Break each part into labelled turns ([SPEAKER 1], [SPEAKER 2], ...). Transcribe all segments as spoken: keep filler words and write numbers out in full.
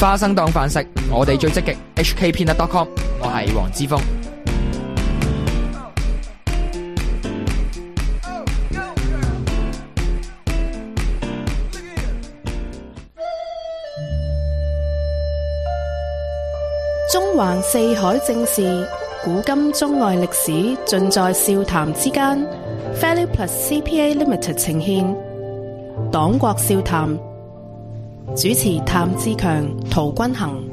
[SPEAKER 1] 花生當飯食，我哋最積極 H K Peanut dot com， 我係黃之鋒。
[SPEAKER 2] 中環四海正事，古今中外歷史，盡在笑談之間。Value Plus C P A Limited 呈獻黨國笑談，主持譚志強、陶君行。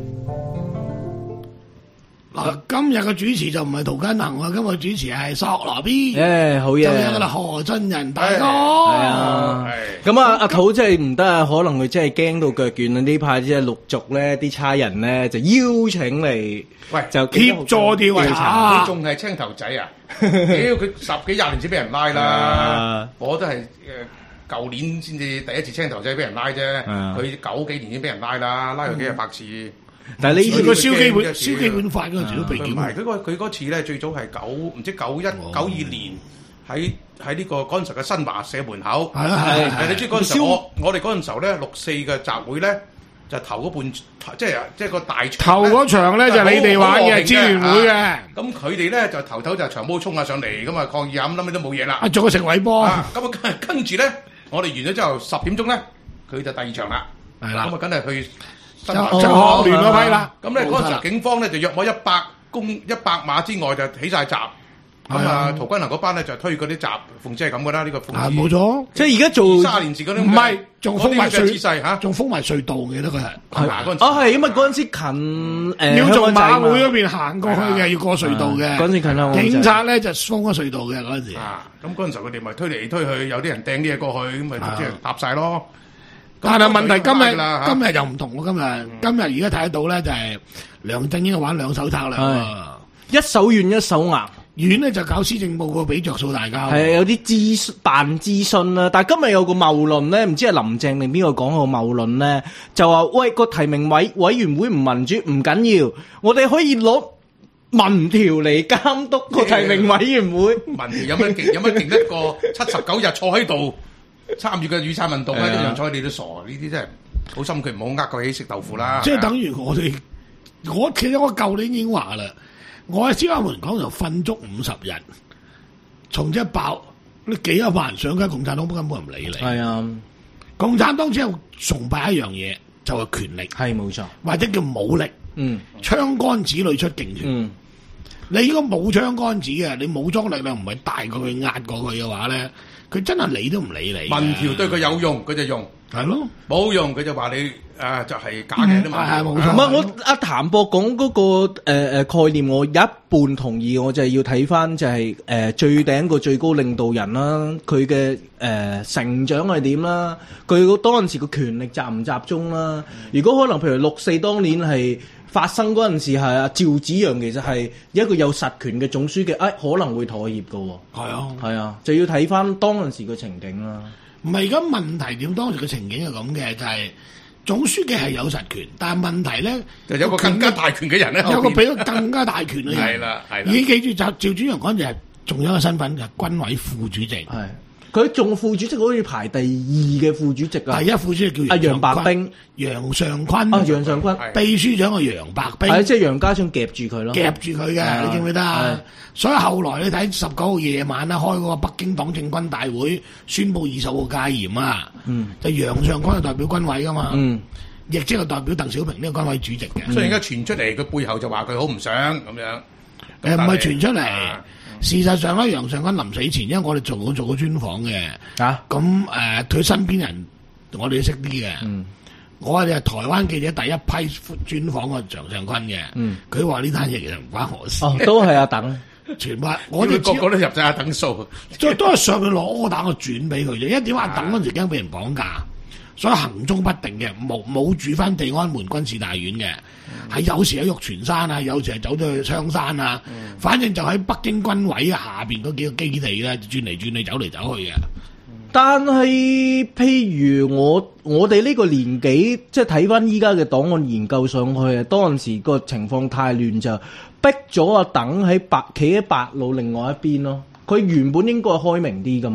[SPEAKER 3] 嗱，今日嘅主持就唔係陶君行啊，今日主持係索羅 B，
[SPEAKER 4] 誒好嘢，
[SPEAKER 3] 就有啦何俊仁大哥，
[SPEAKER 4] 係啊，咁啊阿陶真係唔得啊，可能佢真係驚到腳軟啊！呢排即係陸續咧啲差人咧就邀請嚟，
[SPEAKER 5] 喂
[SPEAKER 4] 就
[SPEAKER 3] 協助調查，
[SPEAKER 5] 你仲係青頭仔啊？屌佢十幾廿年先俾人拉啦，我都係誒舊年先至第一次青頭仔俾人拉啫，佢九幾年先俾人拉啦，拉咗幾日百次。
[SPEAKER 4] 但係呢
[SPEAKER 3] 佢個燒基本燒基本法嗰陣時都被檢。
[SPEAKER 5] 唔係佢個佢嗰次咧，最早係九唔知九一九二年喺喺呢個嗰陣時嘅新華社門口。
[SPEAKER 3] 係啊係係。
[SPEAKER 5] 你知嗰陣時我我哋嗰陣時候咧六四嘅集會咧就頭嗰半即係即係個大
[SPEAKER 3] 頭嗰場咧就係你哋玩嘅支聯會嘅。
[SPEAKER 5] 咁佢哋咧就頭頭就長毛衝下上嚟咁啊抗議啊咁諗都冇嘢啦。
[SPEAKER 3] 啊做個成偉波。
[SPEAKER 5] 咁啊跟住咧我哋完咗之後十點鐘咧佢就第二場啦。係啦。咁啊梗係去。
[SPEAKER 3] 就就學聯嗰批啦，
[SPEAKER 5] 咁咧嗰陣時警方咧就約我一百公一百碼之外就起晒閘，咁啊陶君行嗰班咧就推嗰啲閘，奉旨係咁噶啦，呢個奉旨。
[SPEAKER 3] 冇錯，
[SPEAKER 4] 即係而家做
[SPEAKER 5] 卅年前嗰啲
[SPEAKER 3] 唔係，仲封埋隧
[SPEAKER 5] 勢嚇，
[SPEAKER 3] 仲封埋隧道嘅嗰日。
[SPEAKER 5] 係啊，嗰陣時。
[SPEAKER 4] 哦係，因為嗰陣時近誒
[SPEAKER 3] 要從馬會嗰邊行過去嘅，要過隧道嘅。
[SPEAKER 4] 嗰陣時近香港。
[SPEAKER 3] 警察咧就封咗隧道嘅嗰陣時。
[SPEAKER 5] 啊，咁嗰陣時佢哋咪推嚟推去，有啲人掟啲嘢過去，咁咪即係搭曬咯。
[SPEAKER 3] 但係問題今日今日又唔同喎，今日今日而家睇得到咧就係梁振英玩兩手策略啊，
[SPEAKER 4] 一手軟一手硬。
[SPEAKER 3] 軟咧就搞施政報告俾着數大家，
[SPEAKER 4] 係有啲諮扮諮詢啦。但係今日有個謬論咧，唔知係林鄭定邊個講個謬論咧，就話喂個提名委委員會唔民主唔緊要，我哋可以攞民調嚟監督個提名委員會。
[SPEAKER 5] 民調有乜勁？有乜勁一個七十九日坐喺度？參與嘅雨傘運動咧，啲人睬你都傻，呢啲真係好心佢唔好呃個起食豆腐啦。
[SPEAKER 3] 即係等於我哋，我其實我舊年已經話啦，我喺天安門廣場瞓足五十日，從一爆，你幾百萬人上街，共產黨根本唔理你。
[SPEAKER 4] 係啊，
[SPEAKER 3] 共產黨只有崇拜一樣嘢，就係、是、權力。
[SPEAKER 4] 係冇錯，
[SPEAKER 3] 或者叫武力。嗯，槍桿子裏出勁團。嗯，你如果冇槍桿子嘅，你武裝力量唔係大過佢壓過佢嘅話咧。佢真係理都唔理你。
[SPEAKER 5] 民調對佢有用，佢就用；
[SPEAKER 3] 係咯，
[SPEAKER 5] 冇用佢就話你誒就係假嘅啫嘛。
[SPEAKER 3] 係冇錯。
[SPEAKER 4] 唔係我阿譚博講嗰個誒誒概念，我有一半同意。我就係要睇翻就係誒最頂個最高領導人啦，佢嘅誒成長係點啦，佢當陣時個權力集唔集中啦。如果可能，譬如六四當年係。發生嗰陣時係啊，趙紫陽其實係一個有實權嘅總書記，哎可能會妥協㗎喎。
[SPEAKER 3] 係啊，
[SPEAKER 4] 係啊，就要睇翻當陣時嘅情景啦。
[SPEAKER 3] 唔係而家問題點？當時嘅情景係咁嘅，就係、是、總書記係有實權，但係問題咧
[SPEAKER 5] 就有個更加大權嘅人咧，
[SPEAKER 3] 有個比佢更加大權嘅人。
[SPEAKER 5] 係啦，係啦。
[SPEAKER 3] 已經記住就趙紫陽嗰陣係仲有一個身份就係軍委副主席。
[SPEAKER 4] 係。佢仲副主席好似排第二嘅副主席啊！
[SPEAKER 3] 第一副主席叫
[SPEAKER 4] 阿楊白冰、
[SPEAKER 3] 楊尚昆
[SPEAKER 4] 啊，楊尚昆
[SPEAKER 3] 秘書長係楊白冰，
[SPEAKER 4] 係即係楊家昌夾住佢咯，
[SPEAKER 3] 夾住佢嘅，你記唔記得啊？所以後來你睇十九號夜晚啦，開嗰個北京黨政軍大會，宣佈二十號戒嚴啊，嗯，就楊尚昆係代表軍委噶嘛，嗯，亦即係代表鄧小平呢個軍委主席嘅。
[SPEAKER 5] 所以而家傳出嚟，佢背後就話佢好唔想咁樣，
[SPEAKER 3] 誒唔係傳出嚟。事實上咧，楊尚昆臨死前，因為我哋做過做過專訪嘅，啊，咁誒佢身邊人我哋都識啲嘅，嗯，我哋係台灣記者第一批專訪過楊尚昆嘅，嗯，佢話呢單嘢其實唔關我事，
[SPEAKER 4] 哦，都係阿鄧，
[SPEAKER 3] 全部我哋
[SPEAKER 5] 個個都入晒阿鄧數，
[SPEAKER 3] 都都係上去攞柯打我轉俾佢啫，因為點話阿鄧嗰陣時驚俾人綁架。所以行蹤不定嘅，冇冇住翻地安門軍事大院嘅，係、嗯、有時喺玉泉山啊，有時係走咗去香山啊，嗯、反正就喺北京軍委下邊嗰幾個基地咧，轉嚟轉去，走嚟走去嘅。
[SPEAKER 4] 但係，譬如我我哋呢個年紀，即係睇翻依家嘅檔案研究上去啊，當陣時個情況太亂，就逼咗阿鄧喺白企喺白路另外一邊咯。佢原本應該係開明啲噶嘛。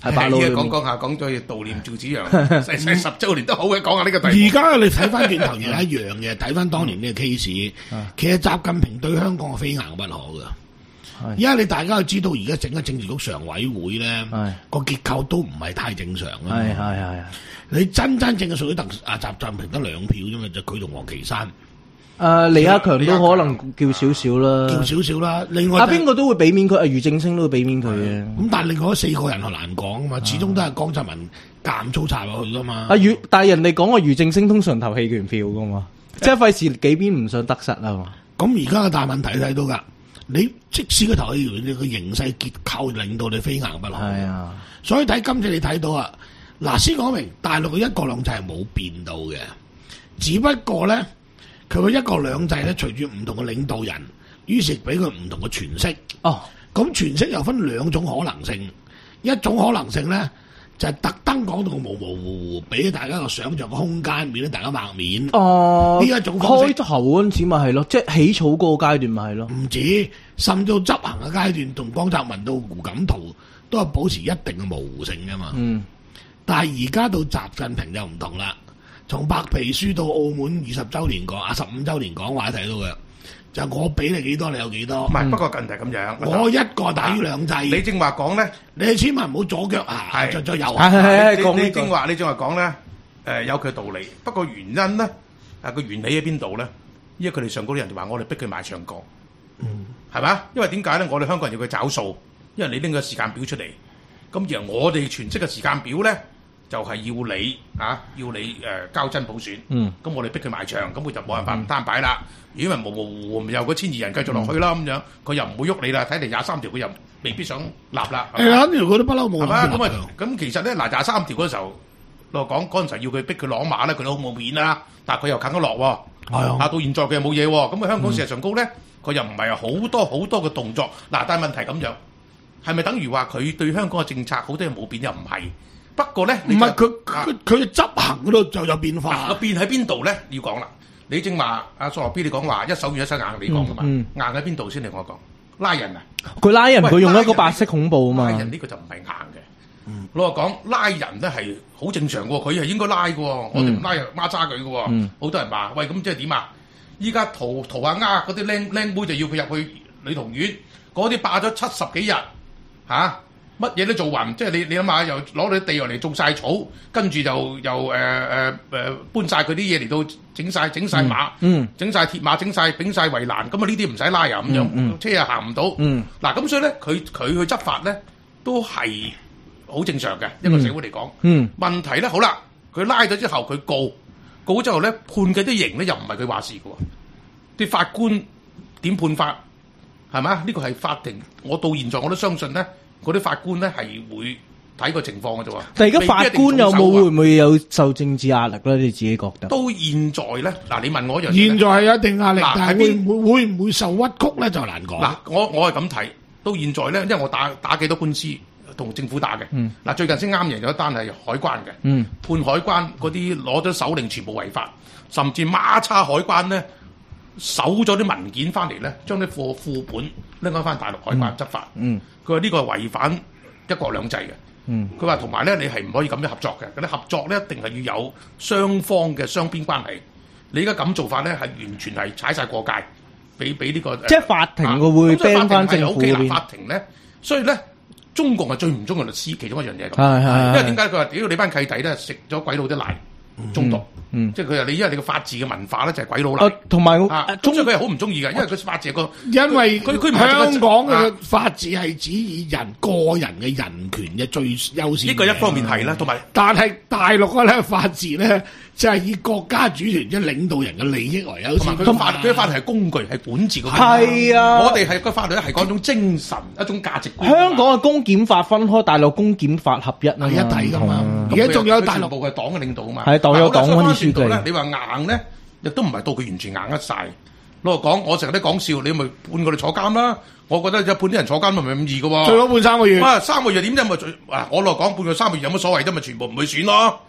[SPEAKER 4] 喺八路裏面。
[SPEAKER 5] 講講下講咗要悼念趙紫陽逝世十週年都好嘅，講下呢個題目。
[SPEAKER 3] 而家你睇翻轉頭又係一樣嘅，睇翻當年呢個 case，其實習近平對香港係非硬不可㗎。而家你大家都知道，而家整個政治局常委會咧個結構都唔係太正常啦。
[SPEAKER 4] 係係係。
[SPEAKER 3] 你真真正嘅屬於特啊習近平得兩票啫嘛，就佢同王岐山。
[SPEAKER 4] 誒李克強都可能叫少少啦，
[SPEAKER 3] 叫少少啦。另外
[SPEAKER 4] 啊邊個都會俾面佢，啊俞正聲都會俾面佢嘅。
[SPEAKER 3] 咁但係另外嗰四個人係難講啊嘛，始終都係江澤民夾粗插落去噶嘛。
[SPEAKER 4] 啊俞，但係人哋講個俞正聲通常投棄權票噶嘛，即係費事幾邊唔想得失啊嘛。
[SPEAKER 3] 咁而家嘅大問題睇到㗎。你即使個投棄權，你個形勢結構令到你非硬不可。係啊，所以睇今次你睇到啊，嗱先講明大陸嘅一國兩制係冇變到嘅，只不過咧佢嘅一國兩制咧隨住唔同嘅領導人，於是俾佢唔同嘅詮釋。哦，咁詮釋又分兩種可能性，一種可能性咧就係特登講到模模糊糊，俾大家個想像嘅空間，免得大家擘面。哦，呢一種方式
[SPEAKER 4] 開頭嗰陣時咪係咯，即係起草嗰個階段咪係咯。
[SPEAKER 3] 唔止，甚至到執行嘅階段，同江澤民到胡錦濤都係保持一定嘅模糊性㗎嘛。嗯。但係而家到習近平就唔同啦，從白皮書到澳門二十週年講啊，十五週年講話睇到嘅，就我俾你幾多，你有幾多。
[SPEAKER 5] 唔係，不過近係咁樣。
[SPEAKER 3] 我一個打於兩制。
[SPEAKER 5] 你正話講咧，
[SPEAKER 3] 你千萬唔好左腳下，再再右
[SPEAKER 5] 下。係係係，你正話，你正話講咧，誒有佢道理。不過原因咧，啊個原理喺邊度咧？因為佢哋上高啲人就話我哋逼佢賣唱歌，嗯，係嘛？因為點解咧？我哋香港人要佢找數，因為你拎個時間表出嚟，咁而我哋詮釋嘅時間表咧。就係要你啊，要你誒、呃、交真普選，咁、嗯、我哋逼佢賣場，咁佢就冇辦法唔攤擺啦。如果咪模模糊糊，又嗰千二人繼續落去啦，咁、嗯、樣佢又唔會喐你啦。睇嚟廿三條佢又未必想立啦。
[SPEAKER 3] 係啊，條佢都不嬲冇。
[SPEAKER 5] 係嘛？咁啊，咁其實咧嗱，廿三條嗰時候，我講嗰陣時候要佢逼佢攞馬咧，佢都好冇面啦。但係佢又啃得落喎。係啊。啊，到現在佢又冇嘢喎。咁啊，香港事實上高咧，佢、嗯、又唔係好多好多嘅動作。嗱，但係問題咁樣，係咪等於話佢對香港嘅政策好多嘢冇變？又唔係。不過咧，
[SPEAKER 3] 唔係佢佢佢執行嗰度就有變化。
[SPEAKER 5] 個變喺邊度咧？要講啦。你正話阿蘇羅 B 你講話一手軟一手硬，你講噶嘛？硬喺邊度先？你同我講拉人啊！
[SPEAKER 4] 佢拉人，佢用一個白色恐怖啊嘛。
[SPEAKER 5] 拉人呢個就唔係硬嘅。老實講，拉人咧係好正常嘅，佢係應該拉嘅。我哋唔拉又孖揸佢嘅。好多人話：喂，咁即係點啊？依家塗塗下丫嗰啲僆僆妹就要佢入去女童院，嗰啲霸咗七十幾日嚇。乜嘢都做勻，即係你你諗下，又攞你地又嚟種晒草，跟住就又誒誒誒搬晒佢啲嘢嚟到整晒整晒馬，整晒鐵馬，整晒整晒圍欄，咁啊呢啲唔使拉啊咁樣，嗯、車又行唔到。嗱咁、嗯、所以咧，佢佢去執法咧都係好正常嘅、嗯、一個社會嚟講。嗯、問題咧好啦，佢拉咗之後佢告告之後咧判嘅啲刑咧又唔係佢話事嘅喎，啲法官點判法係咪啊？呢個係法庭，我到現在我都相信咧。嗰啲法官咧係會睇個情況嘅啫喎。但係而家法官有冇會唔會有受政治壓力咧？你自己覺得？到現在咧，嗱你問我一樣嘢。現在係有一定壓力，但係會唔會會唔會受屈曲咧？就難講。嗱，我我係咁睇。到現在咧，因為我打打幾多官司同政府打嘅。嗱、嗯，最近先啱贏咗一單係海關嘅。嗯。判海關嗰啲攞咗手令全部違法，甚至孖叉海關咧搜咗啲文件翻嚟咧，將啲貨副本拎翻翻大陸海關執法。嗯。佢話呢個係違反一國兩制嘅。嗯，佢話同埋咧，你係唔可以咁樣合作嘅。嗰啲合作咧，一定係要有雙方嘅雙邊關係。你而家咁做法咧，係完全係踩晒過界，俾俾呢個即係法庭佢會掟翻政府嗰邊。法庭咧，所以咧，中共係最唔中意律師其中一樣嘢咁。係係。因為點解佢話屌你班契弟咧食咗鬼佬啲奶中毒？嗯，即係佢話你因為你個法治嘅文化咧就係鬼佬奶。同埋啊，中佢係好唔中意嘅，因為佢法治個因為佢佢香港嘅法治係指以人個人嘅人權嘅最優先。呢個一方面係啦，同埋但係大陸嘅咧法治咧就係以國家主權即係領導人嘅利益為優先。佢法佢嘅法律係工具，係管治嘅。係啊，我哋係個法律係講一種精神，一種價值觀。香港嘅公檢法分開，大陸公檢法合一啊，係一體㗎嘛。而家仲有大陸部係黨嘅領導啊嘛。係黨有黨嘅意思。你話硬咧，亦都唔係到佢完全硬得晒。攞嚟講，我成日都講笑，你咪判佢哋坐監啦。我覺得一判啲人坐監咪唔係咁易嘅喎。最多判三個月。啊，三個月點啫？咪最啊！我落講判佢三個月有乜所謂啫？咪全部唔去選咯。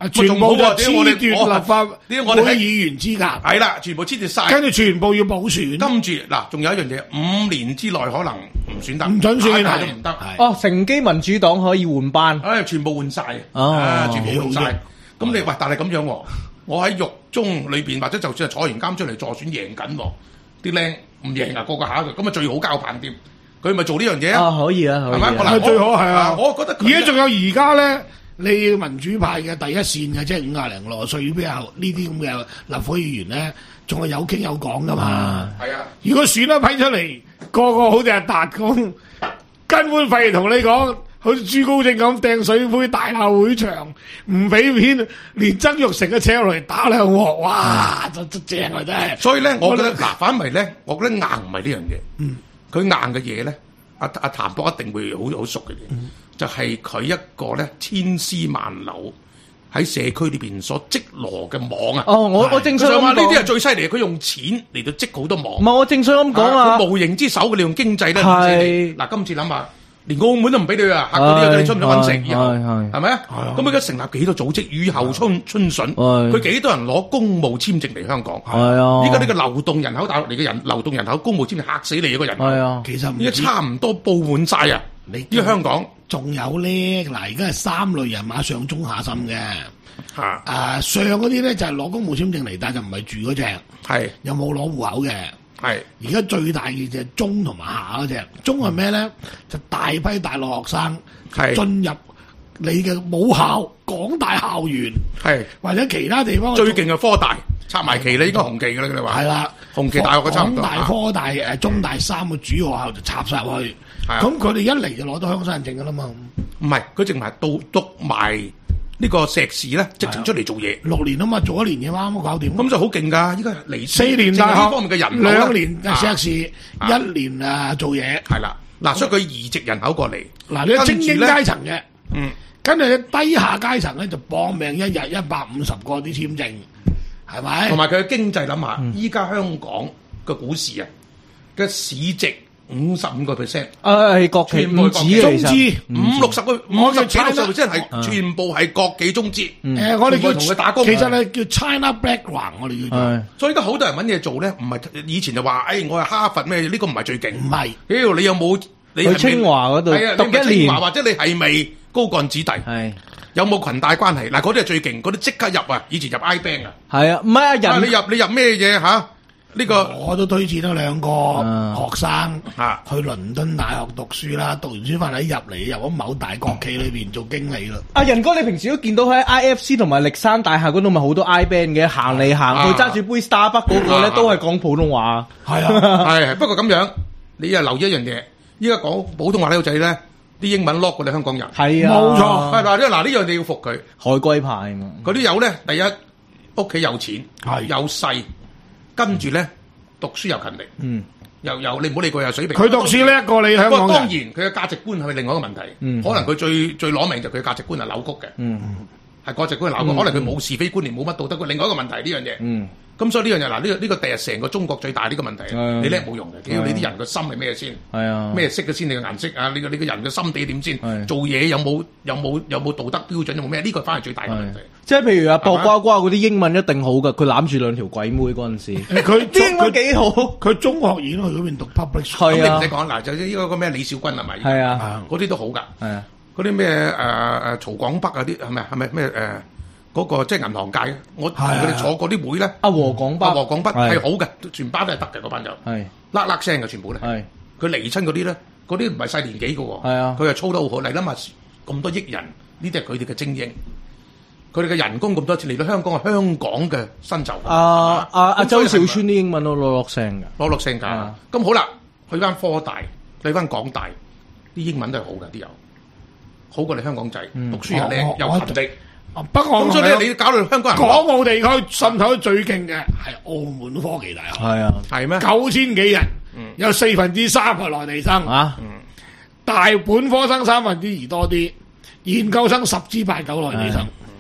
[SPEAKER 3] 啊全部就
[SPEAKER 5] 咪仲好啊
[SPEAKER 3] 褫奪立法會
[SPEAKER 5] 點解我哋喺
[SPEAKER 3] 議員資格，
[SPEAKER 5] 係啦，全部褫奪晒。
[SPEAKER 3] 跟住全部要補選，
[SPEAKER 5] 跟住嗱，仲有一樣嘢，五年之內可能唔選得，
[SPEAKER 3] 唔準選
[SPEAKER 5] 打都唔得。
[SPEAKER 3] 係
[SPEAKER 4] 哦，乘機民主黨可以換班。
[SPEAKER 5] 唉，全部換晒，
[SPEAKER 4] 哦
[SPEAKER 5] 啊，全部換晒
[SPEAKER 3] 幾好啫。
[SPEAKER 5] 咁你喂，但係咁樣喎，我喺獄中裏邊或者就算係坐完監出嚟助選贏緊喎，啲僆唔贏啊，個個下一個，咁啊最好交棒添，佢咪做呢樣嘢啊？
[SPEAKER 4] 啊，可以啊，可以啊。
[SPEAKER 5] 係咪嗱
[SPEAKER 3] 係最好係啊！
[SPEAKER 5] 我覺得佢
[SPEAKER 3] 而家仲有而家咧，你民主派嘅第一線嘅，即係五廿零六十歲比較呢啲咁嘅立法會議員咧，仲係有傾有講噶嘛。
[SPEAKER 5] 係啊，
[SPEAKER 3] 如果選一批出嚟，個個好似阿達咁，根本費同你講，好似朱高正咁掟水杯大鬧會場，唔俾面，連曾鈺成都扯落嚟打兩鑊，哇！真真正啊，真係。
[SPEAKER 5] 所以咧，我覺得
[SPEAKER 3] 我
[SPEAKER 5] 嗱，反為咧，我覺得硬唔係呢樣嘢。
[SPEAKER 3] 嗯，
[SPEAKER 5] 佢硬嘅嘢咧，阿阿譚博一定會好好熟嘅嘢，
[SPEAKER 3] 嗯
[SPEAKER 5] 就係佢一個咧千絲萬縷喺社區裏邊所積羅嘅網啊！
[SPEAKER 4] 哦，我我正想咁
[SPEAKER 5] 佢話呢啲係
[SPEAKER 4] 講，
[SPEAKER 5] 最犀利，佢用錢嚟到積好多網。
[SPEAKER 4] 唔係我正想咁講啊
[SPEAKER 5] 佢。無形之手，佢利用經濟咧。
[SPEAKER 4] 係
[SPEAKER 5] 嗱，今次諗下，連澳門都唔俾你啊！嚇嗰啲啊，你出唔出揾食
[SPEAKER 4] 係
[SPEAKER 5] 以後
[SPEAKER 4] 係係
[SPEAKER 5] 係咪啊？咁佢而家成立幾多組織？雨後春春筍，佢幾多人攞公務簽證嚟香港？
[SPEAKER 4] 係啊，
[SPEAKER 5] 依家呢個流動人口大陸嚟嘅人，流動人口公務簽證嚇死你啊！個人口
[SPEAKER 4] 係啊，
[SPEAKER 3] 其實唔止
[SPEAKER 5] 依家差唔多報滿晒啊！
[SPEAKER 3] 你
[SPEAKER 5] 依家香港
[SPEAKER 3] 仲有咧，嗱，而家係三類人馬上中下心嘅。
[SPEAKER 5] 嚇
[SPEAKER 3] 啊，上嗰啲咧就係攞公務簽證嚟，但係就唔係住嗰只，
[SPEAKER 5] 係
[SPEAKER 3] 又冇攞戶口嘅。
[SPEAKER 5] 係
[SPEAKER 3] 而家最大嘅就係中同埋下嗰只，中係咩咧？就大批大陸學生
[SPEAKER 5] 係
[SPEAKER 3] 進入你嘅母校、港大校園
[SPEAKER 5] 係
[SPEAKER 3] 或者其他地方
[SPEAKER 5] 最勁嘅科大插埋旗啦，應該紅旗㗎啦，佢哋話
[SPEAKER 3] 係啦，
[SPEAKER 5] 紅旗大學嘅差唔多
[SPEAKER 3] 港大、科大、誒中大三個主要學校就插晒入去，
[SPEAKER 5] 係啊
[SPEAKER 3] 咁佢哋一嚟就攞到香港身份證㗎啦嘛。
[SPEAKER 5] 唔係佢淨係讀讀埋呢個碩士咧，直情出嚟做嘢。
[SPEAKER 3] 六年啊嘛，做一年嘢啱啱搞掂。
[SPEAKER 5] 咁就好勁㗎！依家嚟
[SPEAKER 3] 四年大學
[SPEAKER 5] 呢方面嘅人口呢
[SPEAKER 3] 兩年碩士，
[SPEAKER 5] 啊
[SPEAKER 3] 一年啊做嘢。
[SPEAKER 5] 係啦，嗱，所以佢移植人口過嚟，
[SPEAKER 3] 嗱，你精英階層嘅，
[SPEAKER 5] 嗯，
[SPEAKER 3] 跟住低下階層咧就搏命一日一百五十個啲簽證，係咪？
[SPEAKER 5] 同埋佢嘅經濟諗下，依家香港嘅股市啊嘅市值五十五個 percent，
[SPEAKER 4] 誒係國企
[SPEAKER 5] 全部係
[SPEAKER 4] 唔止
[SPEAKER 5] 國
[SPEAKER 3] 中資
[SPEAKER 4] 啊，其實
[SPEAKER 5] 五六十個五十幾六十 percent 係
[SPEAKER 4] 嗯
[SPEAKER 5] 全部係國企中資，
[SPEAKER 3] 誒，我哋叫
[SPEAKER 5] 全部同佢打工
[SPEAKER 3] 其實咧叫 China background，我哋叫做
[SPEAKER 4] 係
[SPEAKER 5] 所以而家好多人揾嘢做咧，唔係以前就話，誒我係哈佛咩？呢個唔係最勁，
[SPEAKER 3] 唔係
[SPEAKER 5] 屌你有冇？你係咪
[SPEAKER 4] 去清華嗰度
[SPEAKER 5] 係啊，
[SPEAKER 4] 讀
[SPEAKER 5] 你唔係
[SPEAKER 4] 一年
[SPEAKER 5] 清華或者你係咪高幹子弟？
[SPEAKER 4] 係
[SPEAKER 5] 有冇裙帶關係？嗱，嗰啲係最勁，嗰啲即刻入啊！以前入 I bank 啊，
[SPEAKER 4] 係啊，唔係啊
[SPEAKER 5] 啊你
[SPEAKER 4] 人
[SPEAKER 5] 入你入咩嘢嚇？呢個
[SPEAKER 3] 我都推薦咗兩個
[SPEAKER 4] 啊
[SPEAKER 3] 學生
[SPEAKER 5] 啊
[SPEAKER 3] 去倫敦大學讀書啦，讀完書翻嚟入嚟入咗某大國企裏邊做經理啦。
[SPEAKER 4] 阿仁哥，你平時都見到喺 I F C 同埋歷山大廈嗰度咪好多 I band 嘅，行嚟行去
[SPEAKER 5] 啊
[SPEAKER 4] 揸住杯 Starbucks 嗰個咧
[SPEAKER 5] 啊
[SPEAKER 4] 都係講普通話。
[SPEAKER 3] 係啊，
[SPEAKER 5] 係不過咁樣，你又留意一樣嘢，依家講普通話呢個仔咧，啲英文 lock 過你香港人。
[SPEAKER 4] 係啊，
[SPEAKER 3] 冇錯
[SPEAKER 5] 係嗱，呢嗱呢樣你要服佢。
[SPEAKER 4] 海歸派啊嘛。
[SPEAKER 5] 嗰啲友咧，第一屋企有錢，
[SPEAKER 3] 係
[SPEAKER 5] 有勢，跟住咧讀書又勤力，
[SPEAKER 4] 嗯，
[SPEAKER 5] 又有你唔好理佢有水平。
[SPEAKER 3] 佢讀書叻過你香
[SPEAKER 5] 不過當然
[SPEAKER 3] 港人。
[SPEAKER 5] 佢嘅價值觀係另外一個問題。
[SPEAKER 4] 嗯
[SPEAKER 5] 可能佢最最攞命就佢嘅價值觀係扭曲嘅，
[SPEAKER 4] 嗯
[SPEAKER 5] 係價值觀係扭曲。可能佢冇是非觀念，冇乜道德觀。另外一個問題呢樣嘢。
[SPEAKER 4] 嗯，
[SPEAKER 5] 咁所以呢樣嘢嗱，呢個呢個第日成個中國最大呢個問題，
[SPEAKER 4] 係
[SPEAKER 5] 你叻冇用嘅。屌你啲人個心係咩先？
[SPEAKER 4] 係啊，
[SPEAKER 5] 咩色嘅先？你個顏色啊？你個你個人嘅心地點先
[SPEAKER 4] 係？
[SPEAKER 5] 做嘢有冇有冇有冇道德標準？有冇咩？呢個反而最大嘅問題。
[SPEAKER 4] 即係譬如阿博瓜瓜嗰啲英文一定好噶，佢攬住兩條鬼妹嗰陣時，
[SPEAKER 3] 佢
[SPEAKER 4] 啲英文幾好。
[SPEAKER 3] 佢中學已經去嗰邊讀 public school。
[SPEAKER 5] 咁你
[SPEAKER 4] 係啊
[SPEAKER 5] 唔使講嗱，就呢個個咩李小軍係咪？
[SPEAKER 4] 係啊，
[SPEAKER 3] 啊
[SPEAKER 5] 嗰啲都好㗎。
[SPEAKER 4] 係啊，
[SPEAKER 5] 嗰啲咩誒誒曹廣北嗰啲係咪係咪咩誒嗰個即係銀行界嘅？我同佢哋坐嗰啲會咧，
[SPEAKER 4] 阿和廣北，
[SPEAKER 5] 阿和廣北
[SPEAKER 4] 係
[SPEAKER 5] 係好嘅，全班都係得嘅嗰班友，
[SPEAKER 4] 係
[SPEAKER 5] 喇喇聲嘅全部咧。
[SPEAKER 4] 係
[SPEAKER 5] 佢離親嗰啲咧，嗰啲唔係細年紀嘅喎。
[SPEAKER 4] 係啊
[SPEAKER 5] 佢係操得好好。嚟諗下咁多億人，呢啲係佢哋嘅精英。佢哋嘅人工咁多錢嚟到香港係香港嘅薪酬。
[SPEAKER 4] 阿阿阿周小
[SPEAKER 5] 咁所以係咪
[SPEAKER 4] 川啲英文都攞落聲㗎。
[SPEAKER 5] 攞落聲㗎
[SPEAKER 4] 啊。
[SPEAKER 5] 咁好啦，去翻科大，去翻港大，啲英文都係好嘅，啲友好過你香港仔，讀書又叻
[SPEAKER 3] 我我
[SPEAKER 5] 又勤力。
[SPEAKER 3] 不過
[SPEAKER 5] 咁所以咧，你搞到香港人
[SPEAKER 3] 港澳地區滲透得最勁嘅係澳門科技大學，
[SPEAKER 4] 係啊，
[SPEAKER 5] 係咩？
[SPEAKER 3] 九千幾人，有四分之三係內地生，
[SPEAKER 4] 啊，
[SPEAKER 3] 大本科生三分之二多啲，研究生十之八九內地生。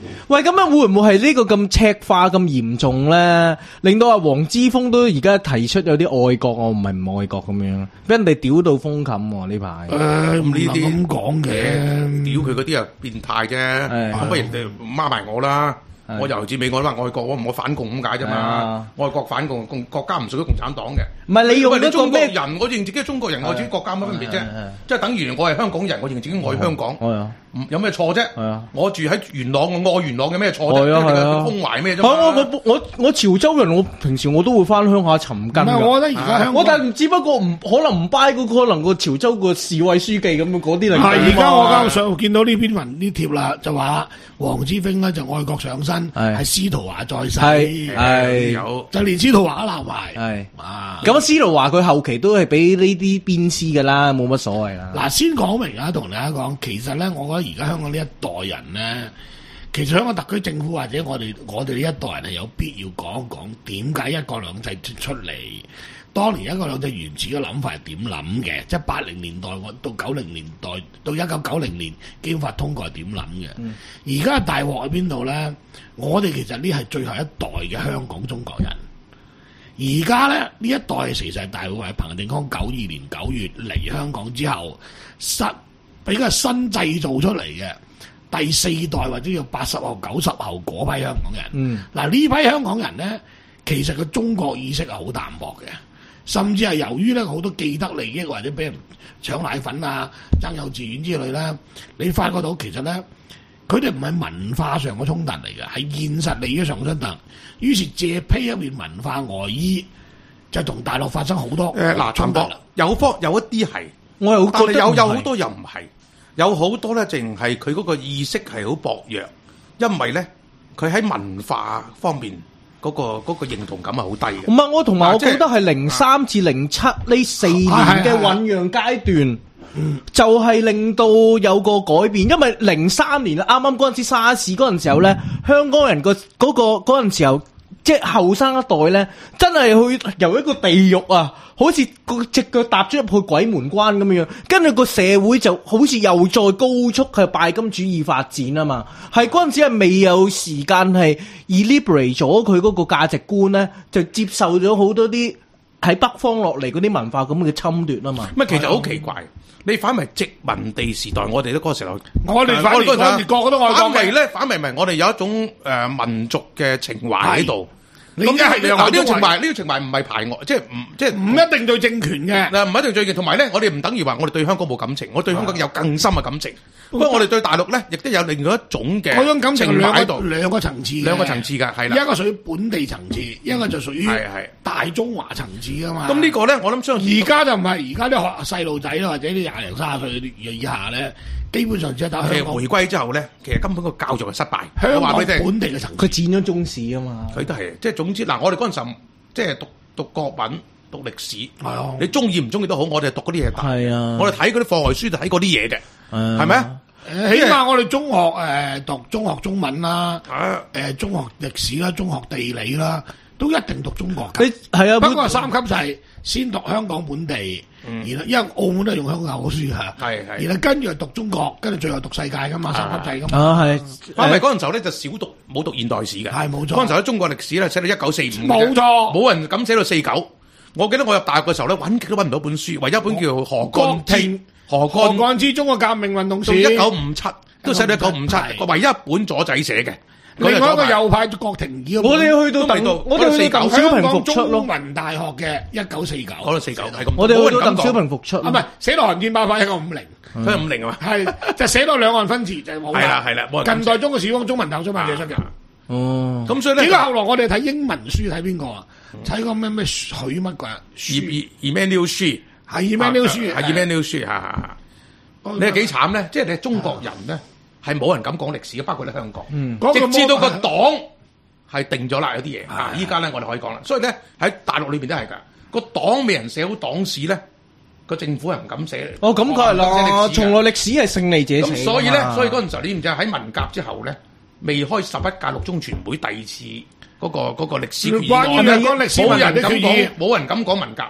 [SPEAKER 4] 喂，咁樣會唔會係呢個咁赤化咁嚴重咧？令到阿黃之鋒都而家提出有啲愛國，我唔係唔愛國咁樣，俾人哋屌到風冚喎呢排。
[SPEAKER 3] 誒，唔
[SPEAKER 5] 呢啲
[SPEAKER 3] 咁講嘅，
[SPEAKER 5] 屌佢嗰啲啊變態啫，咁不如人哋孖埋我啦。我由至美我都話愛國，我唔我反共咁解啫嘛。愛國反共，共國家唔屬於共產黨嘅。
[SPEAKER 4] 唔係你用
[SPEAKER 5] 你
[SPEAKER 4] 一個咩？
[SPEAKER 5] 中國人，我認自己係中國人，我自己國家乜分別啫？即係等於我係香港人，我認自己愛香港。
[SPEAKER 4] 係啊，
[SPEAKER 5] 有咩錯啫？
[SPEAKER 4] 係啊，
[SPEAKER 5] 我住喺元朗，我愛元朗嘅咩錯啫？
[SPEAKER 4] 係啊係啊，
[SPEAKER 5] 胸懷咩啫？
[SPEAKER 4] 我我我我潮州人，我平時我都會翻鄉下尋根㗎。
[SPEAKER 3] 唔係，我覺得而家香港，
[SPEAKER 4] 我但係只不過唔可能唔 buy 嗰個可能個潮州個市委書記咁樣嗰啲嚟。
[SPEAKER 3] 係而家我啱上見到呢篇文呢貼啦，就話黃之鋒咧就愛國上身，係司徒華在世，
[SPEAKER 4] 係係
[SPEAKER 5] 有
[SPEAKER 3] 就連司徒華都鬧埋。
[SPEAKER 4] 係
[SPEAKER 3] 啊，
[SPEAKER 4] 咁司徒華佢後期都係俾呢啲鞭屍㗎啦，冇乜所謂啦。
[SPEAKER 3] 嗱，先講明啊，同大家講，其實咧，我覺得而家香港呢一代人咧，其實香港特區政府或者我哋我哋呢一代人係有必要講一講點解一國兩制出嚟。當年一國兩制原始嘅諗法係點諗嘅？即係八零年代到九零年代到一九九零年基本法通過係點諗嘅？而家大鑊喺邊度咧？我哋其實呢係最後一代嘅香港中國人。而家咧呢一代其實係大會係彭定康九二年九月嚟香港之後，新俾個新製造出嚟嘅第四代或者叫八十後九十後嗰批香港人。
[SPEAKER 4] 嗯，
[SPEAKER 3] 嗱呢批香港人咧，其實個中國意識係好淡薄嘅。甚至係由於咧好多既得利益或者俾人搶奶粉啊、爭幼稚園之類咧，你發覺到其實咧，佢哋唔係文化上嘅衝突嚟嘅，係現實利益上嘅衝突。於是借披一面文化外衣，就同大陸發生好多
[SPEAKER 5] 誒嗱衝突啦。有方有一啲係，
[SPEAKER 4] 我又
[SPEAKER 5] 但係
[SPEAKER 4] 覺得唔係
[SPEAKER 5] 有有好多又唔係，有好多咧，淨係佢嗰個意識係好薄弱，因為咧佢喺文化方面。嗰、那個嗰、那個認同感係好低嘅。
[SPEAKER 4] 唔係我同埋我覺得係零三至零七呢四年嘅醖釀階段，就係令到有個改變。因為零三年啱啱嗰陣時沙士嗰陣時候咧，香港人個嗰個嗰陣時候，即係後生一代咧，真係去由一個地獄啊，好似個隻腳踏咗入去鬼門關咁樣，跟住個社會就好似又再高速係拜金主義發展啊嘛，係嗰陣時係未有時間係 eliberate 咗佢嗰個價值觀咧，就接受咗好多啲喺北方落嚟嗰啲文化咁嘅侵奪啊嘛。
[SPEAKER 5] 乜其實好奇怪，你反為殖民地時代，我哋都嗰個時候，
[SPEAKER 3] 我哋反為嗰陣時個個都愛國嘅。
[SPEAKER 5] 反為咧，反為唔係我哋有一種誒、呃、民族嘅情懷喺度。
[SPEAKER 3] 咁一係
[SPEAKER 5] 嗱，呢個情懷，呢個情懷唔係排外，即係唔即係
[SPEAKER 3] 唔一定對政權嘅。
[SPEAKER 5] 嗱，唔一定對政權。同埋咧，我哋唔等於話我哋對香港冇感情，我對香港有更深嘅感情。不過我哋對大陸咧，亦都有另外一種嘅
[SPEAKER 3] 嗰種感情
[SPEAKER 5] 懷喺度，
[SPEAKER 3] 兩個層次，
[SPEAKER 5] 兩個層次㗎，係啦。
[SPEAKER 3] 一個屬於本地層次，一個就屬於大中華層次㗎嘛。
[SPEAKER 5] 咁呢個咧，我諗相信
[SPEAKER 3] 而家就唔係，而家啲學細路仔啦，或者啲廿零三十歲以下咧，基本上只係打香港。
[SPEAKER 5] 回歸之後咧，其實根本個教育係失敗。
[SPEAKER 3] 香港
[SPEAKER 5] 我
[SPEAKER 3] 本地嘅層次，
[SPEAKER 4] 佢佔咗中史啊嘛。
[SPEAKER 5] 佢都係，即係總之嗱，我哋嗰陣時候即係讀讀國文、讀歷史，
[SPEAKER 3] 係啊，
[SPEAKER 5] 你中意唔中意都好，我哋係讀嗰啲嘢大。
[SPEAKER 4] 係啊，
[SPEAKER 5] 我哋睇嗰啲課外書就睇嗰啲嘢嘅，係咪啊？
[SPEAKER 3] 誒，起碼我哋中學誒讀中學中文啦，誒中學歷史啦，中學地理啦，都一定讀中國嘅。
[SPEAKER 4] 你係啊，
[SPEAKER 3] 不過三級就係先讀香港本地，然後因為澳門都係用香港口書嚇，
[SPEAKER 5] 係係，
[SPEAKER 3] 然後跟住就讀中國，跟住最後讀世界噶嘛，三級制噶嘛。
[SPEAKER 4] 啊係，
[SPEAKER 5] 反為嗰陣時候咧就少讀冇讀現代史嘅，
[SPEAKER 3] 係冇錯。
[SPEAKER 5] 嗰陣時候喺中國歷史咧寫到一九四五，
[SPEAKER 3] 冇錯，
[SPEAKER 5] 冇人敢寫到四九。我記得我入大學嘅時候咧，揾極都揾唔到本書，唯一一本叫何幹之何幹
[SPEAKER 3] 幹之中國革命運動史，
[SPEAKER 5] 一九五七都寫到一九五七，唯一一本左仔寫嘅。
[SPEAKER 3] 另外一個右派郭廷義，
[SPEAKER 4] 我哋去到鄧，我哋去到鄧小平復出咯。
[SPEAKER 3] 中文大學嘅一九四九，
[SPEAKER 5] 講到四九係咁。
[SPEAKER 4] 我哋去到鄧小平復出，
[SPEAKER 3] 啊唔係寫到韓戰爆發一九五零，
[SPEAKER 5] 一九五零啊嘛，
[SPEAKER 3] 係就寫到兩岸分治就冇啦。
[SPEAKER 5] 係啦係啦，
[SPEAKER 3] 近代中國史方中文大學出版社出嘅。
[SPEAKER 4] 哦，
[SPEAKER 5] 咁所以咧，
[SPEAKER 3] 點解後來我哋睇英文書睇邊個啊？睇個咩咩許乜鬼啊？
[SPEAKER 5] 葉 Emanuel Xu
[SPEAKER 3] 係 Emanuel Xu，
[SPEAKER 5] 係 Emanuel Xu 嚇嚇。你係幾慘咧？即係你係中國人咧，係冇人敢講歷史嘅，包括你香港。
[SPEAKER 4] 嗯，
[SPEAKER 5] 直至到個黨係定咗啦，有啲嘢啊，依家咧我哋可以講啦。所以咧喺大陸裏邊都係㗎，個黨未人寫好黨史咧，個政府係唔敢寫。
[SPEAKER 4] 哦，咁佢係啦，從來歷史係勝利者寫。
[SPEAKER 5] 咁所以咧，所以嗰陣時候你知唔知喺文革之後咧，未開十一屆六中全會第二次嗰個嗰個歷史決議案咧，冇人敢講，冇人敢講文革。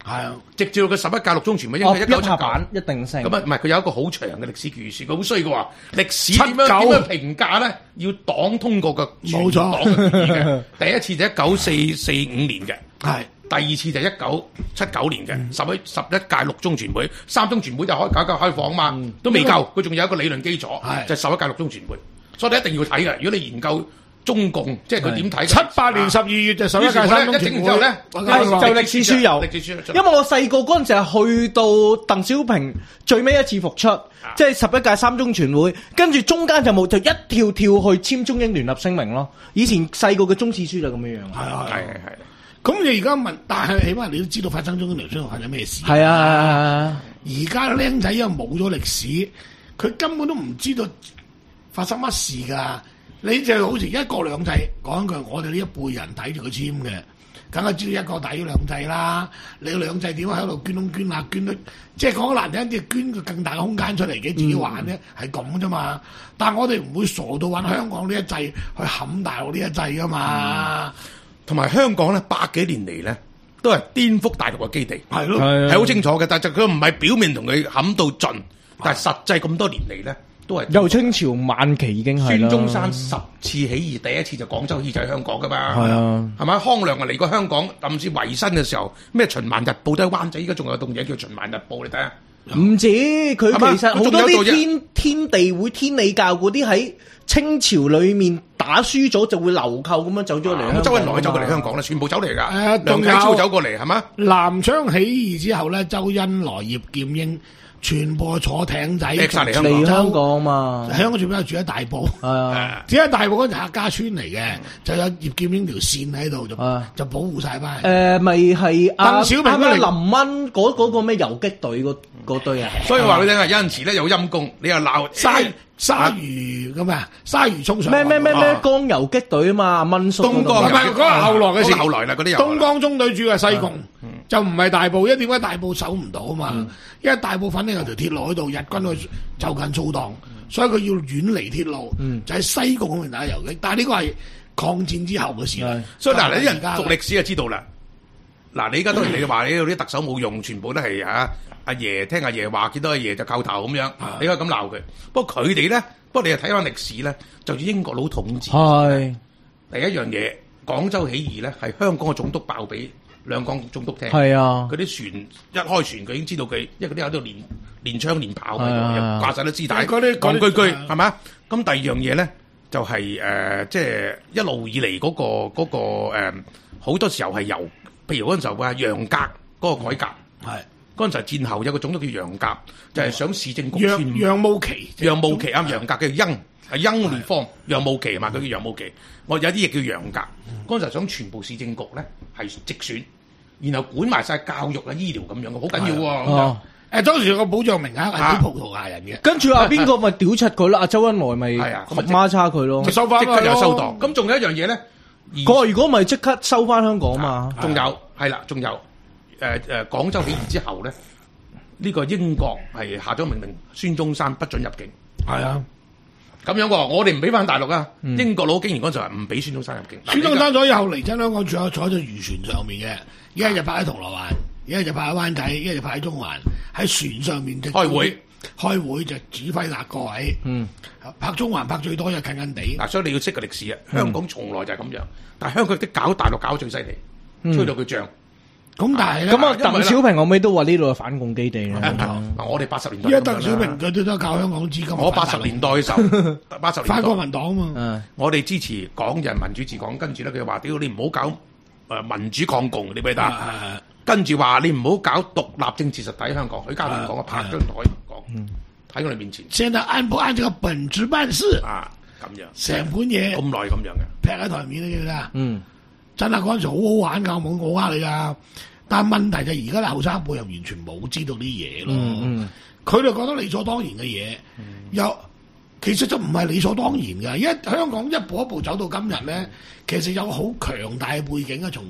[SPEAKER 3] 係啊，
[SPEAKER 5] 直至到佢十一屆六中全會，應
[SPEAKER 4] 哦，
[SPEAKER 5] 該一九七九。
[SPEAKER 4] 一拍板一定勝。
[SPEAKER 5] 咁啊，唔係佢有一個好長嘅歷史預示，佢好衰嘅喎。歷史點樣點樣評價咧？要黨通過嘅
[SPEAKER 3] 冇錯
[SPEAKER 5] 全黨嘅決議嘅。第一次就一九四四五年嘅，
[SPEAKER 3] 係
[SPEAKER 5] 第二次就一九七九年嘅，十一十一屆六中全會，三中全會就開改革開放啊嘛，都未夠，佢仲有一個理論基礎，
[SPEAKER 3] 係
[SPEAKER 5] 就係十一屆六中全會，所以你一定要睇嘅。如果你研究中共，即係佢點睇？
[SPEAKER 3] 七八年十二月就十一屆三中
[SPEAKER 5] 一整
[SPEAKER 3] 全會
[SPEAKER 5] 完之後咧，
[SPEAKER 4] 就歷史書有
[SPEAKER 5] 歷史書出
[SPEAKER 4] 因為我細個嗰陣時係去到鄧小平最尾一次復出，即係十一屆三中全會，跟住中間就冇，就一跳跳去簽中英聯合聲明咯。以前細個嘅中史書就咁樣樣。
[SPEAKER 3] 係啊
[SPEAKER 5] 係係係。
[SPEAKER 3] 咁你而家問，但係起碼你都知道發生中英聯合聲明發生咩事。
[SPEAKER 4] 係啊，
[SPEAKER 3] 而家僆仔因為冇咗歷史，佢根本都唔知道發生乜事㗎。你就好似一國兩制講一句，我哋呢一輩人睇住佢簽嘅，梗係知道一國大於兩制啦。你個兩制點喺度捐窿捐罅捐得，即係講得難聽啲，捐個更大嘅空間出嚟嘅自己玩咧，係咁啫嘛。但係我哋唔會傻到揾香港呢一制去冚大陸呢一制噶嘛。
[SPEAKER 5] 同埋香港咧，百幾年嚟咧，都係顛覆大陸嘅基地，
[SPEAKER 3] 係咯，
[SPEAKER 5] 係好清楚嘅。但係就佢唔係表面同佢冚到盡，但係實際咁多年嚟咧，都係
[SPEAKER 4] 由清朝晚期已經係啦。
[SPEAKER 5] 孫中山十次起義，第一次就廣州起義就喺香港噶嘛，
[SPEAKER 4] 係啊，
[SPEAKER 5] 係咪？康亮啊嚟過香港，甚至維新嘅時候，咩《循環日報》都喺灣仔，依家仲有棟嘢叫《循環日報》，你睇下。
[SPEAKER 4] 唔止，佢
[SPEAKER 5] 係嘛
[SPEAKER 4] 其實好多
[SPEAKER 5] 佢仲有一
[SPEAKER 4] 啲
[SPEAKER 5] 個
[SPEAKER 4] 天天地會、天理教嗰啲喺清朝裏面打輸咗，就會流寇咁樣走咗嚟香港。
[SPEAKER 5] 咁周恩來走過嚟香港咧，全部走嚟㗎。
[SPEAKER 3] 誒仲有
[SPEAKER 5] 梁啟超走過嚟係嘛？
[SPEAKER 3] 南昌起義之後咧，周恩來、葉劍英全部坐艇仔
[SPEAKER 5] 踢晒嚟香港
[SPEAKER 4] 嚟香港嘛，
[SPEAKER 3] 香港全部都住喺大埔。
[SPEAKER 4] 係啊，
[SPEAKER 3] 只係大埔嗰陣客家村嚟嘅，就有葉劍英條線喺度，就
[SPEAKER 4] 啊
[SPEAKER 3] 就保護晒班。
[SPEAKER 4] 誒咪係阿
[SPEAKER 3] 鄧小平嗰嚟
[SPEAKER 4] 阿林蚊嗰嗰個咩游擊隊嗰嗰堆啊，
[SPEAKER 5] 所以話俾你聽啊，有陣時咧有陰公，你又鬧
[SPEAKER 3] 鯊鯊魚咁啊，鯊魚衝上
[SPEAKER 4] 咩咩咩咩
[SPEAKER 5] 啊
[SPEAKER 4] 江游擊隊啊嘛，蚊叔
[SPEAKER 5] 東江
[SPEAKER 3] 唔係嗰個後來嘅事
[SPEAKER 5] 嗰個後來啦，嗰啲有
[SPEAKER 3] 東江中隊主係西貢，
[SPEAKER 5] 嗯
[SPEAKER 3] 就唔係大埔。因為點解大埔守唔到啊嘛？因為大埔反正有條鐵路喺度，日軍去就近掃蕩，所以佢要遠離鐵路，就喺西貢嗰邊打游擊。但係呢個係抗戰之後嘅事啦。
[SPEAKER 5] 所以嗱，你啲人
[SPEAKER 3] 而家
[SPEAKER 5] 讀歷史就知道啦。嗱，你而家當然你話你啲特首冇用，全部都係啊阿爺聽阿爺話，見到阿爺就叩頭咁樣，你可以咁鬧佢。不過佢哋咧，不過你又睇翻歷史咧，就似英國佬統治。
[SPEAKER 4] 係
[SPEAKER 5] 第一樣嘢，廣州起義咧係香港嘅總督報俾兩港總督聽。
[SPEAKER 4] 係啊，
[SPEAKER 5] 嗰啲船一開船，佢已經知道佢，因為嗰啲喺度練練槍練炮喺
[SPEAKER 4] 係啊
[SPEAKER 5] 度，又掛晒啲絲帶，
[SPEAKER 3] 嗰啲
[SPEAKER 5] 戇居居
[SPEAKER 3] 嗰啲
[SPEAKER 5] 係咪啊？咁第二樣嘢咧，就係、誒，即係一路以嚟嗰、個嗰、個誒好、多時候係由，譬如嗰陣時候啊楊格嗰個改革，
[SPEAKER 3] 係
[SPEAKER 5] 嗰陣時候戰後有個總督叫楊格，就係、想市政局
[SPEAKER 3] 楊
[SPEAKER 5] 遷
[SPEAKER 3] 楊慕琦，
[SPEAKER 5] 楊慕琦啱，楊格嘅殷係殷烈方，楊慕琦嘛，佢叫楊慕琦。我有啲嘢叫楊格，嗰陣時候想全部市政局咧係直選，然後管埋晒教育啊、醫療咁樣嘅，好緊要喎。咁樣
[SPEAKER 4] 哦，
[SPEAKER 3] 誒當時有個保障名額係俾葡萄牙人嘅，
[SPEAKER 4] 跟住阿邊個咪屌柒佢啦，阿周恩來咪
[SPEAKER 5] 係啊咁咪
[SPEAKER 4] 伏孖叉佢咯
[SPEAKER 3] 就。收翻
[SPEAKER 5] 即刻有收
[SPEAKER 3] 檔。
[SPEAKER 5] 檔。咁仲有一樣嘢咧，而
[SPEAKER 4] 佢話如果咪即刻收翻香港嘛，
[SPEAKER 5] 仲有係啦，仲有誒誒廣州起義之後咧，呢、個英國係下咗命令，孫中山不准入境。
[SPEAKER 3] 係啊，
[SPEAKER 5] 咁樣喎，我哋唔俾翻大陸啊！英國佬竟然嗰陣時話唔俾孫中山入境。
[SPEAKER 3] 孫中山所以後嚟真香港坐坐喺隻漁船上面嘅，一係就泊喺銅鑼灣，一係就泊喺灣仔，一係就泊喺中環，喺船上面就
[SPEAKER 5] 開會，
[SPEAKER 3] 開會就指揮嗱各位。
[SPEAKER 4] 嗯，
[SPEAKER 3] 泊中環泊最多就近近地。
[SPEAKER 5] 嗱，所以你要識個歷史啊！香港從來就係咁樣，但係香港啲搞大陸搞得最犀利，吹到佢漲。
[SPEAKER 3] 咁但係咧，
[SPEAKER 4] 咁啊，
[SPEAKER 5] 因為呢
[SPEAKER 4] 鄧小平後尾都話呢度係反共基地啦。
[SPEAKER 5] 嗱，我哋八十年代
[SPEAKER 3] 因為
[SPEAKER 5] 咁樣啦
[SPEAKER 3] 鄧小平佢哋都靠香港資金。
[SPEAKER 5] 我八十年代嘅時候，八十年
[SPEAKER 3] 反國
[SPEAKER 5] 代，
[SPEAKER 3] 民黨啊嘛，
[SPEAKER 4] 嗯，
[SPEAKER 5] 我哋支持港人民主治港，跟住咧佢話：屌你唔好搞誒民主抗共，你俾打。
[SPEAKER 3] 啊
[SPEAKER 5] 跟住話你唔好搞獨立政治實體香港，許家印講啊，拍張台講，喺我哋面前
[SPEAKER 3] 現在按不按這個本質辦事？
[SPEAKER 5] 啊咁樣，
[SPEAKER 3] 成盤嘢
[SPEAKER 5] 咁耐咁樣嘅。
[SPEAKER 3] 劈喺台面你記得？
[SPEAKER 4] 嗯，
[SPEAKER 3] 真係嗰陣時好好玩㗎，冇我呃你㗎。但係問題就係而家啲後生輩又完全冇知道啲嘢咯。
[SPEAKER 4] 嗯嗯
[SPEAKER 3] 佢哋覺得理所當然嘅嘢，又其實就唔係理所當然㗎。因為香港一步一步走到今日咧，其實有好強大嘅背景啊，從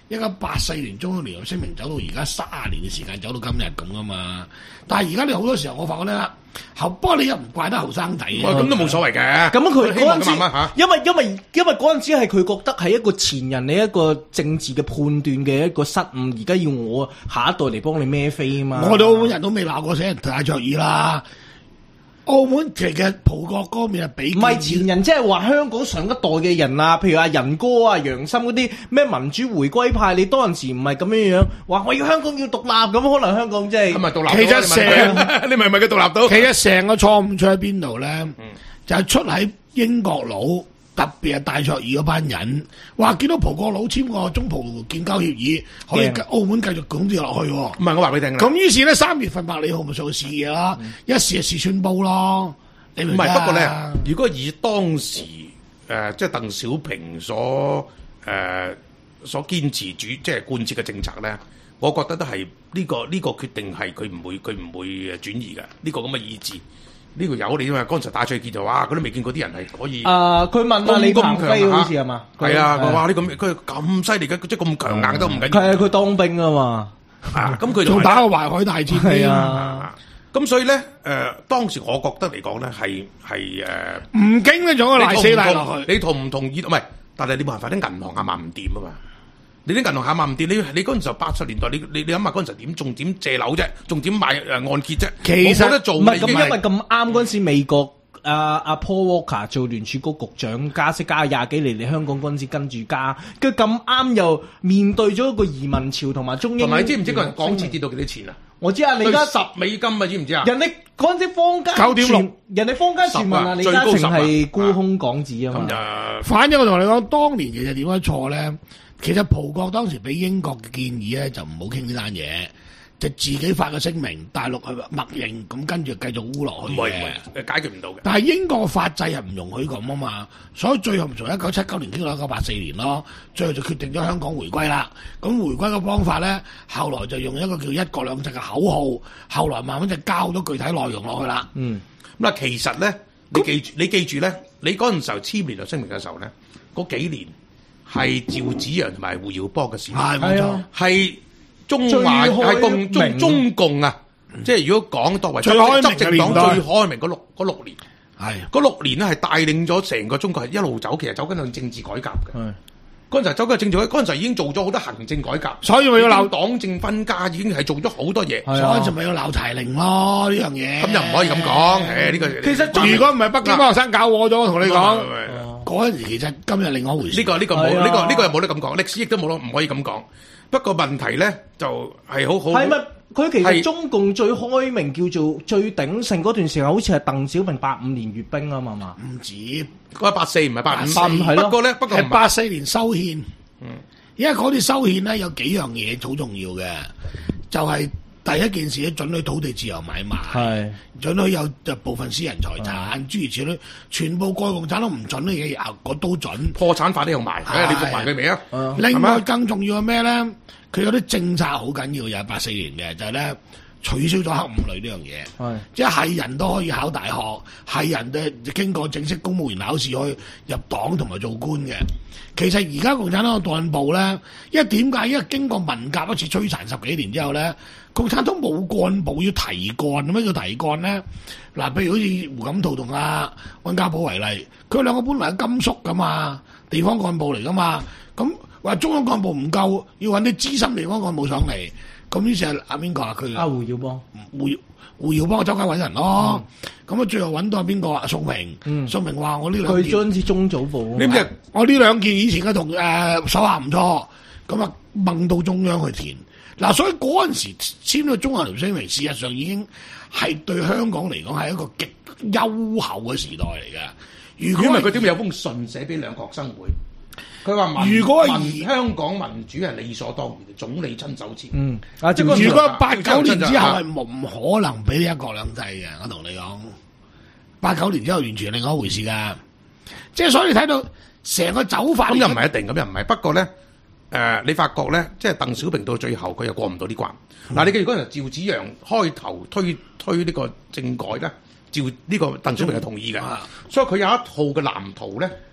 [SPEAKER 3] 一九八四年中英聯合聲明走到而家三十年嘅時間，走到今日咁啊嘛。但係而家你好多時候，我發覺咧，後不過你又唔怪得後生仔嘅，
[SPEAKER 5] 咁都冇所謂嘅。
[SPEAKER 4] 咁佢
[SPEAKER 5] 希望
[SPEAKER 4] 嗰陣時
[SPEAKER 5] 佢慢慢嚇，
[SPEAKER 4] 因為因為因為嗰陣時係佢覺得係一個前人嘅一個政治嘅判斷嘅一個失誤，而家要我下一代嚟幫你孭飛啊嘛。
[SPEAKER 3] 我哋澳門人都未鬧過死人戴卓爾啦。澳門其實葡國嗰邊係比
[SPEAKER 4] 唔係前人，即係話香港上一代嘅人啊，譬如阿仁哥啊、楊森嗰啲咩民主回歸派，你當陣時唔係咁樣樣，話我要香港要獨立咁，可能香港即係
[SPEAKER 5] 咁咪獨立到。
[SPEAKER 3] 其實成
[SPEAKER 5] 你咪咪佢獨立到。
[SPEAKER 3] 其實成個錯誤出喺邊度咧？嗯、就係出喺英國佬，特別係戴卓爾嗰班人，話見到葡國佬簽個中葡建交協議，可以澳門繼續管治落去。唔
[SPEAKER 5] 係我話俾你聽啦。
[SPEAKER 3] 咁於是咧，三月份百里號咪做試嘢啦，嗯、一試就試穿煲咯。你唔
[SPEAKER 5] 係不過咧，如果以當時誒、呃、即係鄧小平所誒、呃、所堅持主即係貫徹嘅政策咧，我覺得都係呢、呢個呢、呢個決定係佢唔會佢唔會誒轉移嘅呢、呢個咁嘅意志。呢個有你啊嘛！剛才打出去見就話，佢都未見過啲人係可以。啊！
[SPEAKER 4] 佢問啊，李鵬飛好似係嘛？
[SPEAKER 5] 係啊！佢話呢咁佢咁犀利嘅，即係咁強硬都唔緊要。
[SPEAKER 4] 係啊！佢當兵啊嘛。
[SPEAKER 5] 啊！咁佢
[SPEAKER 3] 仲打個淮海大戰
[SPEAKER 4] 係啊！
[SPEAKER 5] 咁所以咧，誒當時我覺得嚟講咧，係係誒
[SPEAKER 3] 唔經呢種賴死賴落去。
[SPEAKER 5] 你同唔同意？唔係，但係你冇辦法，啲銀行下萬唔掂啊嘛！你啲銀行下萬唔掂，你你嗰陣時候八十年代，你你你諗下嗰陣時點仲點借樓啫，仲點買誒按揭啫？
[SPEAKER 3] 其實
[SPEAKER 5] 冇得做。
[SPEAKER 4] 唔係咁，因為咁啱嗰陣時美國阿阿 Paul Walker 做聯儲局局長，加息加廿幾年，嚟香港嗰陣時跟住加，跟住咁啱又面對咗一個移民潮同埋中英。
[SPEAKER 5] 同埋你知唔知個人港紙跌到幾多錢啊？
[SPEAKER 4] 我知啊，你而家
[SPEAKER 5] 十美金啊，知唔知啊？
[SPEAKER 4] 人哋嗰陣時坊間
[SPEAKER 3] 九點六，
[SPEAKER 4] 人哋坊間傳聞啊，李嘉誠係沽空港紙啊嘛。
[SPEAKER 5] 啊
[SPEAKER 3] 反正我同你講，當年其實點樣錯咧？其實葡國當時俾英國嘅建議咧，就唔好傾呢單嘢，就自己發個聲明，大陸去默認，咁跟住繼續烏落去嘅。
[SPEAKER 5] 唔係唔係，解決唔到嘅。
[SPEAKER 3] 但係英國法制係唔容許咁啊嘛，所以最後從一九七九年傾到一九八四年咯，最後就決定咗香港回歸啦。咁回歸嘅方法咧，後來就用一個叫一國兩制嘅口號，後來慢慢就交咗具體內容落去啦。
[SPEAKER 4] 嗯，
[SPEAKER 5] 咁啊，其實咧，你記住，你記住咧，你嗰陣時候簽聯合聲明嘅時候咧，嗰幾年。係趙紫陽同埋胡耀邦嘅時代，
[SPEAKER 3] 係冇錯，
[SPEAKER 5] 係中華係共中中共啊！嗯、即係如果講作為執政黨最開明嗰六嗰六年，係嗰六年咧係帶領咗成個中國係一路走，其實走緊向政治改革嘅。嗰陣時走緊政治改革，嗰陣時已經做咗好多行政改革，
[SPEAKER 3] 所以咪要鬧
[SPEAKER 5] 黨政分家，已經係做咗好多嘢。
[SPEAKER 3] 所以就咪要鬧柴玲咯呢樣嘢。
[SPEAKER 5] 咁又唔可以咁講，誒呢個
[SPEAKER 3] 其實如果唔係北京班學生搞我咗，我同你講。嗰陣時其實今日另外一回事。
[SPEAKER 5] 呢、這個呢、這個冇呢個呢個又冇得咁講，歷史亦都冇得唔可以咁講。不過問題咧就係好好。
[SPEAKER 4] 係咪佢其實中共最開明叫做最鼎盛嗰段時間，好似係鄧小平八五年閱兵啊嘛嘛。
[SPEAKER 3] 唔止，
[SPEAKER 5] 嗰八四唔係八五。
[SPEAKER 3] 八五係咯。
[SPEAKER 5] 不過咧，不過
[SPEAKER 3] 係八四年修憲。嗯。因為嗰啲修憲咧有幾樣嘢好重要嘅，就係、是。第一件事咧，准許土地自由買賣，係准許有就部分私人財產，諸如此類，全部國共產都唔准嘅嘢，我都准。
[SPEAKER 5] 破產法都用埋，你服埋佢未啊？
[SPEAKER 3] 另外更重要係咩咧？佢有啲政策好緊要，又係八四年嘅，就係、是、咧取消咗黑五類呢樣嘢，係即係人都可以考大學，係人嘅經過正式公務員考試可以入黨同埋做官嘅。其實而家共產黨嘅幹部咧，因為點解？因為經過文革一次摧殘十幾年之後咧，共產黨冇幹部要提幹，咩叫提幹咧？嗱，譬如好似胡錦濤同阿溫家寶為例，佢兩個本來係甘肅噶嘛，地方幹部嚟噶嘛，咁話中央幹部唔夠，要揾啲資深地方幹部上嚟，咁於是係阿邊個啊？佢
[SPEAKER 4] 阿胡耀邦，
[SPEAKER 3] 胡胡耀邦周街揾人咯，咁啊、嗯、最後揾到係邊個啊？宋平，嗯、宋平話我呢兩件，
[SPEAKER 4] 佢將至中組部，
[SPEAKER 3] 你知我呢兩件以前嘅同誒手下唔錯，咁啊掹到中央去填。嗱，所以嗰陣時簽咗中英聯合聲明，事實上已經係對香港嚟講係一個極優厚嘅時代嚟嘅。如果因為
[SPEAKER 5] 佢點會有封信寫俾兩個學生會？佢話
[SPEAKER 3] 如果
[SPEAKER 5] 民香港民主係理所當然，總理親手簽。
[SPEAKER 4] 嗯，
[SPEAKER 3] 啊，即係如果八九年之後係冇唔可能俾呢一國兩制嘅，我同你講，八九年之後完全另外一回事㗎。即係所以睇到成個走法，
[SPEAKER 5] 咁又唔係一定，咁又唔係。不過咧。誒、呃，你發覺咧，即係鄧小平到最後佢又過唔到啲關。嗱、嗯，你記住嗰陣趙紫陽開頭推推呢個政改咧，趙呢、這個鄧小平係同意嘅，嗯、所以佢有一套嘅藍圖咧，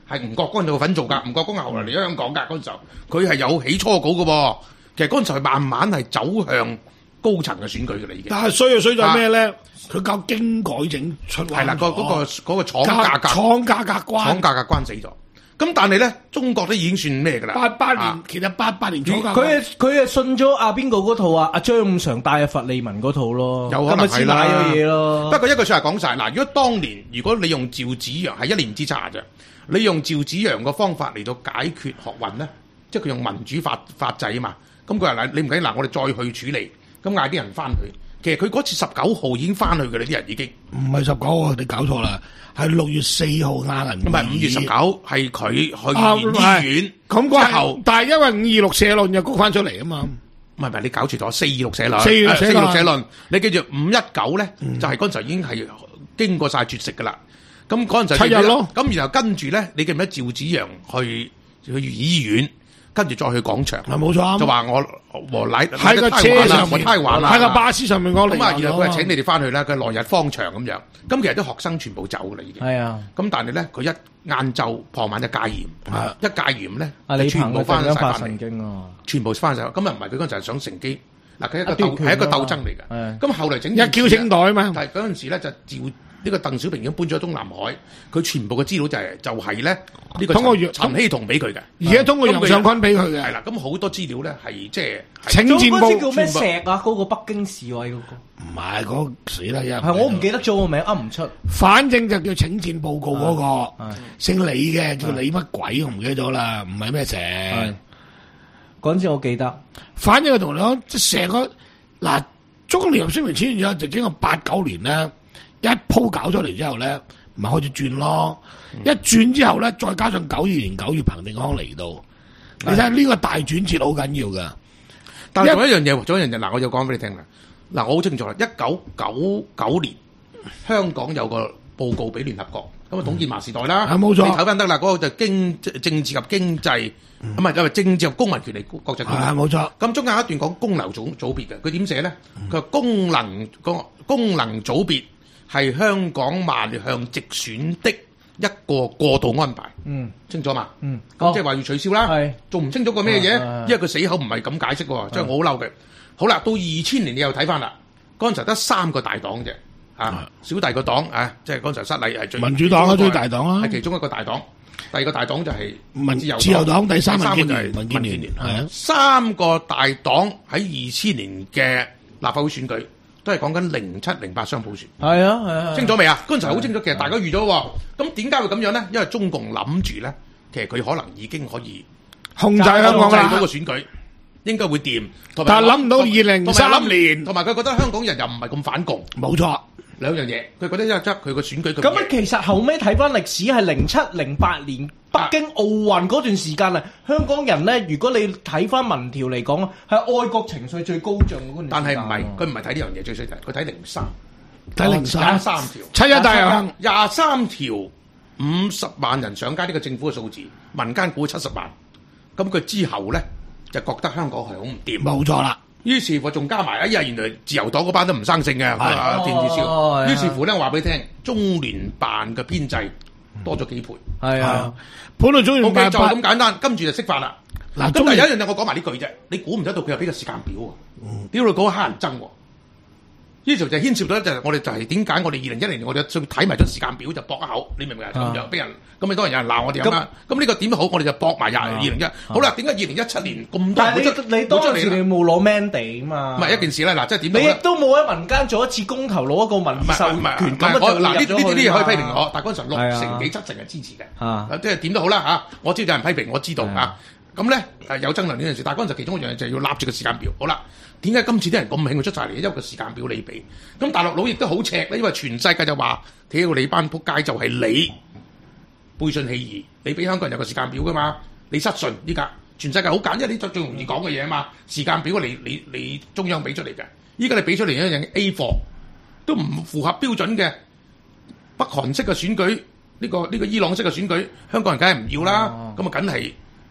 [SPEAKER 5] 係吳國光有份做㗎，吳國光係後來嚟咗香港㗎嗰陣時候，佢係有起初稿嘅喎。其實嗰陣時候慢慢係走向高層嘅選舉嘅啦已經。
[SPEAKER 3] 但係衰就衰在咩咧？佢靠經改整出嚟。
[SPEAKER 5] 係啦，個嗰個嗰個廠價格
[SPEAKER 3] 廠價格關
[SPEAKER 5] 廠價格關死咗。咁但係咧，中國都已經算咩㗎啦？
[SPEAKER 3] 八八年、
[SPEAKER 5] 啊、
[SPEAKER 3] 其實八八年廠價
[SPEAKER 4] 佢係佢係信咗阿邊個嗰套啊？阿張五常帶阿佛利民嗰套咯，
[SPEAKER 5] 有可能係啦。
[SPEAKER 4] 買咗嘢咯。
[SPEAKER 5] 不過一句説話講晒，嗱，如果當年如果你用趙紫陽係一念之差啫，你用趙紫陽個方法嚟到解決學運咧，即係佢用民主法法制啊嘛。咁佢話嗱，你唔緊嗱，我哋再去處理，咁嗌啲人翻去。其實佢嗰次十九號已經翻去嘅啦，啲人已經
[SPEAKER 3] 唔係十九號，你搞錯啦，係六月四號亞銀。
[SPEAKER 5] 唔係五月十九，係佢去完醫院
[SPEAKER 3] 咁
[SPEAKER 5] 之後，
[SPEAKER 3] 但係因為五二六社論又谷翻出嚟啊嘛。
[SPEAKER 5] 唔係唔係，你搞錯咗四二六社論。
[SPEAKER 3] 四二六
[SPEAKER 5] 四二六社論，你記住五一九咧，就係嗰陣時已經係經過晒絕食噶啦。咁嗰陣就
[SPEAKER 3] 七日咯。
[SPEAKER 5] 咁然後跟住咧，你記唔記得趙紫陽去去醫院？跟住再去廣場，
[SPEAKER 3] 冇錯，
[SPEAKER 5] 就話我和奶
[SPEAKER 3] 喺個車上面，喺個巴士上面講嚟。
[SPEAKER 5] 咁啊，然後佢係請你哋翻去啦，佢來日方長咁樣。咁其實啲學生全部走㗎啦已經。
[SPEAKER 4] 係啊。
[SPEAKER 5] 咁但係咧，佢一晏晝傍晚就戒嚴，一戒嚴咧，
[SPEAKER 4] 啊你
[SPEAKER 5] 全部翻晒
[SPEAKER 4] 發
[SPEAKER 5] 神
[SPEAKER 4] 經啊！
[SPEAKER 5] 全部翻晒。咁啊唔係佢嗰陣就係想乘機，嗱佢一個鬥係一個鬥爭嚟嘅。咁後嚟整
[SPEAKER 3] 一嬌清袋啊嘛。
[SPEAKER 5] 但係嗰陣時咧就趙。呢個鄧小平已經搬咗東南海，佢全部嘅資料就係就係咧呢個陳陳希同俾佢嘅，
[SPEAKER 3] 而家通過楊尚昆俾佢嘅。
[SPEAKER 5] 係啦，咁好多資料咧係即係
[SPEAKER 3] 請戰報
[SPEAKER 4] 叫咩石啊？嗰個北京市委嗰個
[SPEAKER 3] 唔係嗰死啦，
[SPEAKER 4] 係我唔記得咗個名，噏唔出。
[SPEAKER 3] 反正就叫請戰報告嗰個，姓李嘅叫李乜鬼，我唔記得咗啦，唔係咩石。
[SPEAKER 4] 嗰陣時我記得，
[SPEAKER 3] 反正我同你講，即係成個嗱，中國聯合聲明簽完之後，就經過八九年咧。一鋪搞咗嚟之後咧，咪開始轉咯。嗯、一轉之後咧，再加上九二年九月彭定康嚟到，你睇下呢個大轉折好緊要噶。
[SPEAKER 5] 但係仲有一樣嘢，仲有一樣嘢，嗱，我就講俾你聽啦。嗱，我好清楚啦，一九九九年香港有個報告俾聯合國，咁啊董建華時代啦，
[SPEAKER 3] 係冇錯。
[SPEAKER 5] 你睇翻得啦，嗰、那個就經政治及經濟，咁啊因為政治及公民權利國際公
[SPEAKER 3] 係冇錯。咁
[SPEAKER 5] 中間有一段講功能組組別嘅，佢點寫咧？佢話功能個功能組別。係香港邁向直選的一個過渡安排，嗯，清楚嘛？嗯，咁即係話要取消啦，係，仲唔清楚個咩嘢？因為佢死口唔係咁解釋喎，即係我好嬲嘅。好啦，到二千年你又睇翻啦，嗰陣時得三個大黨啫，啊，小弟個黨啊，即係嗰陣時失禮係最
[SPEAKER 3] 民主黨啦，最大黨啦，
[SPEAKER 5] 係其中一個大黨，第二個大黨就係
[SPEAKER 3] 民自由自由黨，第三個就係民建聯，
[SPEAKER 5] 係啊，三個大黨喺二千年嘅立法會選舉。都係講緊零七零八雙普選，
[SPEAKER 4] 係啊係啊，
[SPEAKER 5] 清楚未啊？嗰陣時好清楚，其實大家預咗喎。咁點解會咁樣咧？因為中共諗住咧，其實佢可能已經可以
[SPEAKER 3] 控制香港
[SPEAKER 5] 啦，個選舉應該會掂。
[SPEAKER 3] 但係諗唔到二零三年，
[SPEAKER 5] 同埋佢覺得香港人又唔係咁反共，
[SPEAKER 3] 冇錯。
[SPEAKER 5] 兩樣嘢，佢覺得一則佢個選舉
[SPEAKER 4] 咁啊，其實後尾睇翻歷史係零七零八年北京奧運嗰段時間啊，香港人咧，如果你睇翻民調嚟講，係愛國情緒最高漲嗰段時間。
[SPEAKER 5] 但係唔係，佢唔係睇呢樣嘢最衰睇，佢睇零三，
[SPEAKER 3] 睇零三
[SPEAKER 5] 三條
[SPEAKER 3] 七一大遊行
[SPEAKER 5] 廿三條五十萬人上街呢個政府嘅數字，民間估七十萬，咁佢之後咧就覺得香港係好唔掂，
[SPEAKER 3] 冇錯啦。
[SPEAKER 5] 於是乎仲加埋一日，原來自由黨嗰班都唔生性嘅，電子消。於是乎咧，我話俾你聽，中聯辦嘅編制多咗幾倍。
[SPEAKER 4] 係啊，
[SPEAKER 3] 本來中聯辦
[SPEAKER 5] 就咁簡單，跟住就釋法啦。嗱，咁但係有一樣嘢，我講埋呢句啫，你估唔得到佢有俾個時間表喎。屌你講黑人憎喎！呢條就牽涉到就係我哋就係點解我哋二零一零年我哋想睇埋張時間表就駁一口，你明唔明啊？咁樣俾人咁咪當然有人鬧我哋咁啦。咁呢個點都好，我哋就駁埋廿二零一。好啦，點解二零一七年咁多？
[SPEAKER 4] 但係你你當時你冇攞 mandate 啊嘛？
[SPEAKER 5] 唔係一件事啦，嗱，即係點？
[SPEAKER 4] 你亦都冇喺民間做一次公投攞一個民意授權咁
[SPEAKER 5] 嗱，呢呢啲啲嘢可以批評我，但係嗰陣時六成幾七成係支持嘅。啊，即係點都好啦嚇，我知道有人批評，我知道啊。咁咧誒有爭論呢件事，但係嗰陣時其中一樣嘢就係要立住個時間表。好啦。點解今次啲人咁興出晒嚟？因為個時間表你俾，咁大陸佬亦都好赤咧，因為全世界就話，屌你班仆街就係你背信棄義，你俾香港人有個時間表噶嘛？你失信依家，全世界好簡單，呢啲最容易講嘅嘢啊嘛。時間表你你你中央俾出嚟嘅，依家你俾出嚟一樣 A 貨都唔符合標準嘅，北韓式嘅選舉，呢個呢個伊朗式嘅選舉，香港人梗係唔要啦，咁啊梗係。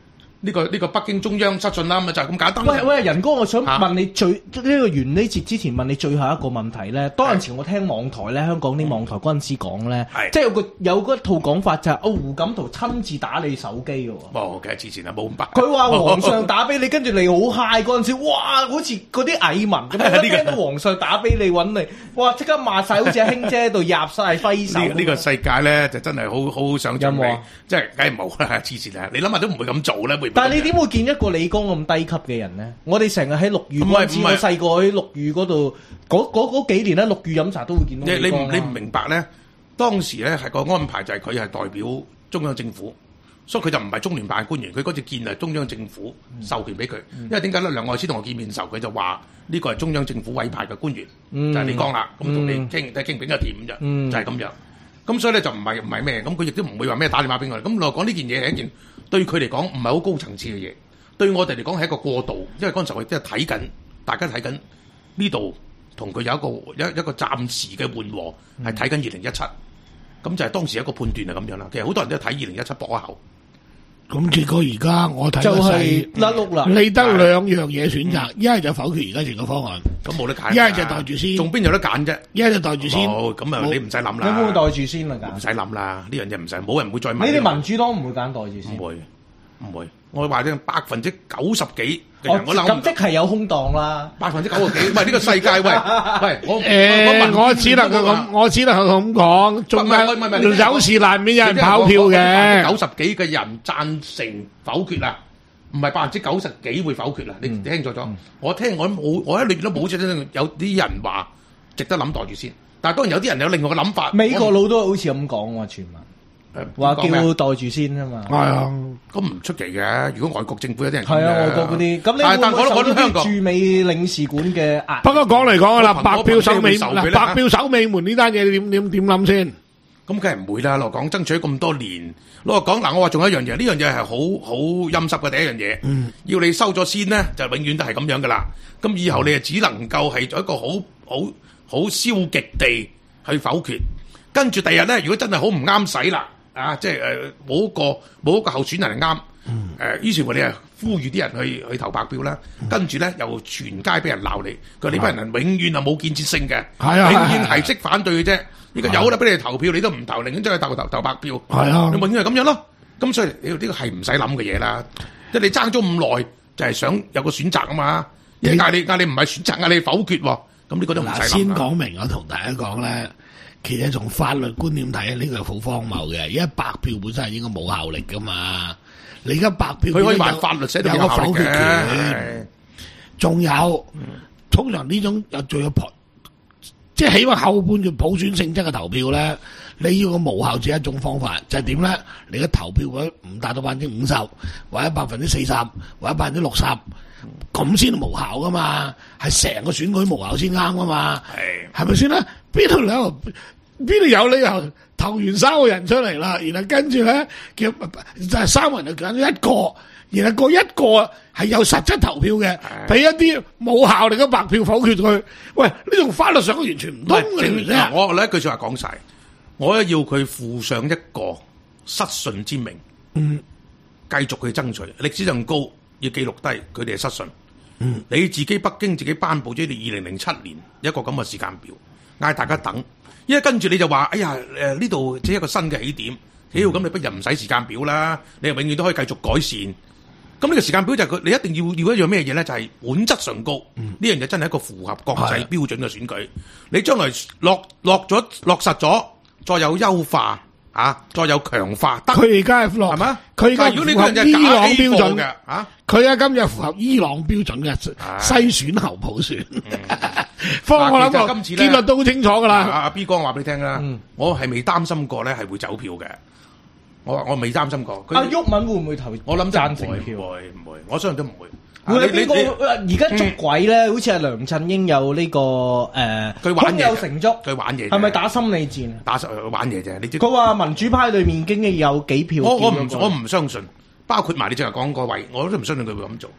[SPEAKER 5] 呢個呢個北京中央失信啦，咁就係咁簡單。
[SPEAKER 4] 喂喂，仁哥，我想
[SPEAKER 5] 啊
[SPEAKER 4] 問你最呢、這個完呢節之前問你最後一個問題咧。當陣時我聽網台咧，香港啲網台嗰陣時講咧，
[SPEAKER 5] 係
[SPEAKER 4] 即係有個有嗰套講法就係、是，哦胡錦濤親自打你手機嘅喎。
[SPEAKER 5] 冇嘅，之前啊冇咁白。
[SPEAKER 4] 佢話皇上打俾你，跟住你好 high 嗰陣時，哇！好似嗰啲蟻民咁樣，一聽到皇上打俾你揾你，哇！即刻抹晒，好似阿卿姐喺度入晒揮手。
[SPEAKER 5] 呢呢個世界咧就真係好好好想像你
[SPEAKER 4] 有冇啊，
[SPEAKER 5] 即係梗係冇啦，黐線啊！你諗下都唔會咁做咧，會唔會？
[SPEAKER 4] 但係你點會見一個李剛咁低級嘅人咧？我哋成日喺陸羽
[SPEAKER 5] 唔係
[SPEAKER 4] 嗰陣時，
[SPEAKER 5] 唔係
[SPEAKER 4] 我細個喺陸羽嗰度，嗰嗰嗰幾年咧，陸羽飲茶都會見到
[SPEAKER 5] 你你
[SPEAKER 4] 李剛啦
[SPEAKER 5] 唔你唔明白咧？當時咧係個安排就係佢係代表中央政府，所以佢就唔係中聯辦官員，佢嗰次見係中央政府授權俾佢。因為點解咧？梁愛詩同我見面嘅時候，佢就話呢個係中央政府委派嘅官員，
[SPEAKER 4] 嗯
[SPEAKER 5] 就係李剛啦。咁同你
[SPEAKER 4] 嗯
[SPEAKER 5] 傾睇傾邊個甜啫，
[SPEAKER 4] 嗯
[SPEAKER 5] 就係咁樣。咁所以咧就唔係唔係咩，咁佢亦都唔會話咩打電話俾我哋。咁我講呢件嘢係一件對佢嚟講唔係好高層次嘅嘢，對我哋嚟講係一個過渡。因為嗰陣時我亦都係睇緊，大家睇緊呢度同佢有一個一一個暫時嘅緩和，係睇緊二零一七。咁就係當時一個判斷係咁樣啦。其實好多人都係睇二零一七博口。
[SPEAKER 3] 咁結果而家我睇個
[SPEAKER 4] 就係
[SPEAKER 3] 勢
[SPEAKER 4] 甩碌啦。
[SPEAKER 3] 你得兩樣嘢選擇，一係就否決而家成個方案，
[SPEAKER 5] 咁冇得揀㗎。
[SPEAKER 3] 一係就袋住先
[SPEAKER 5] 仲邊有得揀啫？
[SPEAKER 3] 一係就袋住先。
[SPEAKER 5] 冇咁啊！
[SPEAKER 3] 冇
[SPEAKER 5] 你唔使諗
[SPEAKER 4] 你會唔會
[SPEAKER 5] 啦，
[SPEAKER 4] 袋住先啊？
[SPEAKER 5] 唔
[SPEAKER 4] 揀
[SPEAKER 5] 使諗啦，呢樣嘢唔使，冇人會再問。
[SPEAKER 4] 你哋民主黨唔會揀袋住先。
[SPEAKER 5] 唔會唔會？我話你百分之九十幾嘅
[SPEAKER 4] 哦
[SPEAKER 5] 人，我諗
[SPEAKER 4] 咁即係有空檔啦。
[SPEAKER 5] 百分之九十幾。喂，呢個世界喂喂，我
[SPEAKER 3] 誒，我只能夠咁，
[SPEAKER 5] 我
[SPEAKER 3] 我只能夠咁講，中間
[SPEAKER 5] 唔係唔係唔係你聽我
[SPEAKER 3] 有時難免有人跑票嘅。
[SPEAKER 5] 九十幾嘅人贊成否決啦，唔係百分之九十幾會否決啦。你聽錯咗，我聽我都冇，我喺裏邊都冇聽有啲人話值得諗袋住先。但係當然有啲人有另外嘅諗法。
[SPEAKER 4] 美國佬都好似咁講喎，傳聞
[SPEAKER 5] 誒
[SPEAKER 4] 話
[SPEAKER 5] 講咩
[SPEAKER 4] 叫袋住先啊嘛。
[SPEAKER 3] 係啊，
[SPEAKER 5] 咁唔出奇嘅。如果外國政府有啲人
[SPEAKER 4] 係啊，外國嗰啲，咁你
[SPEAKER 5] 但係但係我
[SPEAKER 4] 會唔會受到
[SPEAKER 5] 我諗香港
[SPEAKER 4] 啲駐美領事館嘅壓？
[SPEAKER 3] 不過講嚟講啦，
[SPEAKER 5] 我憑
[SPEAKER 3] 白票守尾
[SPEAKER 5] 我憑咩會受佢
[SPEAKER 3] 嗱，
[SPEAKER 5] 呢
[SPEAKER 3] 白票守尾門呢單嘢，你點點點諗先？
[SPEAKER 5] 咁梗係唔會啦，老實講爭取咗咁多年，老實講嗱，我話仲有一樣嘢，呢樣嘢係好好陰濕嘅第一樣嘢，
[SPEAKER 3] 嗯
[SPEAKER 5] 要你收咗先咧，就永遠都係咁樣噶啦。咁以後你就只能夠係做一個好好好消極地去否決，跟住第日咧，如果真係好唔啱使啦，啊，即係誒冇一個冇一個候選人係啱，誒、呃，於是乎你係呼籲啲人去去投白票啦，跟住咧又全街俾人鬧你，佢話你班人永遠係冇建設性嘅，
[SPEAKER 3] 係啊
[SPEAKER 5] 永
[SPEAKER 3] 係啊
[SPEAKER 5] 遠係識反對嘅啫。呢個有得俾你投票，你都唔投，寧願將佢投投投白票。
[SPEAKER 3] 係啊
[SPEAKER 5] 你永遠係咁樣咯。咁所以呢呢個係唔使諗嘅嘢啦。即係你爭咗咁耐，就係想有個選擇啊嘛。
[SPEAKER 3] 你
[SPEAKER 5] 你嗌你嗌你唔係選擇，嗌你否決喎。咁呢個都唔
[SPEAKER 3] 嗱，
[SPEAKER 5] 使諗啦。
[SPEAKER 3] 先講明，我同大家講咧，其實從法律觀點睇，呢個係好荒謬嘅。因為白票本身係應該冇效力噶嘛。你而家白票
[SPEAKER 5] 佢可以
[SPEAKER 3] 話
[SPEAKER 5] 話法律寫到
[SPEAKER 3] 有個
[SPEAKER 5] 有效力
[SPEAKER 3] 否決權，
[SPEAKER 5] 嘅。
[SPEAKER 3] 仲有通常呢種有仲有普，即係起碼後半段普選性質嘅投票咧，你要個無效只係一種方法，就係點咧？你嘅投票率唔達到百分之五十，或者百分之四十，或者百分之六十，咁先無效噶嘛？係成個選舉無效先啱噶嘛？
[SPEAKER 5] 係
[SPEAKER 3] 係咪先咧？邊度理由？邊度有理由投完三個人出嚟啦？然後跟住咧叫就係三個人就揀咗一個，然後嗰一個係有實質投票嘅，俾一啲冇效力嘅白票否決佢。喂，呢種法律上完全唔
[SPEAKER 5] 唔
[SPEAKER 3] 通
[SPEAKER 5] 係正
[SPEAKER 3] 嘅啫。
[SPEAKER 5] 我呢一句説話講晒，我咧要佢負上一個失信之名，
[SPEAKER 3] 嗯，
[SPEAKER 5] 繼續去爭取。歷史上高要記錄低佢哋係失信。
[SPEAKER 3] 嗯，
[SPEAKER 5] 你自己北京自己頒布咗你二零零七年一個咁嘅時間表，嗌大家等。因為跟住你就話：哎呀，誒呢度只係一個新嘅起點。屌，咁你不如唔使時間表啦，你永遠都可以繼續改善。咁呢個時間表就係佢，你一定要要一樣咩嘢咧？就係、是、本質上高。呢樣嘢真係一個符合國際標準嘅選舉。你將來落落咗落實咗，再有優化啊，再有強化得。
[SPEAKER 3] 佢而家係落
[SPEAKER 5] 係嘛？
[SPEAKER 3] 佢而家
[SPEAKER 5] 如果你
[SPEAKER 3] 符合伊
[SPEAKER 5] 個人就係假
[SPEAKER 3] 朗
[SPEAKER 5] A
[SPEAKER 3] 標
[SPEAKER 5] 貨
[SPEAKER 3] 準
[SPEAKER 5] 嘅啊，
[SPEAKER 3] 佢而家今日符合伊朗標準嘅
[SPEAKER 5] 唉
[SPEAKER 3] 篩選後普選。方我
[SPEAKER 5] 嗱其實
[SPEAKER 3] 諗個
[SPEAKER 5] 今次呢
[SPEAKER 3] 結論都好清楚噶
[SPEAKER 5] 阿
[SPEAKER 3] 啦。
[SPEAKER 5] 阿 B 哥話俾你聽啦，
[SPEAKER 4] 嗯
[SPEAKER 5] 我係未擔心過咧係會走票嘅。我話我未擔心過。佢
[SPEAKER 4] 阿鬱敏會唔會投？
[SPEAKER 5] 我諗
[SPEAKER 4] 贊
[SPEAKER 5] 真係唔會
[SPEAKER 4] 成票？
[SPEAKER 5] 唔會唔會，我相信都唔會。
[SPEAKER 4] 會係邊
[SPEAKER 5] 啊你你
[SPEAKER 4] 個？而家捉鬼咧，好似係梁振英有呢個誒，
[SPEAKER 5] 佢玩嘢
[SPEAKER 4] 胸有成竹，
[SPEAKER 5] 佢玩嘢啫
[SPEAKER 4] 係咪打心理戰啊？
[SPEAKER 5] 打實玩嘢啫？你知
[SPEAKER 4] 佢話民主派裏面已經有幾票
[SPEAKER 5] 我我唔
[SPEAKER 4] 見咗佢
[SPEAKER 5] 我唔相信，包括埋你正話講嗰位，我都唔相信佢會咁做。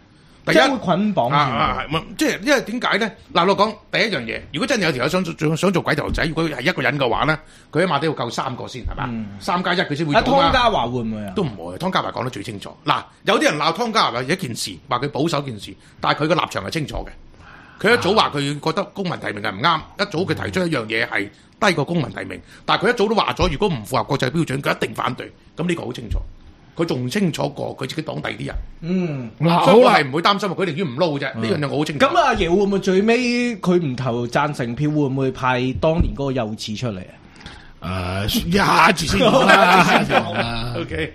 [SPEAKER 5] 第一
[SPEAKER 4] 即係會捆綁住
[SPEAKER 5] 啊啊，係即係因為點解咧？嗱，我講第一樣嘢，如果真係有條友想做想做鬼頭仔，如果係一個人嘅話咧，佢起碼都要夠三個先係嘛？
[SPEAKER 4] 嗯
[SPEAKER 5] 三加一佢先會
[SPEAKER 4] 阿
[SPEAKER 5] 講啦。
[SPEAKER 4] 湯家華會唔會啊？
[SPEAKER 5] 都唔會，湯家華講得最清楚。嗱，有啲人鬧湯家華一件事，話佢保守件事，但係佢個立場係清楚嘅。佢一早話佢覺得公民提名係唔啱，一早佢提出一樣嘢係低過公民提名，但係佢一早都話咗，如果唔符合國際標準，佢一定反對。咁呢個好清楚，佢仲清楚過佢自己黨第啲人。
[SPEAKER 4] 嗯，
[SPEAKER 3] 嗱，
[SPEAKER 5] 所以我
[SPEAKER 3] 好啦，
[SPEAKER 5] 係唔會擔心，佢寧願唔撈嘅啫。呢樣嘢我好清楚。
[SPEAKER 4] 咁阿爺會唔會最尾佢唔投贊成票，會唔會派當年嗰個幼稚出嚟啊？
[SPEAKER 3] 誒，一下子先講啦，一下子講啦。
[SPEAKER 5] OK。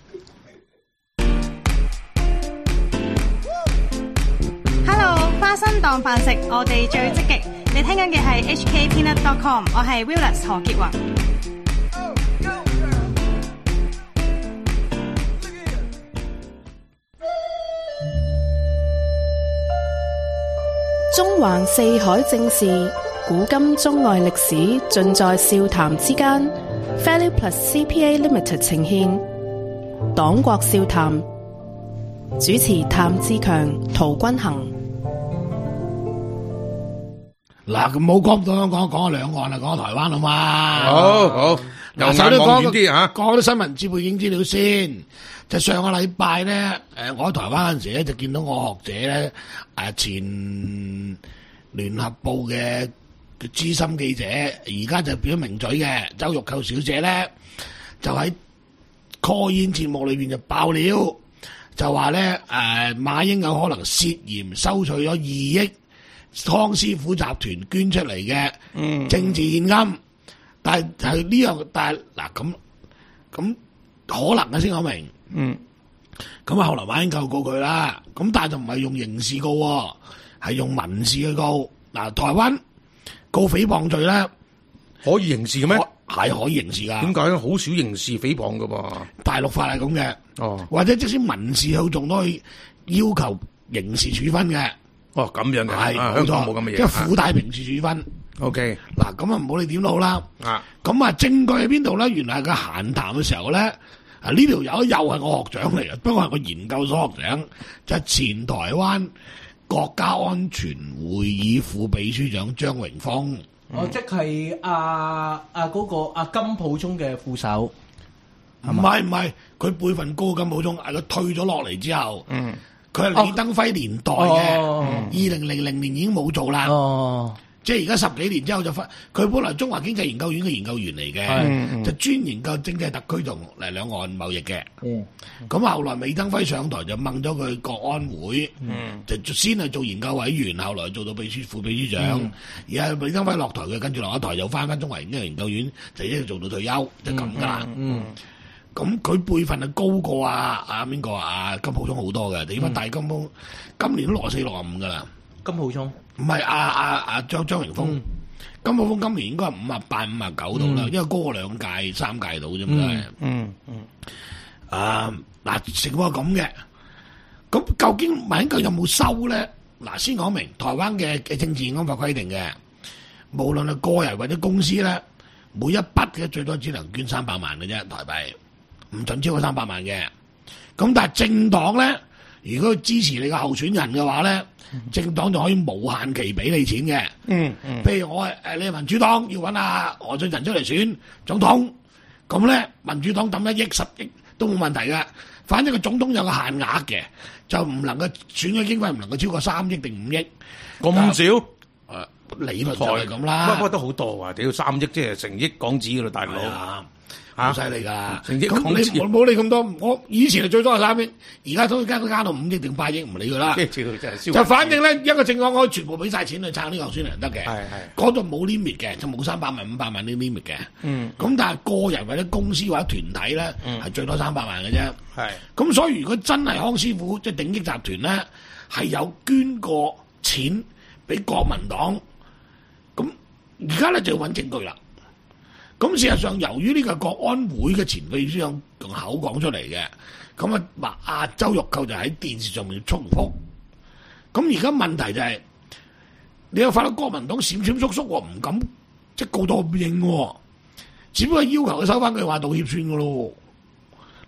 [SPEAKER 6] Hello， 花生當飯食，我哋最積極。你聽緊嘅係 H K Peanut dot com， 我係 Willis 何潔雲。
[SPEAKER 2] 中環四海正事，古今中外歷史，盡在笑談之間。Value Plus C P A Limited 呈現黨國笑談，主持譚志強、陶君行。
[SPEAKER 3] 嗱，咁冇講到香港，講咗兩岸啦，講咗台灣啊嘛。
[SPEAKER 5] 好好，由
[SPEAKER 3] 嗱，首先
[SPEAKER 5] 眼望遠
[SPEAKER 3] 講
[SPEAKER 5] 啲嚇。
[SPEAKER 3] 講啲新聞資背景資料先。就上個禮拜咧，誒，我喺台灣嗰陣時咧，就見到我學者咧，誒，前聯合報嘅嘅資深記者，而家就變咗名嘴嘅周玉蔻小姐咧，就喺 call in 節目裏邊就爆料，就話咧，誒，馬英有可能涉嫌收取咗二億康師傅集團捐出嚟嘅政治現金，但係係呢樣，但係嗱咁咁可能嘅先講明。
[SPEAKER 5] 嗯，
[SPEAKER 3] 咁啊，後來馬英九告佢啦，咁但係就唔係用刑事告，係用民事去告。嗱，台灣告誹謗罪咧，
[SPEAKER 5] 可以刑事嘅咩？
[SPEAKER 3] 係可以刑事噶。
[SPEAKER 5] 點解咧？好少刑事誹謗噶噃。
[SPEAKER 3] 大陸法係咁嘅，
[SPEAKER 5] 哦
[SPEAKER 3] 或者即使民事訴訟都可以要求刑事處分嘅。
[SPEAKER 5] 哦，咁樣嘅，
[SPEAKER 3] 係冇
[SPEAKER 5] 啊香港
[SPEAKER 3] 錯，
[SPEAKER 5] 冇咁嘅嘢。
[SPEAKER 3] 即係附帶刑事處分。
[SPEAKER 5] OK，
[SPEAKER 3] 嗱，咁啊唔好理點都好啦。
[SPEAKER 5] 啊，
[SPEAKER 3] 咁啊證據喺邊度咧？原來係個閒談嘅時候咧。啊！呢條友又係我學長嚟嘅，不過係個研究所學長，就係、是、前台灣國家安全會議副秘書長張榮峰。
[SPEAKER 4] 哦，即係阿阿嗰個阿金溥中嘅副手，
[SPEAKER 3] 唔係唔係，佢輩份高金溥中，係佢退咗落嚟之後，
[SPEAKER 5] 嗯，
[SPEAKER 3] 佢係李登輝年代嘅，
[SPEAKER 4] 哦
[SPEAKER 3] 二零零零年已經冇做啦。
[SPEAKER 4] 哦，
[SPEAKER 3] 即係而家十幾年之後就翻，佢本來中華經濟研究院嘅研究員嚟嘅，
[SPEAKER 5] 嗯
[SPEAKER 3] 就專研究政制特區同誒兩岸貿易嘅。
[SPEAKER 4] 嗯，
[SPEAKER 3] 咁後來李登輝上台就掹咗佢國安會，
[SPEAKER 5] 嗯
[SPEAKER 3] 就先係做研究委員，後來做到秘書副秘書長。
[SPEAKER 4] 嗯
[SPEAKER 3] 而家李登輝落台，佢跟住落一台又翻翻中華經濟研究院，就一直做到退休，就咁噶啦。
[SPEAKER 4] 嗯，
[SPEAKER 3] 咁佢輩份係高過啊啊邊個啊金溥中好多嘅，點解大金溥今年都六十四六十五噶啦？
[SPEAKER 4] 金溥中
[SPEAKER 3] 唔係啊啊啊張張榮峰。金溥中今年應該係五啊八、五啊九度啦，因為高過兩屆、三屆到啫嘛。
[SPEAKER 5] 嗯嗯，
[SPEAKER 3] 啊嗱，情況係咁嘅。咁究竟馬英九有冇收咧？嗱，先講明台灣嘅嘅政治安法規定嘅，無論係個人或者公司咧，每一筆嘅最多只能捐三百萬嘅啫，台幣唔準超過三百萬嘅。咁但係政黨咧，如果支持你個候選人嘅話咧，政黨就可以無限期俾你錢嘅。
[SPEAKER 5] 嗯嗯，
[SPEAKER 3] 譬如我係誒你係民主黨要揾阿何俊仁出嚟選總統，咁咧民主黨抌一億十億都冇問題嘅。反正個總統有個限額嘅，就唔能夠選嘅經費唔能夠超過三億定五億。
[SPEAKER 5] 咁少？
[SPEAKER 3] 誒、呃、理論就係咁啦。
[SPEAKER 5] 不過都好多啊！屌三億即係成億港紙噶啦，大佬。
[SPEAKER 3] 啊，好犀利㗎！
[SPEAKER 5] 成億
[SPEAKER 3] 咁
[SPEAKER 5] 港紙
[SPEAKER 3] 你冇冇理咁多，我以前係最多係三億，而家都加都加到五億定八億，唔理佢啦。
[SPEAKER 5] 即係真係燒
[SPEAKER 3] 就反正咧，一個政黨可以全部俾晒錢去撐呢個候選人得嘅。
[SPEAKER 5] 係係
[SPEAKER 3] 嗰度冇 limit 嘅，就冇三百萬、五百萬呢 limit 嘅。
[SPEAKER 5] 嗯，
[SPEAKER 3] 咁但係個人或者公司或者團體咧，係、
[SPEAKER 5] 嗯
[SPEAKER 3] 最多三百萬嘅啫。
[SPEAKER 5] 係
[SPEAKER 3] 咁所以如果真係康師傅即係鼎益集團咧，係有捐過錢俾國民黨，咁而家咧就要揾證據啦。咁事實上，由於呢個國安會嘅前秘書長用口講出嚟嘅，咁啊話阿周玉蔻就喺電視上面重複。咁而家問題就係、是，你又發覺國民黨閃閃縮縮喎，唔敢即係告到唔認喎，只不過要求佢收翻句話道歉算噶咯。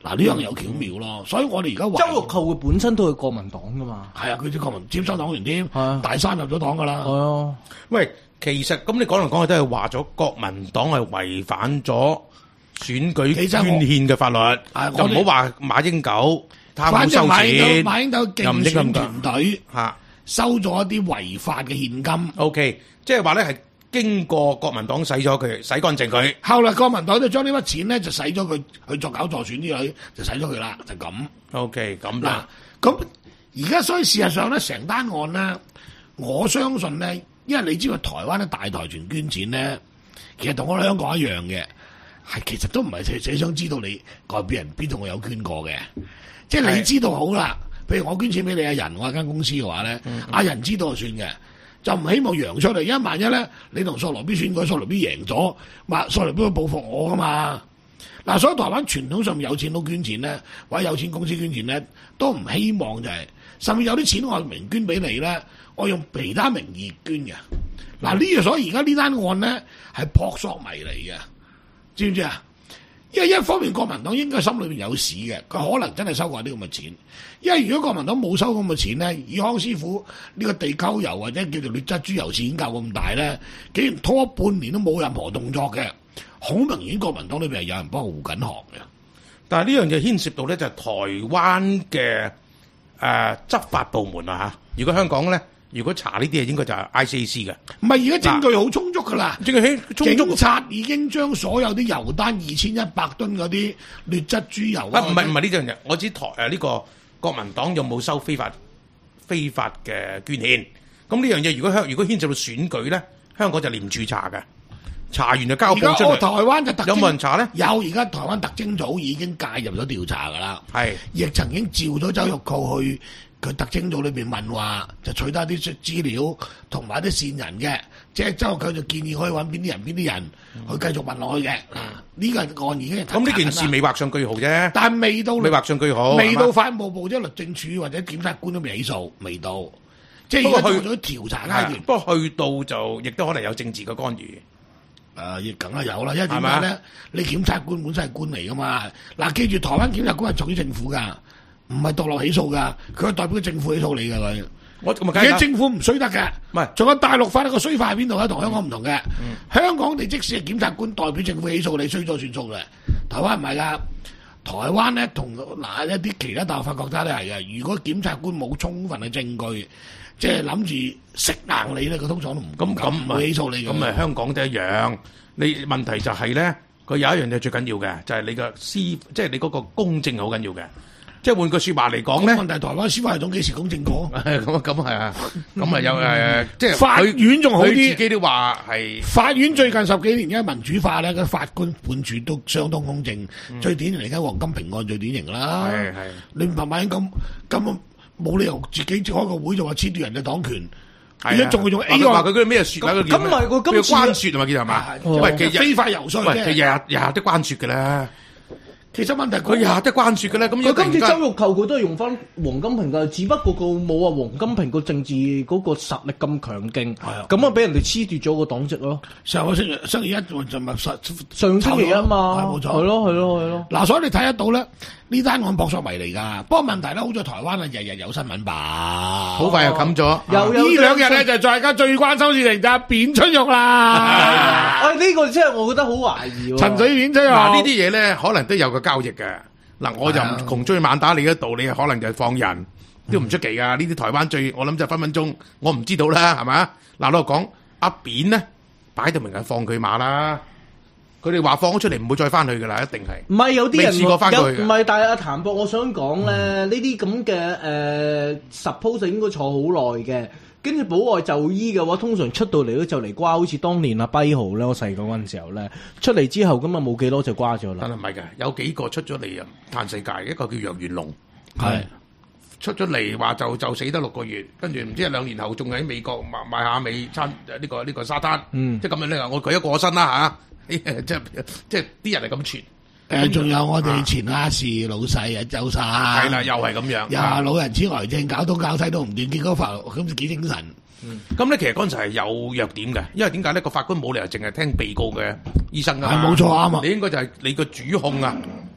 [SPEAKER 3] 嗱呢樣有巧妙咯，所以我哋而家話
[SPEAKER 4] 周玉蔻佢本身都係國民黨噶嘛，
[SPEAKER 3] 係啊，佢啲國民接收黨員添，
[SPEAKER 4] 啊
[SPEAKER 3] 大三入咗黨噶啦。
[SPEAKER 4] 係啊，
[SPEAKER 5] 喂，其實咁你講嚟講去都係話咗國民黨係違反咗選舉
[SPEAKER 3] 其實我
[SPEAKER 5] 捐獻嘅法律，
[SPEAKER 3] 啊
[SPEAKER 5] 就唔好話馬英九貪
[SPEAKER 3] 反正
[SPEAKER 5] 污收
[SPEAKER 3] 馬英九
[SPEAKER 5] 錢，
[SPEAKER 3] 馬英九競選團隊
[SPEAKER 5] 嚇。
[SPEAKER 3] 收咗一啲違法嘅現金，
[SPEAKER 5] O K，即係話咧係經過國民黨洗咗佢，洗乾淨佢。
[SPEAKER 3] 後來國民黨就將呢筆錢咧就使咗佢去作搞助選之類，就使咗佢啦，就咁。
[SPEAKER 5] O K，咁
[SPEAKER 3] 嗱
[SPEAKER 5] 啦，，
[SPEAKER 3] 咁而家所以事實上咧，成單案咧，我相信咧，因為你知道台灣嘅大台團捐錢咧，其實同我哋香港一樣嘅，係其實都唔係寫想知道你代表人邊度我有捐過嘅，即係你知道好啦。譬如我捐錢俾你阿仁，我係間公司嘅話咧，阿仁知道就算嘅，就唔希望揚出嚟，因為萬一咧你同索羅比選舉，索羅比贏咗，嘛索羅比會報復我噶嘛。嗱，所以台灣傳統上面有錢佬捐錢咧，或者有錢公司捐錢咧，都唔希望就係、是，甚至有啲錢我明捐俾你咧，我用其他名義捐嘅。嗱呢樣，所以而家呢單案咧係撲朔迷離嘅，知唔知啊？因為一方面國民黨應該心裏邊有屎嘅，佢可能真係收過啲咁嘅錢。因為如果國民黨冇收咁嘅錢咧，以康師傅呢個地溝油或者叫做劣質豬油錢夠咁大咧，竟然拖半年都冇任何動作嘅，好明顯國民黨裏邊係有人幫我護緊航嘅。
[SPEAKER 5] 但係呢樣嘢牽涉到咧就係台灣嘅誒執法部門啊嚇。如果香港咧，如果查呢啲嘢，應該就係 I C A C 嘅。
[SPEAKER 3] 唔係而家證據好充足噶啦，
[SPEAKER 5] 證據充足
[SPEAKER 3] 警察已經將所有啲油單二千一百噸嗰啲劣質豬油
[SPEAKER 5] 啊，唔係唔係呢樣嘢，我知台誒呢個國民黨有冇收非法非法嘅捐獻？咁呢樣嘢如果香如果牽涉到選舉咧，香港就廉署查嘅，查完就交
[SPEAKER 3] 而家我
[SPEAKER 5] 報出嚟。
[SPEAKER 3] 台灣就特
[SPEAKER 5] 有冇人查咧？
[SPEAKER 3] 有，而家台灣特偵組已經介入咗調查噶啦，
[SPEAKER 5] 係
[SPEAKER 3] 亦曾經召咗周玉蔻去佢特偵組裏邊問話，就取得啲資料同埋啲線人嘅，即係周玉蔻就建議可以揾邊啲人邊啲人去繼續問落去嘅。嗱，呢個案已經係
[SPEAKER 5] 咁呢件事未畫上句號啫，
[SPEAKER 3] 但係未到
[SPEAKER 5] 未畫上句號，
[SPEAKER 3] 未到
[SPEAKER 5] 係嘛
[SPEAKER 3] 法務部即係律政處或者檢察官都未起訴，未到，即係
[SPEAKER 5] 不過去
[SPEAKER 3] 而家做咗調查階段
[SPEAKER 5] 係。不過去到就亦都可能有政治嘅干預。
[SPEAKER 3] 誒，亦梗係有啦，因為點
[SPEAKER 5] 係咪
[SPEAKER 3] 解咧？你檢察官本身係官嚟噶嘛？嗱，記住台灣檢察官係屬於政府噶，唔係獨立起訴噶，佢係代表政府起訴你噶佢。
[SPEAKER 5] 我咁咪
[SPEAKER 3] 而家政府唔衰得嘅，
[SPEAKER 5] 唔係
[SPEAKER 3] 仲有大陸法律個衰法喺邊度咧？同香港唔同嘅。香港你即使係檢察官代表政府起訴你，衰咗算數嘅。台灣唔係噶，台灣咧同嗱一啲其他大陸法國家都係嘅。如果檢察官冇充分嘅證據，即係諗住食硬你咧，佢通常都唔
[SPEAKER 5] 咁咁
[SPEAKER 3] 唔會起訴你嘅。
[SPEAKER 5] 咁咪香港都一樣。你問題就係咧，佢有一樣嘢最緊要嘅，就係、是、你個司，即係你嗰個公正好緊要嘅。即係換句説話嚟講咧，
[SPEAKER 3] 咁問題台灣司法系統幾時公正過？
[SPEAKER 5] 咁啊咁係啊，咁啊有誒，即係
[SPEAKER 3] 法院仲好
[SPEAKER 5] 佢自
[SPEAKER 3] 啲。
[SPEAKER 5] 己都話係
[SPEAKER 3] 法院最近十幾年因為民主化咧，個法官判處都相當公正。最典型嚟緊黃金平案最典型啦。
[SPEAKER 5] 係係
[SPEAKER 3] 你唔係咪咁咁冇理由自己開個會就話褫奪人嘅黨權？
[SPEAKER 5] 係
[SPEAKER 3] 而家仲會用 A
[SPEAKER 5] 話佢話
[SPEAKER 3] 案
[SPEAKER 5] 佢嗰啲咩説啊？
[SPEAKER 4] 咁咁咪佢今次
[SPEAKER 5] 關説啊嘛，叫係嘛？
[SPEAKER 3] 哦
[SPEAKER 5] 喂，其實
[SPEAKER 3] 非法游說
[SPEAKER 5] 喂，佢日
[SPEAKER 3] 啫。
[SPEAKER 5] 日日日都關説嘅啦，
[SPEAKER 3] 其實問題
[SPEAKER 5] 佢日日都關説嘅啦。咁
[SPEAKER 4] 佢今次
[SPEAKER 5] 突然間
[SPEAKER 4] 周玉蔻佢都係用翻黃金平㗎，只不過佢冇話黃金平個政治嗰個實力咁強勁，
[SPEAKER 3] 係啊
[SPEAKER 4] 咁啊俾人哋褫奪咗個黨籍咯。
[SPEAKER 3] 上個星期星期一就咪實
[SPEAKER 4] 上星期一嘛，
[SPEAKER 3] 係冇錯
[SPEAKER 4] 係咯係咯係咯。
[SPEAKER 3] 嗱，所以你睇得到咧，呢單案撲朔迷離㗎。不過問題咧，好在台灣啊，日日有新聞吧。
[SPEAKER 5] 好快又冚咗。
[SPEAKER 4] 又有
[SPEAKER 3] 呢兩日咧就大家最關心事情就係扁春肉啦。
[SPEAKER 4] 哎，呢個真係我覺得好懷疑喎。
[SPEAKER 3] 陳水扁春肉
[SPEAKER 5] 嗱呢啲嘢咧，可能都有個交易嘅。嗱，我就唔窮追猛打你嗰度，你可能就放人，都唔出奇噶。呢啲台灣最，我諗就分分鐘，我唔知道啦，係咪？嗱，我講阿扁咧，擺到明係放佢馬啦。佢哋話放咗出嚟唔會再翻去噶啦，一定係。
[SPEAKER 4] 唔係有啲人
[SPEAKER 5] 未試過返過去嘅
[SPEAKER 4] 有唔係，但係阿譚博，我想講咧，呢啲咁嘅誒 suppose 應該坐好耐嘅，跟住保外就醫嘅話，通常出到嚟都就嚟瓜，好似當年阿跛豪咧，我細個嗰陣時候咧，出嚟之後咁啊冇幾多就瓜咗啦。
[SPEAKER 5] 但係唔係嘅，有幾個出咗嚟啊嘆世界，一個叫楊元龍，
[SPEAKER 3] 係
[SPEAKER 5] 出咗嚟話就就死得六個月，跟住唔知係兩年後仲喺美國賣賣下美餐呢個呢個沙灘，
[SPEAKER 4] 嗯
[SPEAKER 5] 即係咁樣咧。我舉一過身啦嚇，即係即係啲人係咁傳。
[SPEAKER 3] 誒，仲有我哋前亞視老細啊，周生
[SPEAKER 5] 係啦，又係咁樣。
[SPEAKER 3] 又話老人痴呆症，搞東搞西都唔掂，結果法咁就幾精神。
[SPEAKER 5] 咁咧，其實嗰陣時係有弱點嘅，因為點解咧？個法官冇理由淨係聽被告嘅醫生噶嘛。
[SPEAKER 3] 係冇錯啱啊
[SPEAKER 5] 你應該就係你個主控啊，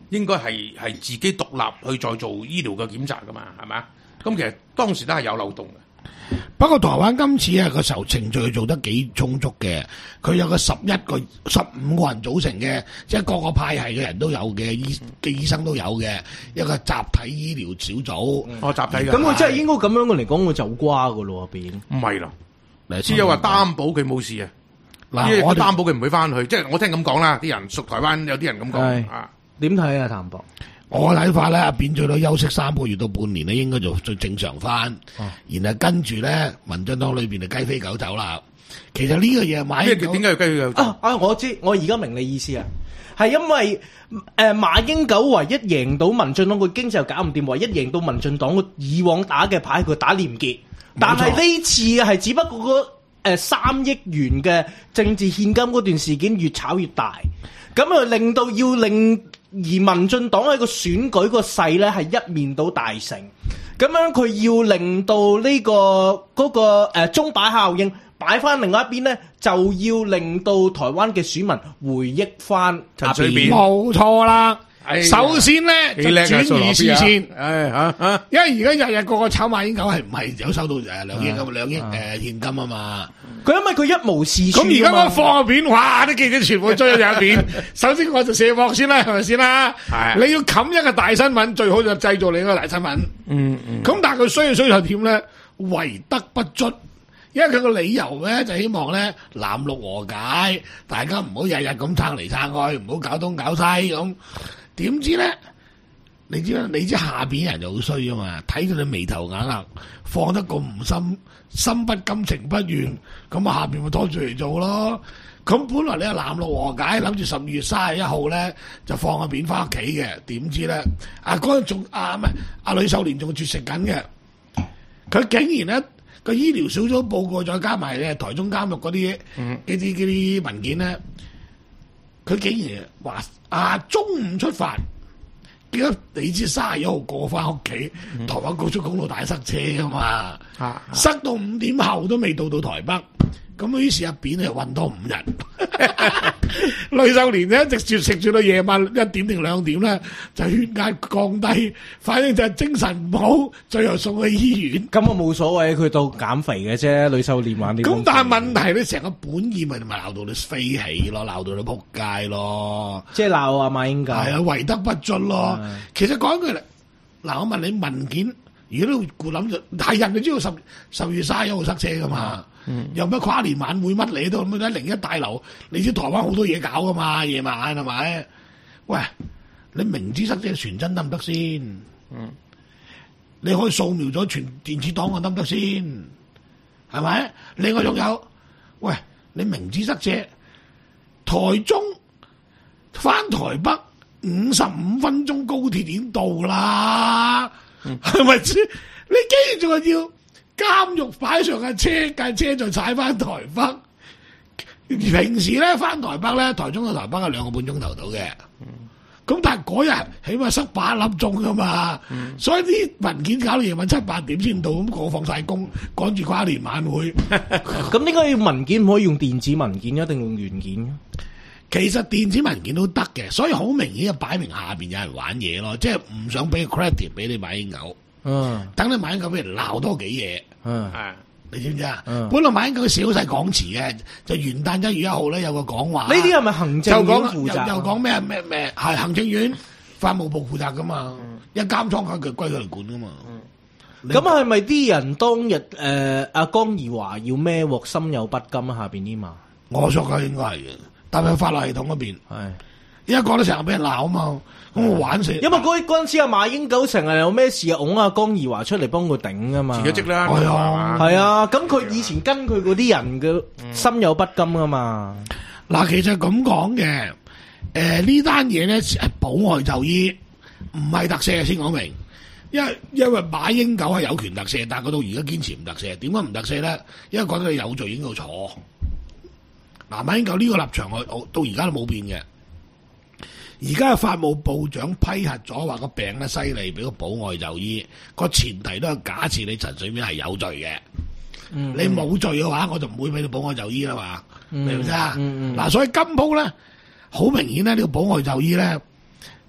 [SPEAKER 5] 應該係係自己獨立去再做醫療嘅檢查噶嘛，係咪啊？咁其實當時都係有漏洞嘅。
[SPEAKER 3] 不過台灣今次啊個時候程序做得幾充足嘅，佢有個十一個、十五個人組成嘅，即係各個派系嘅人都有嘅，醫嘅醫生都有嘅一個集體醫療小組。
[SPEAKER 5] 哦，集體嘅。
[SPEAKER 4] 咁佢真係應該咁樣嘅嚟講，佢就瓜噶咯變。
[SPEAKER 5] 唔係啦，只有話擔保佢冇事啊。
[SPEAKER 3] 嗱，
[SPEAKER 5] 因為
[SPEAKER 3] 我
[SPEAKER 5] 佢擔保佢唔會翻去，即係我聽咁講啦。啲人屬台灣有啲人咁講啊。
[SPEAKER 4] 點睇啊，譚博？
[SPEAKER 3] 我睇法咧，阿扁最多休息三個月到半年咧，應該就最正常翻。哦、然後跟住咧，民進黨裏邊就雞飛狗走啦。其實呢個嘢馬英九
[SPEAKER 5] 點解要雞飛狗走？
[SPEAKER 4] 啊啊！我知，我而家明你意思啊，係因為誒、呃、馬英九唯一贏到民進黨個經濟又搞唔掂，唯一贏到民進黨個以往打嘅牌佢打廉潔，但係呢次係只不過個誒三億元嘅政治獻金嗰段事件越炒越大，咁啊令到要令。而民進黨喺個選舉個勢咧係一面倒大勝，咁樣佢要令到呢、這個嗰、那個誒、呃、鐘擺效應擺翻另外一邊咧，就要令到台灣嘅選民回憶翻陳水扁，
[SPEAKER 3] 冇錯啦。
[SPEAKER 5] 哎、
[SPEAKER 3] 首先咧就轉移視線，
[SPEAKER 5] 唉嚇嚇，
[SPEAKER 3] 因為而家日日個個炒馬英九係唔係有收到誒兩億咁兩億誒現金啊嘛？
[SPEAKER 4] 佢因為佢一無是處。
[SPEAKER 3] 咁而家我放個片，哇！啲記者全部追咗入片。首先我就卸鑊先啦，係咪先啦？係。你要冚一個大新聞，最好就製造你一個大新聞。嗯嗯。咁但係佢衰就衰在點咧？為德不卒。因為佢個理由咧就希望咧藍綠和解，大家唔好日日咁撐嚟撐去，唔好搞東搞西咁。點知咧？你知啦，你知下邊人就好衰啊嘛！睇到你眉頭眼額，放得咁唔心，心不甘情不願，咁啊下邊咪拖住嚟做咯。咁本來你係藍綠和解，諗住十二月三十一號咧就放個片翻屋企嘅，點知咧啊嗰陣仲啊唔係阿呂秀蓮仲絕食緊嘅，佢竟然咧個醫療小組報告再加埋咧台中監獄嗰啲呢啲嗰啲文件咧，佢竟然話啊中午出發。點解你知三十一號過翻屋企？台灣高速公路大塞車噶嘛，啊、塞到五點後都未到到台北，咁於是阿扁就運多五日。呂秀蓮咧一直住食住到夜晚一點定兩點咧，就血壓降低，反正就係精神唔好，最後送去醫院。
[SPEAKER 4] 咁我冇所謂，佢到減肥嘅啫。呂秀蓮玩啲
[SPEAKER 3] 咁，但係問題你成個本意咪咪鬧到你飛起咯，鬧到你仆街咯，
[SPEAKER 4] 即係鬧阿馬英九
[SPEAKER 3] 係啊，為德不卒咯。其實講一句嚟，嗱我問你文件，如果都顧諗住係人，你知道十十月卅一號塞車噶嘛？嗯、有咩跨年晚會乜你都咁樣零一大樓，你知台灣好多嘢搞噶嘛？夜晚係咪？喂，你明知塞車傳真得唔得先？嗯，你可以掃描咗傳電子檔案得唔得先？係咪？另外仲有，喂，你明知塞車，台中翻台北五十五分鐘高鐵已經到啦，係咪先？你竟然仲係要？監獄擺上架車，架車再踩翻台北。平時咧翻台北咧，台中到台北係兩個半鐘頭到嘅。咁、嗯、但係嗰日起碼塞八粒鐘噶嘛，嗯、所以啲文件搞到夜晚七八點先到，咁我放晒工，趕住跨年晚會。
[SPEAKER 4] 咁應該要文件唔可以用電子文件，一定用原件。
[SPEAKER 3] 其實電子文件都得嘅，所以好明顯就擺明下邊有人玩嘢咯，即係唔想俾 credit 俾你馬英九。嗯，等你馬英九俾人鬧多幾嘢，嗯，係，你知唔知啊？嗯，本來馬英九少晒講詞嘅，就元旦一月一號咧有個講話，呢
[SPEAKER 4] 啲係咪行政院負責？
[SPEAKER 3] 又又講咩咩咩，係行政院法務部負責噶嘛，嗯、一監倉佢歸佢嚟管噶嘛。
[SPEAKER 4] 咁係咪啲人當日誒阿江宜樺要孭鑊心有不甘下邊啲嘛？
[SPEAKER 3] 我覺得應該係嘅，但係法律系統嗰邊係。而家講得成日俾人鬧啊嘛，咁我玩死。因為
[SPEAKER 4] 嗰嗰陣時阿馬英九成日有咩事啊，拱阿江宜樺出嚟幫佢頂噶嘛。
[SPEAKER 5] 辭咗職啦，
[SPEAKER 3] 係啊，
[SPEAKER 4] 係啊。咁佢以前跟佢嗰啲人嘅心有不甘噶嘛。
[SPEAKER 3] 嗱，其實咁講嘅，誒呢單嘢咧係保外就醫，唔係特赦先講明。因為因為馬英九係有權特赦，但係佢到而家堅持唔特赦。點解唔特赦咧？因為覺得你有罪已經要坐。嗱，馬英九呢個立場我到而家都冇變嘅。而家法務部長批核咗，話個病咧犀利，俾個保外就醫。個前提都係假設你陳水扁係有罪嘅，嗯、你冇罪嘅話，我就唔會俾你保外就醫啦嘛，嗯、明唔明啊？嗱、嗯嗯，所以今鋪咧，好明顯咧，呢、這個保外就醫咧，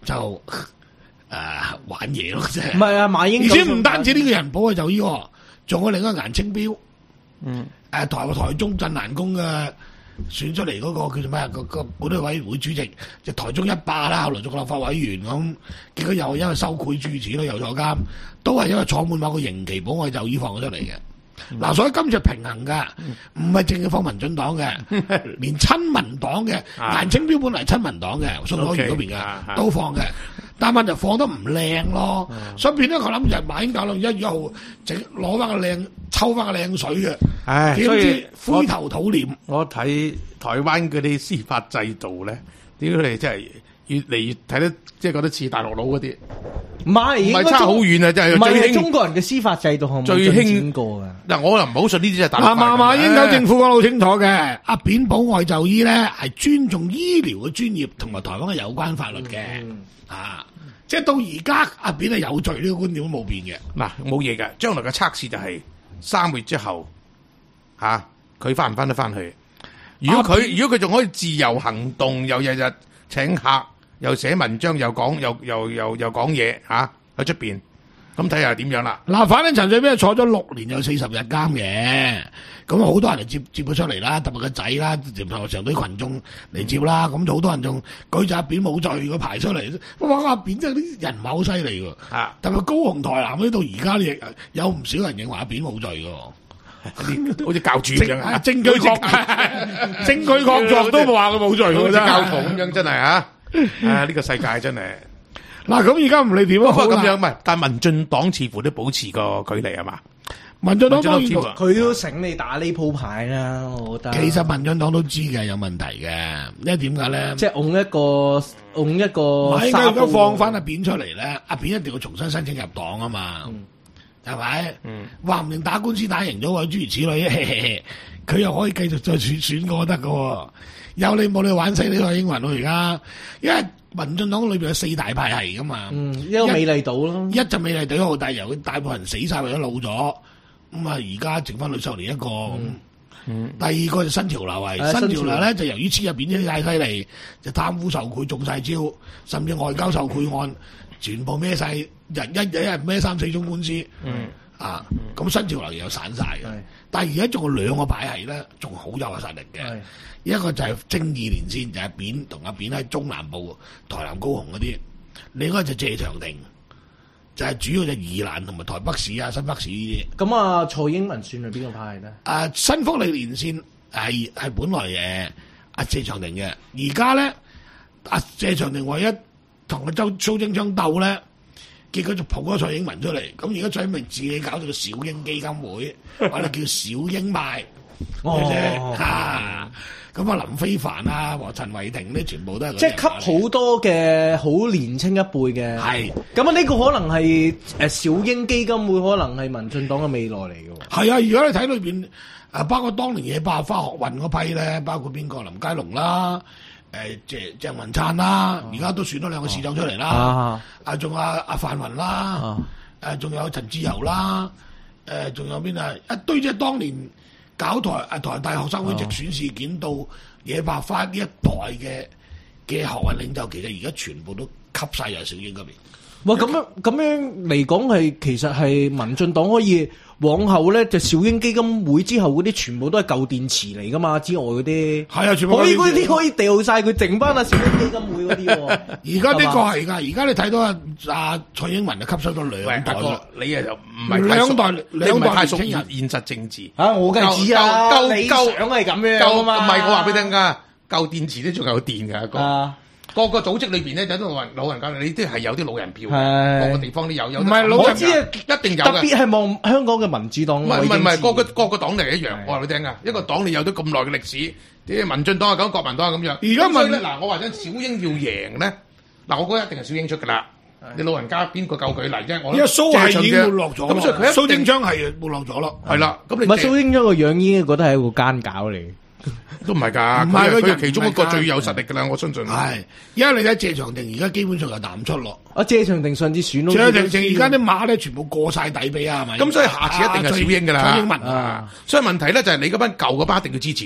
[SPEAKER 3] 就誒、呃、玩嘢咯，即係。
[SPEAKER 4] 唔係啊，馬英
[SPEAKER 3] 而且
[SPEAKER 4] 九
[SPEAKER 3] 唔單止呢個人保啊，就呢、這個，仲有另一個顏清標，
[SPEAKER 4] 嗯，
[SPEAKER 3] 誒、呃、台台中鎮瀾宮嘅選出嚟嗰個叫做咩啊？個個管理委員會主席就台中一霸啦，後來做個立法委員咁，結果又因為收賄諸如此類又坐監，都係因為坐滿某個刑期保外就醫放咗出嚟嘅。嗱、嗯，所以今次平衡噶，唔係淨係放民進黨嘅，連親民黨嘅顏清標本嚟親民黨嘅，宋楚瑜嗰邊嘅都放嘅，但係問題放得唔靚咯，嗯、所以變咗我諗就係馬英九諗一月一號整攞翻個靚，抽翻個靚水嘅，
[SPEAKER 5] 唉，
[SPEAKER 3] 點知灰頭土臉。
[SPEAKER 5] 我睇台灣嗰啲司法制度咧，點解你真係越嚟越睇得，即係覺得似大陸佬嗰啲。
[SPEAKER 4] 唔係，
[SPEAKER 5] 唔係差好遠啊！真係
[SPEAKER 4] 唔係
[SPEAKER 5] 最興
[SPEAKER 4] 中國人嘅司法制度係
[SPEAKER 5] 最興
[SPEAKER 4] 過㗎。
[SPEAKER 5] 嗱，我又唔好信呢啲係大陸。
[SPEAKER 3] 馬馬馬英九政府講得好清楚嘅，阿扁保外就醫咧係尊重醫療嘅專業同埋台灣嘅有關法律嘅，
[SPEAKER 4] 嗯、
[SPEAKER 3] 啊，即係到而家阿扁係有罪呢個觀點都冇變嘅。
[SPEAKER 5] 嗱，冇嘢嘅，將來嘅測試就係三個月之後，吓佢翻唔翻得翻去？如果佢如果佢仲可以自由行動，又日日請客。又寫文章，又講，又又又又講嘢嚇喺出邊，咁睇下點樣啦。
[SPEAKER 3] 嗱，反正陳水扁坐咗六年有四十日監嘅，咁好多人嚟接接佢出嚟啦，特別個仔啦，成堆群眾嚟接啦，咁好多人仲舉住阿扁冇罪個牌出嚟，哇！阿扁真係啲人唔係好犀利喎，啊！特別高雄台南呢度而家亦有唔少人認為阿扁冇罪㗎，
[SPEAKER 5] 好似教主咁樣啊，
[SPEAKER 3] 證據確證據確鑿都冇話佢冇罪㗎，
[SPEAKER 5] 教徒咁樣真係啊！啊！呢、這個世界真係
[SPEAKER 3] 嗱，咁而家唔理點啊，
[SPEAKER 5] 不過咁樣唔係，但係民進黨似乎都保持個距離係嘛？
[SPEAKER 3] 民進黨當然
[SPEAKER 4] 佢都醒你打呢鋪牌啦，我覺得。
[SPEAKER 3] 其實民進黨都知嘅有問題嘅，因為點解咧？
[SPEAKER 4] 即係拱一個拱一個，
[SPEAKER 3] 唔係而家放翻阿扁出嚟咧，阿扁一定要重新申請入黨啊嘛，係咪？話唔定打官司打贏咗，諸如此類，佢又可以繼續再選選過得㗎。有你冇你玩死呢個英文咯而家，因為民進黨裏邊有四大派系噶嘛，
[SPEAKER 4] 嗯，一個美麗島咯，
[SPEAKER 3] 一就美麗島號，但係由佢大部分人死晒或者老咗，咁啊而家剩翻呂秀蓮一個，嗯嗯、第二個就新潮流係，嗯、新潮流咧就由於黐入邊啲太犀利，就貪污受賄中晒招，甚至外交受賄案，全部孭晒，人一日一日孭三四宗官司，嗯、啊，咁新潮流又散晒嘅，嗯、但係而家仲有兩個派系咧，仲好有實力嘅。嗯一個就係正義連線，就係、是、扁同阿扁喺中南部、台南、高雄嗰啲；另一個就謝長廷，就係、是、主要就宜蘭同埋台北市啊、新北市呢啲。
[SPEAKER 4] 咁啊，蔡英文算係邊個派咧？
[SPEAKER 3] 啊，新福利連線係係本來誒阿謝長廷嘅，而家咧阿謝長廷唯一同阿周蘇貞昌鬥咧，結果就抱咗蔡英文出嚟。咁而家蔡英文自己搞咗個小英基金會，或者叫小英派，哦嚇。咁啊，林飛帆啊，和陳偉霆呢，全部都係
[SPEAKER 4] 即係吸好多嘅好年青一輩嘅。係咁啊，呢個可能係誒小英基金會，可能係民進黨嘅未來嚟嘅。
[SPEAKER 3] 係啊，如果你睇裏邊誒，包括當年野百合花學運嗰批咧，包括邊個林佳龍啦，誒鄭鄭文燦啦，而家都選咗兩個市長出嚟啦。啊，仲有阿阿范雲啦，誒仲有陳志柔啦，誒仲有邊啊一堆即係當年。搞台啊台大學生會直選事件到野百合花呢一代嘅嘅學運領袖，其實而家全部都吸晒入小英嗰邊。
[SPEAKER 4] 哇！咁樣咁樣嚟講係，其實係民進黨可以往後咧，就小英基金會之後嗰啲全部都係舊電池嚟噶嘛，之外嗰啲
[SPEAKER 3] 係啊，全部
[SPEAKER 4] 可以嗰啲可以掉晒佢，剩翻啊小英基金會嗰啲。
[SPEAKER 3] 而家呢個係噶，而家你睇到啊啊蔡英文就吸收咗兩代啦。
[SPEAKER 5] 你啊就唔係
[SPEAKER 3] 兩代兩代
[SPEAKER 5] 太熟
[SPEAKER 3] 年輕人
[SPEAKER 5] 現實政治
[SPEAKER 4] 啊！我梗係知啦，理想係咁樣啊嘛。
[SPEAKER 5] 唔係我話俾你聽噶，舊電池都仲有電噶個。
[SPEAKER 4] 啊
[SPEAKER 5] 個個組織裏邊咧，有啲老人老人家，你都係有啲老人票，個個地方都有有。
[SPEAKER 3] 唔係老人，
[SPEAKER 4] 我知啊，
[SPEAKER 5] 一定有嘅。
[SPEAKER 4] 特別係望香港嘅民主黨。
[SPEAKER 5] 唔係唔係唔係，個個個個黨嚟一樣。我話你聽啊，一個黨你有咗咁耐嘅歷史，啲民進黨係咁，國民黨係咁樣。而家問嗱，我話緊小英要贏咧，嗱，我覺得一定係小英出㗎啦。你老人家邊個夠佢嚟啫？我
[SPEAKER 3] 因為蘇係已經沒落咗，
[SPEAKER 5] 咁所以佢
[SPEAKER 3] 蘇貞昌係沒落咗咯。
[SPEAKER 5] 係啦，咁你
[SPEAKER 4] 唔係蘇貞昌個樣已經覺得係一個奸狡嚟。
[SPEAKER 5] 都唔係㗎，唔係佢係其中一個最有實力㗎啦，我相信。
[SPEAKER 3] 係，因為你睇謝長廷而家基本上係淡出咯。
[SPEAKER 4] 啊，謝長廷上次選咯。
[SPEAKER 3] 謝長廷而家啲馬咧全部過晒底俾啊，係咪？
[SPEAKER 5] 咁所以下次一定係小英㗎啦。
[SPEAKER 3] 蔡英文啊，
[SPEAKER 5] 所以問題咧就係你嗰班舊嗰班一定要支持佢。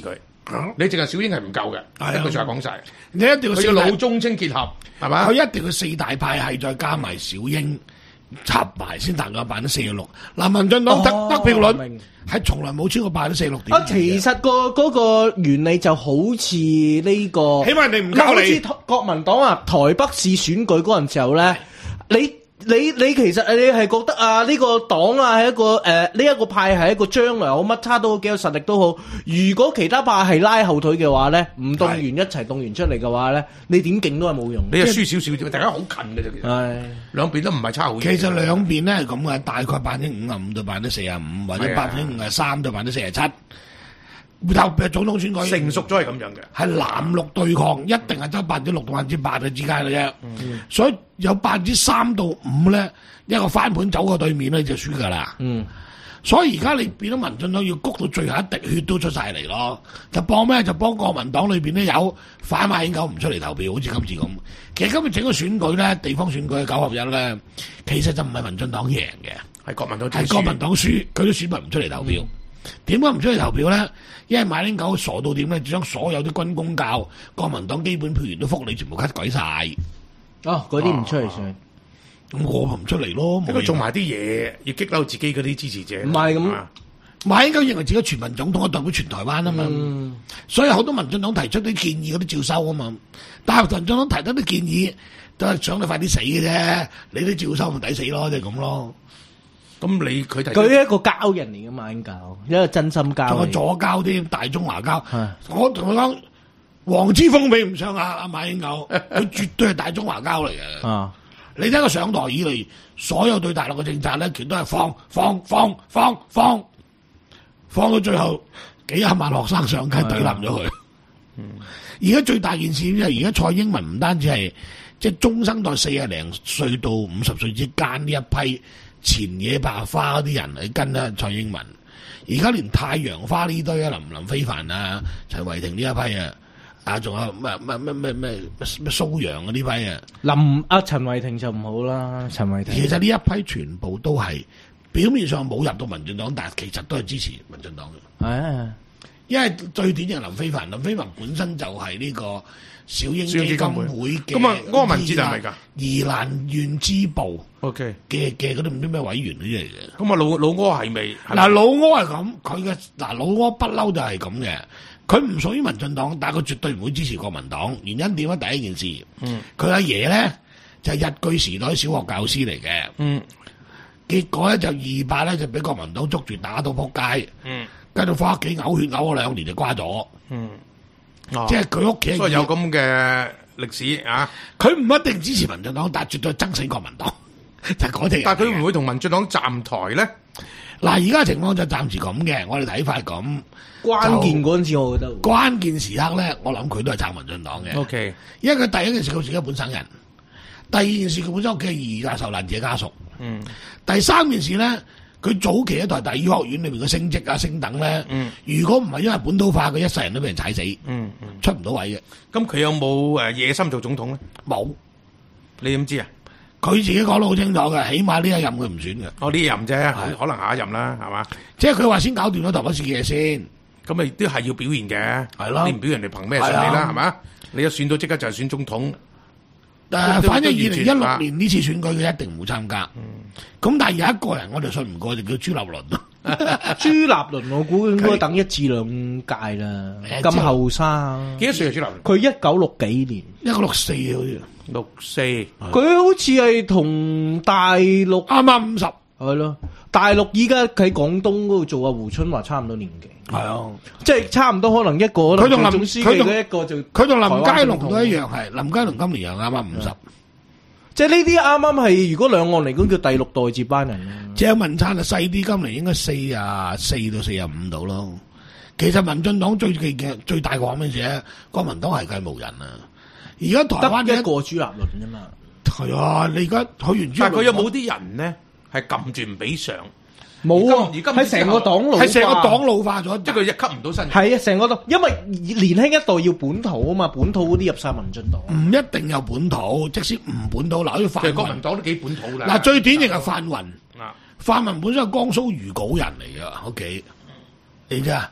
[SPEAKER 5] 你淨係小英係唔夠嘅，
[SPEAKER 3] 係啊
[SPEAKER 5] 一句説話講晒，
[SPEAKER 3] 你一定要
[SPEAKER 5] 佢要老中青結合，係嘛？
[SPEAKER 3] 佢一定要四大派系再加埋小英插埋先能夠辦到四十六。嗱，民進黨得
[SPEAKER 4] 哦
[SPEAKER 3] 得票率
[SPEAKER 4] 明
[SPEAKER 3] 係從來冇超過百分之四十六點。
[SPEAKER 4] 啊，其實個嗰個原理就好似呢個，
[SPEAKER 3] 起碼人哋唔交你
[SPEAKER 4] 好似國民黨啊台北市選舉嗰陣時候咧，你。你你其實你係覺得啊呢、呢個黨啊係一個誒呢一個派係一個將來好乜差都好幾有實力都好，如果其他派係拉後腿嘅話咧，唔動員一齊動員出嚟嘅話咧，你點勁都係冇用。
[SPEAKER 5] 你係輸少少啫，大家好近嘅啫，其實
[SPEAKER 4] 係
[SPEAKER 5] 兩邊都唔係差好遠。
[SPEAKER 3] 其實兩邊咧係咁嘅，大概百分之五十五到百分之四十五，或者
[SPEAKER 5] 係啊
[SPEAKER 3] 百分之五十三到百分之四十七。特別總統選舉
[SPEAKER 5] 成熟咗係咁樣嘅。
[SPEAKER 3] 係藍綠對抗，一定係得百分之六到百分之八嘅之間嘅啫。
[SPEAKER 5] 嗯
[SPEAKER 3] 所以有百分之三到五咧，一個翻盤走過對面咧就輸㗎啦。
[SPEAKER 4] 嗯，
[SPEAKER 3] 所以而家你變咗民進黨要谷到最後一滴血都出晒嚟咯，就幫咩？就幫國民黨裏邊咧有反馬英九唔出嚟投票，好似今次咁。其實今日整個選舉咧，地方選舉嘅九合一咧，其實就唔係民進黨贏嘅，
[SPEAKER 5] 係國民黨
[SPEAKER 3] 係國民黨輸，佢啲選民唔出嚟投票。點解唔出嚟投票咧？因為馬英九傻到點咧，將所有啲軍公教、國民黨基本票員都福利全部 cut 鬼晒。
[SPEAKER 4] 哦，嗰啲唔出嚟算。
[SPEAKER 3] 咁我咪唔出嚟咯，
[SPEAKER 5] 應該做埋啲嘢，要激嬲自己嗰啲支持者。
[SPEAKER 4] 唔係咁
[SPEAKER 5] 嘛
[SPEAKER 3] 馬英九認為自己全民總統，代表全台灣啊嘛，
[SPEAKER 4] 嗯
[SPEAKER 3] 所以好多民進黨提出啲建議嗰啲照收啊嘛。但係民進黨提出啲建議都係想你快啲死嘅啫，你都照收咪抵死咯，就係咁咯。
[SPEAKER 5] 咁你佢提
[SPEAKER 4] 佢係一個膠人嚟噶嘛，應該一個真心膠嚟。
[SPEAKER 3] 仲有左膠添，大中華膠
[SPEAKER 4] 係。
[SPEAKER 3] 我同佢講，黃之鋒比唔上阿阿馬英九，佢絕對係大中華膠嚟嘅。
[SPEAKER 4] 啊，
[SPEAKER 3] 你睇佢上台以嚟，所有對大陸嘅政策咧，全都係放放放放放，放到最後幾廿萬學生上街懟冧咗佢。而家最大件事就係而家蔡英文唔單止係即係中生代四廿零歲到五十歲之間呢一批前野百合花嗰啲人去跟啦蔡英文，而家連太陽花呢堆啊，林林非凡啊、陳慧婷呢一批啊，啊仲有咩咩咩咩咩咩蘇陽啊呢批啊。
[SPEAKER 4] 林阿陳慧婷就唔好啦，陳慧婷。
[SPEAKER 3] 其實呢一批全部都係表面上冇入到民進黨，但係其實都係支持民進黨嘅。
[SPEAKER 4] 係
[SPEAKER 3] 因為最典型林非凡，林非凡本身就係呢個小英基金會嘅
[SPEAKER 5] 咁啊柯文哲係咪㗎？
[SPEAKER 3] 宜蘭縣支部
[SPEAKER 5] O K，
[SPEAKER 3] 嘅嘅嗰啲唔知咩委員嗰啲嚟嘅。
[SPEAKER 5] 咁啊老老柯係咪？
[SPEAKER 3] 嗱老柯係咁，佢嘅嗱老柯不嬲就係咁嘅，佢唔屬於民進黨，但係佢絕對唔會支持國民黨。原因點解？第一件事，
[SPEAKER 5] 嗯，
[SPEAKER 3] 佢阿爺咧就係日據時代小學教師嚟嘅，
[SPEAKER 5] 嗯
[SPEAKER 3] 結果咧就二八咧就俾國民黨捉住打到仆街，
[SPEAKER 5] 嗯
[SPEAKER 3] 跟住翻屋企嘔血嘔咗兩年就瓜咗，
[SPEAKER 5] 嗯，哦
[SPEAKER 3] 即係佢屋企
[SPEAKER 5] 所以有咁嘅歷史啊！
[SPEAKER 3] 佢唔一定支持民進黨，但係絕對憎死國民黨，就係嗰隻人嚟嘅。
[SPEAKER 5] 但係佢唔會同民進黨站台咧。
[SPEAKER 3] 嗱，而家情況就暫時咁嘅，我哋睇法係咁。
[SPEAKER 4] 關鍵嗰陣時，我覺得
[SPEAKER 3] 關鍵時刻咧，我諗佢都係撐民進黨嘅。
[SPEAKER 5] O K，
[SPEAKER 3] 因為佢第一件事佢自己本省人，第二件事佢本身屋企係二價受難者家屬，
[SPEAKER 5] 嗯
[SPEAKER 3] 第三件事咧，佢早期一台大醫學院裏面嘅升職啊、升等咧，
[SPEAKER 5] 嗯
[SPEAKER 3] 如果唔係因為本土化，佢一世人都俾人踩死，
[SPEAKER 5] 嗯嗯，
[SPEAKER 3] 出唔到位嘅。
[SPEAKER 5] 咁佢有冇誒野心做總統咧？
[SPEAKER 3] 冇，
[SPEAKER 5] 你點知啊？
[SPEAKER 3] 佢自己講得好清楚嘅，起碼呢一任佢唔選嘅，
[SPEAKER 5] 哦，呢任啫，
[SPEAKER 3] 係
[SPEAKER 5] 可能下一任啦，係嘛？
[SPEAKER 3] 即係佢話先搞掂咗台北市嘅嘢先。
[SPEAKER 5] 咁你都係要表現嘅，
[SPEAKER 3] 係咯
[SPEAKER 5] 你唔表現人哋憑咩信你
[SPEAKER 3] 係啊
[SPEAKER 5] 啦？係嘛？你一選到即刻就係選總統，
[SPEAKER 3] 誒，
[SPEAKER 5] 都
[SPEAKER 3] 反正二零一
[SPEAKER 5] 都完全
[SPEAKER 3] 六年呢次選舉佢一定唔會參加。咁但係有一個人我就信唔過，就叫朱立倫。
[SPEAKER 4] 朱立倫，我估應該等一至兩屆啦。
[SPEAKER 3] 誒
[SPEAKER 4] 咁後生，
[SPEAKER 5] 幾多歲啊？朱立倫
[SPEAKER 3] 嗯
[SPEAKER 4] 佢一九六幾年，
[SPEAKER 3] 一個六四好似，
[SPEAKER 5] 六四，
[SPEAKER 4] 佢好似係同大陸
[SPEAKER 3] 啱啱五十。
[SPEAKER 4] 係咯，大陸依家喺廣東嗰度做阿胡春華差唔多年紀，
[SPEAKER 3] 係啊，
[SPEAKER 4] 即係差唔多可能一個
[SPEAKER 3] 佢同林
[SPEAKER 4] 總書記
[SPEAKER 3] 佢同
[SPEAKER 4] 嘅一個就
[SPEAKER 3] 佢同林佳龍
[SPEAKER 4] 台灣總統
[SPEAKER 3] 都一樣，係林佳龍今年又啱啱五十。
[SPEAKER 4] 即係呢啲啱啱係如果兩岸嚟講叫第六代接班人咯。
[SPEAKER 3] 鄭文燦啊細啲，今年應該四啊四到四啊五度咯。其實民進黨最嘅嘅最大個咩事咧？國民黨係計無人啊！而家台灣
[SPEAKER 4] 得一
[SPEAKER 3] 嘅
[SPEAKER 4] 個朱立倫啫嘛，
[SPEAKER 3] 係啊，你而家去完朱立倫
[SPEAKER 5] 但係佢有冇啲人咧係撳住唔俾上？
[SPEAKER 4] 冇啊，
[SPEAKER 5] 而今而今
[SPEAKER 4] 係成個黨老化，
[SPEAKER 3] 係成個黨老化咗，
[SPEAKER 5] 即係佢一吸唔到新人。
[SPEAKER 4] 係啊，成個黨，因為年輕一代要本土啊嘛，本土嗰啲入晒民進黨。
[SPEAKER 3] 唔一定有本土，即使唔本土，嗱，好似
[SPEAKER 5] 其實國
[SPEAKER 3] 泛民
[SPEAKER 5] 民黨都幾本土啦。
[SPEAKER 3] 嗱，最典型係泛民。
[SPEAKER 5] 啊，
[SPEAKER 3] 泛民本身係江蘇漁稿人嚟㗎，屋企，你知啊？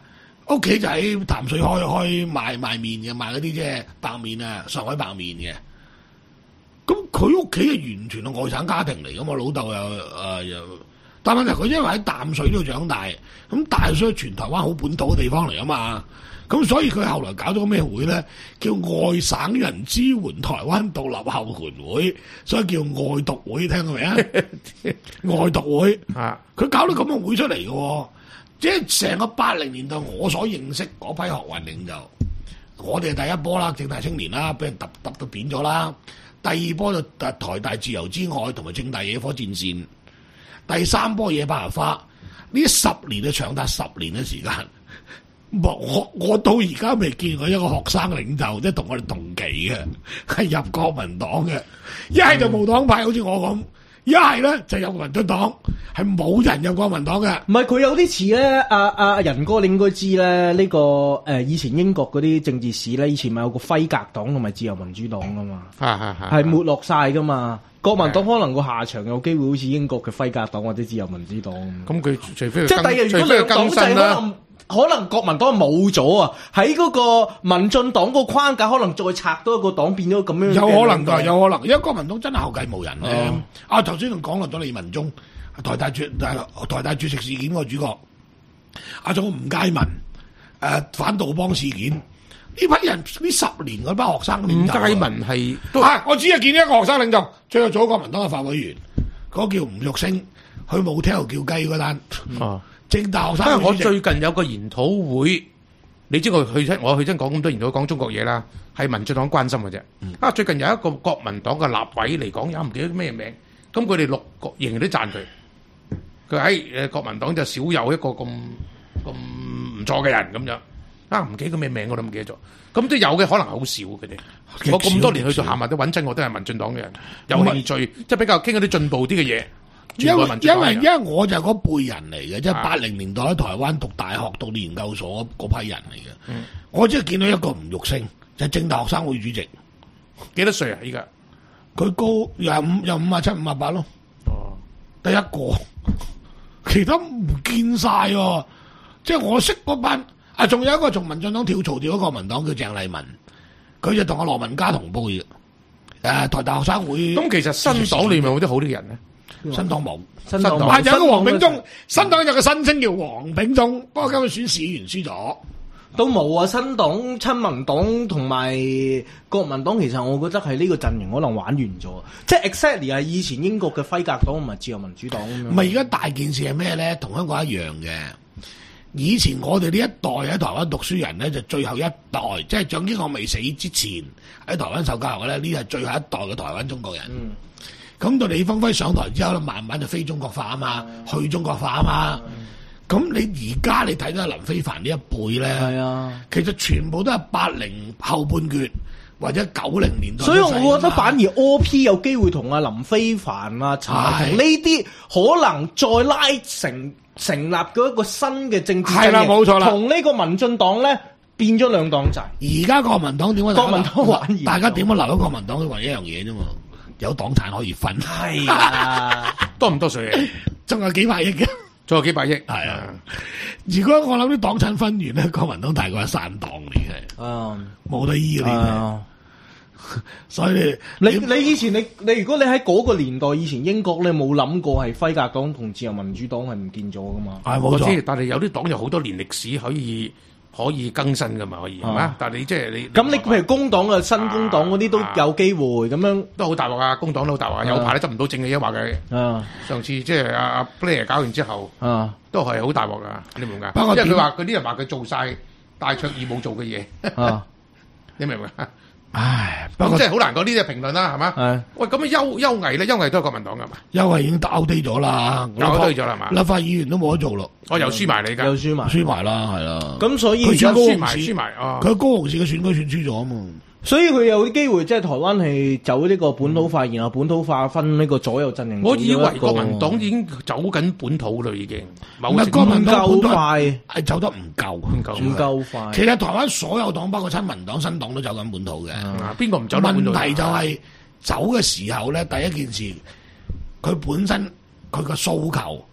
[SPEAKER 3] 屋企就喺淡水開開賣賣麵嘅，賣嗰啲即係白麵啊，上海白麵嘅。咁佢屋企係完全係外省家庭嚟噶嘛，老豆又誒又，但問題佢因為喺淡水度長大，咁淡水全台灣好本土嘅地方嚟啊嘛，咁所以佢後來搞咗個咩會咧？叫外省人支援台灣獨立後援會，所以叫外獨會，聽過未啊？外獨會啊，佢搞到咁嘅會出嚟嘅喎。即係成個八零年代，我所認識嗰批學運領袖，我哋係第一波啦，政大青年啦，俾人揼揼到扁咗啦。第二波就台大自由之愛同埋政大野火戰線，第三波野百合花。呢十年嘅長達十年嘅時間，我我到而家未見過一個學生領袖，即係同我哋同期嘅，係入國民黨嘅，一係就無黨派，好似我咁。一係咧就有民進黨，係冇人有國民黨嘅。
[SPEAKER 4] 唔係佢有啲似咧，阿阿仁哥你應該知咧，呢、這個誒、呃、以前英國嗰啲政治史咧，以前咪有個輝格黨同埋自由民主黨噶嘛，係係係，係沒落晒噶嘛。國民黨可能個下場有機會好似英國嘅輝格黨或者自由民主黨。咁佢除非即係第日如果兩黨制可能。可能國民黨冇咗啊！喺嗰個民進黨個框架，可能再拆多一個黨，變咗咁樣。
[SPEAKER 3] 有可能㗎，有可能，因為國民黨真係後繼無人咧。哦、啊，頭先仲講落咗李文忠，台大絕台大絕食事件個主角，啊，仲有吳佳文，誒、呃、反杜邦事件，呢批人呢十年嗰班學生領袖。吳佳文係啊，我只係見一個學生領袖，最後做咗國民黨嘅法委員，嗰、那個、叫吳玉星，去舞廳度叫雞嗰單。哦。政大學生，
[SPEAKER 5] 因為我最近有個研討會，你知我去親，我去親講咁多研討會講中國嘢啦，係民進黨關心嘅啫。嗯、啊，最近有一個國民黨嘅立委嚟講，也唔記得咩名，咁佢哋六個仍然都讚佢。佢喺誒國民黨就少有一個咁咁唔錯嘅人咁樣。啊，唔記得個咩名我都唔記得咗。咁都有嘅，可能好少佢哋。我咁多年去到下埋都揾親，我都係民進黨嘅人，有興趣，即係比較傾嗰啲進步啲嘅嘢。
[SPEAKER 3] 因為因為因為我就係嗰輩人嚟嘅，即係八零年代喺台灣讀大學、讀研究所嗰批人嚟嘅。嗯、我即係見到一個吳玉星，就係、是、政大學生會主席，
[SPEAKER 5] 幾多歲啊？依家
[SPEAKER 3] 佢高廿五，又五啊七、五啊八咯。哦，第一個，其他唔見晒喎。即係我識嗰班啊，仲有一個從民進黨跳槽跳咗國民黨叫鄭麗文，佢就同阿羅文嘉同輩嘅。誒、啊，台大學生會。
[SPEAKER 5] 咁其實新黨裏面有冇啲好啲嘅人咧？
[SPEAKER 3] 新黨冇，新黨係有一個黃炳忠，新黨有個新星叫黃炳忠，不過今日選市議員輸咗，
[SPEAKER 4] 都冇啊！新黨、親民黨同埋國民黨，其實我覺得係呢個陣營可能玩完咗，即係 exactly 係以前英國嘅輝格黨同埋自由民主黨咁樣。
[SPEAKER 3] 唔係而家大件事係咩咧？同香港一樣嘅。以前我哋呢一代喺台灣讀書人咧，就最後一代，即係蔣經國未死之前喺台灣受教育嘅咧，呢係最後一代嘅台灣中國人。嗯咁到李登輝上台之後咧，慢慢就非中國化啊嘛，去中國化啊嘛。咁、嗯、你而家你睇到林飛帆呢一輩咧，係啊，其實全部都係八零後半段或者九零年代。所以我覺得反而 O P 有機會同阿林飛帆啊、陳文呢啲可能再拉成成立咗一個新嘅政治陣營，係啦，冇錯啦，同呢個民進黨咧變咗兩黨制。而家國民黨點解？國民黨玩大家點樣留咗國民黨？為一樣嘢啫嘛。有黨產可以分，係啊，
[SPEAKER 5] 多唔多水啊？
[SPEAKER 3] 仲有幾百億嘅，
[SPEAKER 5] 仲有幾百億，
[SPEAKER 3] 係啊。如果我諗啲黨產分完咧，國民黨大概係散黨嚟嘅，啊，冇得醫呢啲。所以你你，你以前你你如果你喺嗰個年代，以前英國你冇諗過係輝格黨同自由民主黨係唔見咗噶嘛？係冇錯，但係有啲黨有好多年歷史可以。可以更新噶嘛？可以係嘛？啊、但係你即係你咁，你譬如工黨啊、新工黨嗰啲都有機會咁樣，都好大鑊啊！工黨都好大鑊，有排都執唔到正嘅，一話佢。啊，上次即係阿阿 Blair 搞完之後，啊，都係好大鑊噶，你明唔明？因為佢話嗰啲人話佢做晒戴卓爾冇做嘅嘢，啊，你明唔明？唉，不過即係好難講呢啲評論啦，係嘛？係。喂，咁啊，邱邱毅咧，邱毅都係國民黨噶嘛？邱毅已經 out 低咗啦 out 低咗啦嘛？立法議員都冇得做咯。我又輸埋你噶，又輸埋，輸埋啦，係啦。咁所以佢選高雄市，輸埋啊！佢高雄市嘅選舉選輸咗啊嘛。所以佢有啲機會，即係台灣係走呢個本土化，然後本土化分呢個左右陣營。我以為國民黨已經走緊本土啦，已經。唔係國民黨本土快，係走得唔夠，唔夠，唔夠快。其實台灣所有黨，包括親民黨、新黨都走緊本土嘅。邊個唔走得本土？問題就係走嘅時候咧，第一件事，佢本身佢個訴求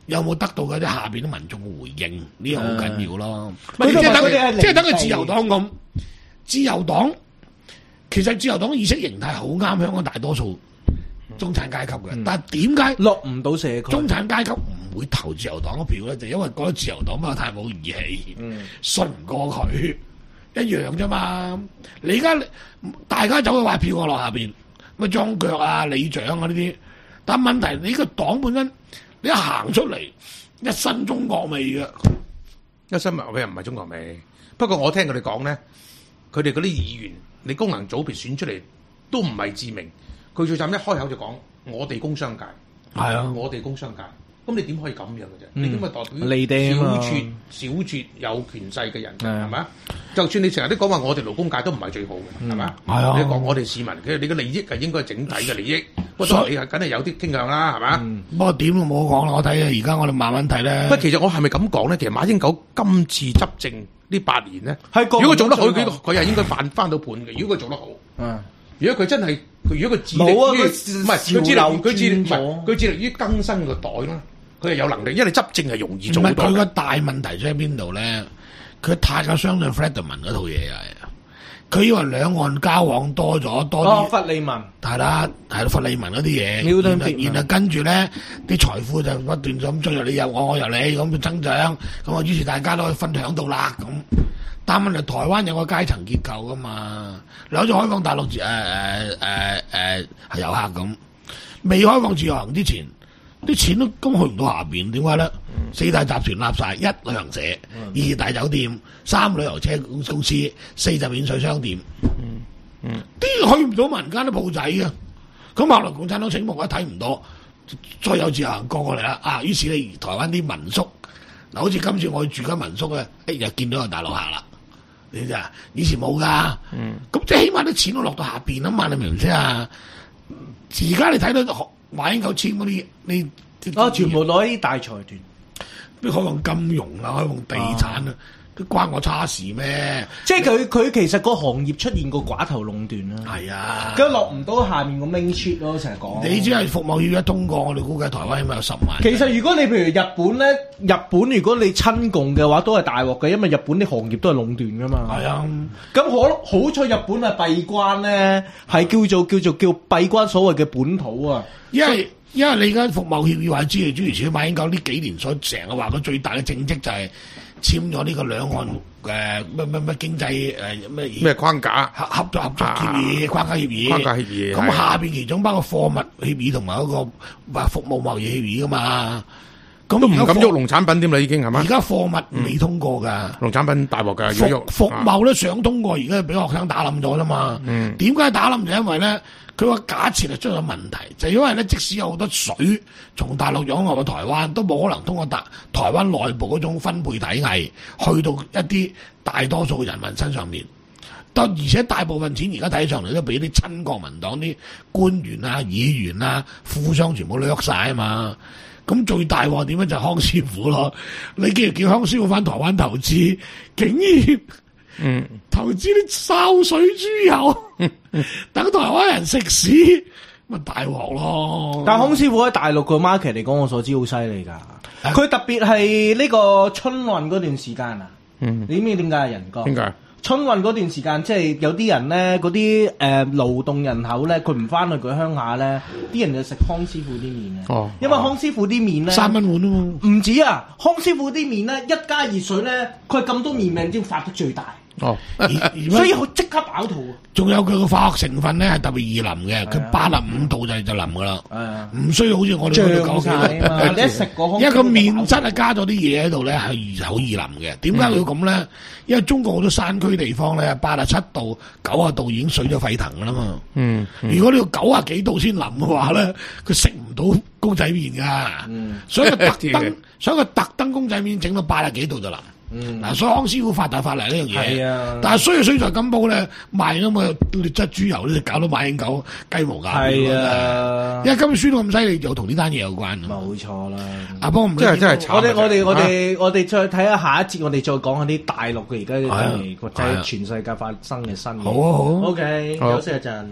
[SPEAKER 3] 有冇得到嗰啲下邊啲民眾嘅回應？呢個好緊要咯。
[SPEAKER 4] 佢
[SPEAKER 3] 即係等
[SPEAKER 4] 佢哋係
[SPEAKER 3] 佢，即係等佢
[SPEAKER 4] 離地
[SPEAKER 3] 自由黨咁。自由黨其實自由黨意識形態好啱香港大多數中產階級嘅，
[SPEAKER 4] 嗯
[SPEAKER 3] 但係點解
[SPEAKER 4] 落唔到社區？
[SPEAKER 3] 中產階級唔會投自由黨嘅票咧？就因為覺得自由黨嘛太冇義氣，
[SPEAKER 4] 嗯
[SPEAKER 3] 信唔過佢，一樣啫嘛。你而家大家走去挖票我落下邊，咩裝腳啊、里長啊呢啲，但問題你個黨本身，你一行出嚟一身中國味嘅，
[SPEAKER 5] 一新聞佢又唔係中國味，不過我聽佢哋講咧，佢哋嗰啲議員，你功能組別選出嚟都唔係致命，佢最慘一開口就講我哋工商界，
[SPEAKER 3] 係啊，
[SPEAKER 5] 我哋工商界，咁你點可以咁樣嘅啫？
[SPEAKER 4] 嗯
[SPEAKER 5] 你點咪代表
[SPEAKER 4] 離地啊嘛
[SPEAKER 5] 小撮小撮有權勢嘅人
[SPEAKER 4] 係啊
[SPEAKER 5] 係咪？就算你成日都講話我哋勞工界都唔係最好嘅，係咪？
[SPEAKER 3] 係啊
[SPEAKER 5] 你講我哋市民，其實你嘅利益係應該係整體嘅利益，不過你係梗係有啲傾向啦，係嘛？
[SPEAKER 3] 不過點都冇講啦。我睇啊，而家我哋慢慢睇咧
[SPEAKER 5] 不。過其實我係咪咁講咧？其實馬英九今次執政呢八年咧，
[SPEAKER 4] 係國
[SPEAKER 5] 如果佢做得好，
[SPEAKER 4] 民黨
[SPEAKER 5] 佢佢係應該翻翻到盤嘅。如果佢做得好，
[SPEAKER 4] 嗯
[SPEAKER 5] 如果佢真係佢如果佢致力
[SPEAKER 4] 冇啊
[SPEAKER 5] 於
[SPEAKER 4] 佢
[SPEAKER 5] 唔係佢致力
[SPEAKER 4] 潮流
[SPEAKER 5] 於佢致力唔
[SPEAKER 4] 轉咗
[SPEAKER 5] 係佢致力於更新個袋啦，佢係有能力，因為你執政係容易
[SPEAKER 3] 唔
[SPEAKER 5] 做好多嘅。
[SPEAKER 3] 係佢個大問題喺邊度咧？佢太過相信 Fredman 嗰套嘢係，佢以為兩岸交往多咗多
[SPEAKER 4] 哦，
[SPEAKER 3] 啲，
[SPEAKER 4] 弗利文
[SPEAKER 3] 係啦，係弗利文嗰啲嘢，
[SPEAKER 4] Milton
[SPEAKER 3] 然後
[SPEAKER 4] Friedman
[SPEAKER 3] 然後跟住咧啲財富就不斷咁進入你有我，我由你咁增長，咁啊於是大家都可以分享到啦咁。但問題台灣有個階層結構噶嘛，你好似開放大陸誒誒誒誒係遊客咁，未開放自由行之前。啲錢都根本去唔到下邊，點解咧？四大集團立晒，一旅行社，二大酒店，三旅遊車公公司，四就免稅商店。啲去唔到民間啲鋪仔嘅，咁後來共產黨醒目一睇唔到，再有自由行過過嚟啦。啊，於是你台灣啲民宿，嗱，好似今次我去住間民宿咧，一日見到有大陸客啦。你知啊？以前冇噶，咁、即係起碼啲錢都落到下邊啊嘛，你明唔明啊？而家你睇到馬英九簽嗰啲，你
[SPEAKER 4] 哦，全部攞啲大財團。
[SPEAKER 3] 咩開放金融啊，開放地產啊，都關我叉事咩？
[SPEAKER 4] 即係佢佢其實個行業出現過寡頭壟斷啦，
[SPEAKER 3] 係啊，
[SPEAKER 4] 佢落唔到下面個 main sheet 咯，成日講。
[SPEAKER 3] 你只係服務業一通過，我哋估計台灣起碼有十萬。
[SPEAKER 4] 其實如果你譬如日本咧，日本如果你親共嘅話，都係大鑊嘅，因為日本啲行業都係壟斷噶嘛。
[SPEAKER 3] 係啊，
[SPEAKER 4] 咁好好彩日本係閉關咧，係叫做叫做叫閉關所謂嘅本土啊。
[SPEAKER 3] 因為因為你而家服務協議或者諸如諸如此類，馬英九呢幾年所成日話佢最大嘅政績就係簽咗呢個兩岸誒乜乜乜經濟誒咩
[SPEAKER 5] 咩框架
[SPEAKER 3] 合合作合作協議、框架協議、
[SPEAKER 5] 框架協議
[SPEAKER 3] 咁
[SPEAKER 5] 係
[SPEAKER 3] 下邊其中包括貨物協議同埋嗰個話服務貿易協議噶嘛，咁
[SPEAKER 5] 都唔敢
[SPEAKER 3] 而家貨
[SPEAKER 5] 喐農產品添啦，已經係嘛
[SPEAKER 3] 而？家貨物未通過㗎。
[SPEAKER 5] 農產品大鑊㗎，
[SPEAKER 3] 服
[SPEAKER 5] 如果喐
[SPEAKER 3] 服務咧想通過，而家俾學生打冧咗啦嘛。
[SPEAKER 5] 嗯
[SPEAKER 3] 點解打冧？就因為咧，佢個假設係出咗問題，就因為咧，即使有好多水從大陸湧入去台灣，都冇可能通過大台灣內部嗰種分配體系，去到一啲大多數人民身上面。但而且大部分錢而家睇上嚟都俾啲親國民黨啲官員啊、議員啊、富商全部掠晒啊嘛。咁最大鑊點樣就係康師傅咯？你既然叫康師傅翻台灣投資，竟然
[SPEAKER 5] 嗯
[SPEAKER 3] 投資啲潲水豬油，等台灣人食屎，咪大鑊咯！
[SPEAKER 4] 但康師傅喺大陸個 market 嚟講，我所知好犀利㗎。佢特別係呢個春運嗰段時間啊，
[SPEAKER 5] 嗯，
[SPEAKER 4] 你知唔知點解啊？仁哥？
[SPEAKER 5] 點解？
[SPEAKER 4] 春運嗰段時間，即係有啲人咧，嗰啲誒勞動人口咧，佢唔翻去佢鄉下咧，啲人就食康師傅啲麵嘅。
[SPEAKER 5] 哦
[SPEAKER 4] 因為康師傅啲麵咧，
[SPEAKER 3] 三蚊碗啊嘛，
[SPEAKER 4] 唔止啊，康師傅啲麵咧，一加熱水咧，佢係咁多麵餅之中發得最大，
[SPEAKER 5] 哦，
[SPEAKER 3] 而而
[SPEAKER 4] 所以佢即刻飽肚啊！
[SPEAKER 3] 仲有佢個化學成分咧係特別易淋嘅，佢
[SPEAKER 4] 係啊
[SPEAKER 3] 八十五度就就淋噶啦，
[SPEAKER 4] 係啊，
[SPEAKER 3] 唔需要好似我哋嗰度
[SPEAKER 4] 漲晒啊嘛！你一食過康師傅
[SPEAKER 3] 因為個麵質
[SPEAKER 4] 就飽
[SPEAKER 3] 啊加咗啲嘢喺度咧係好易淋嘅。點解會咁咧？因為中國好多山區地方咧，八十七度、九十度已經水咗沸騰噶啦嘛。
[SPEAKER 5] 嗯，
[SPEAKER 3] 如果你要九十幾度先淋嘅話咧，佢食唔到公仔麵噶。
[SPEAKER 4] 嗯
[SPEAKER 3] 所以佢特登，所以佢特登公仔麵整到八十幾度就淋。
[SPEAKER 4] 嗯
[SPEAKER 3] 嗱，所以康師傅發大發嚟呢樣嘢。
[SPEAKER 4] 係啊
[SPEAKER 3] 但係衰就衰在金煲咧賣咁嘅劣質豬油咧，就搞到馬英九雞毛鴨
[SPEAKER 4] 係啊
[SPEAKER 3] 因為今日輸到咁犀利，就同呢單嘢有關啊。
[SPEAKER 4] 冇錯啦。
[SPEAKER 3] 啊，不過唔
[SPEAKER 5] 真係真係慘
[SPEAKER 4] 我哋我哋我
[SPEAKER 5] 啊
[SPEAKER 4] 哋我哋再睇下下一節，我哋再講下啲大陸嘅而家
[SPEAKER 3] 係啊
[SPEAKER 4] 嘅國
[SPEAKER 3] 係啊
[SPEAKER 4] 際全世界發生嘅新嘢。
[SPEAKER 3] 好啊好啊
[SPEAKER 4] OK，
[SPEAKER 5] 好
[SPEAKER 4] 休息一陣。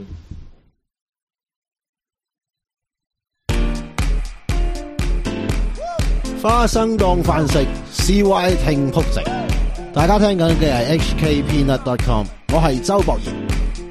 [SPEAKER 7] 花生當飯食 ，C Y 聽仆直。大家聽緊嘅係 H K Peanut dot com， 我係周博賢。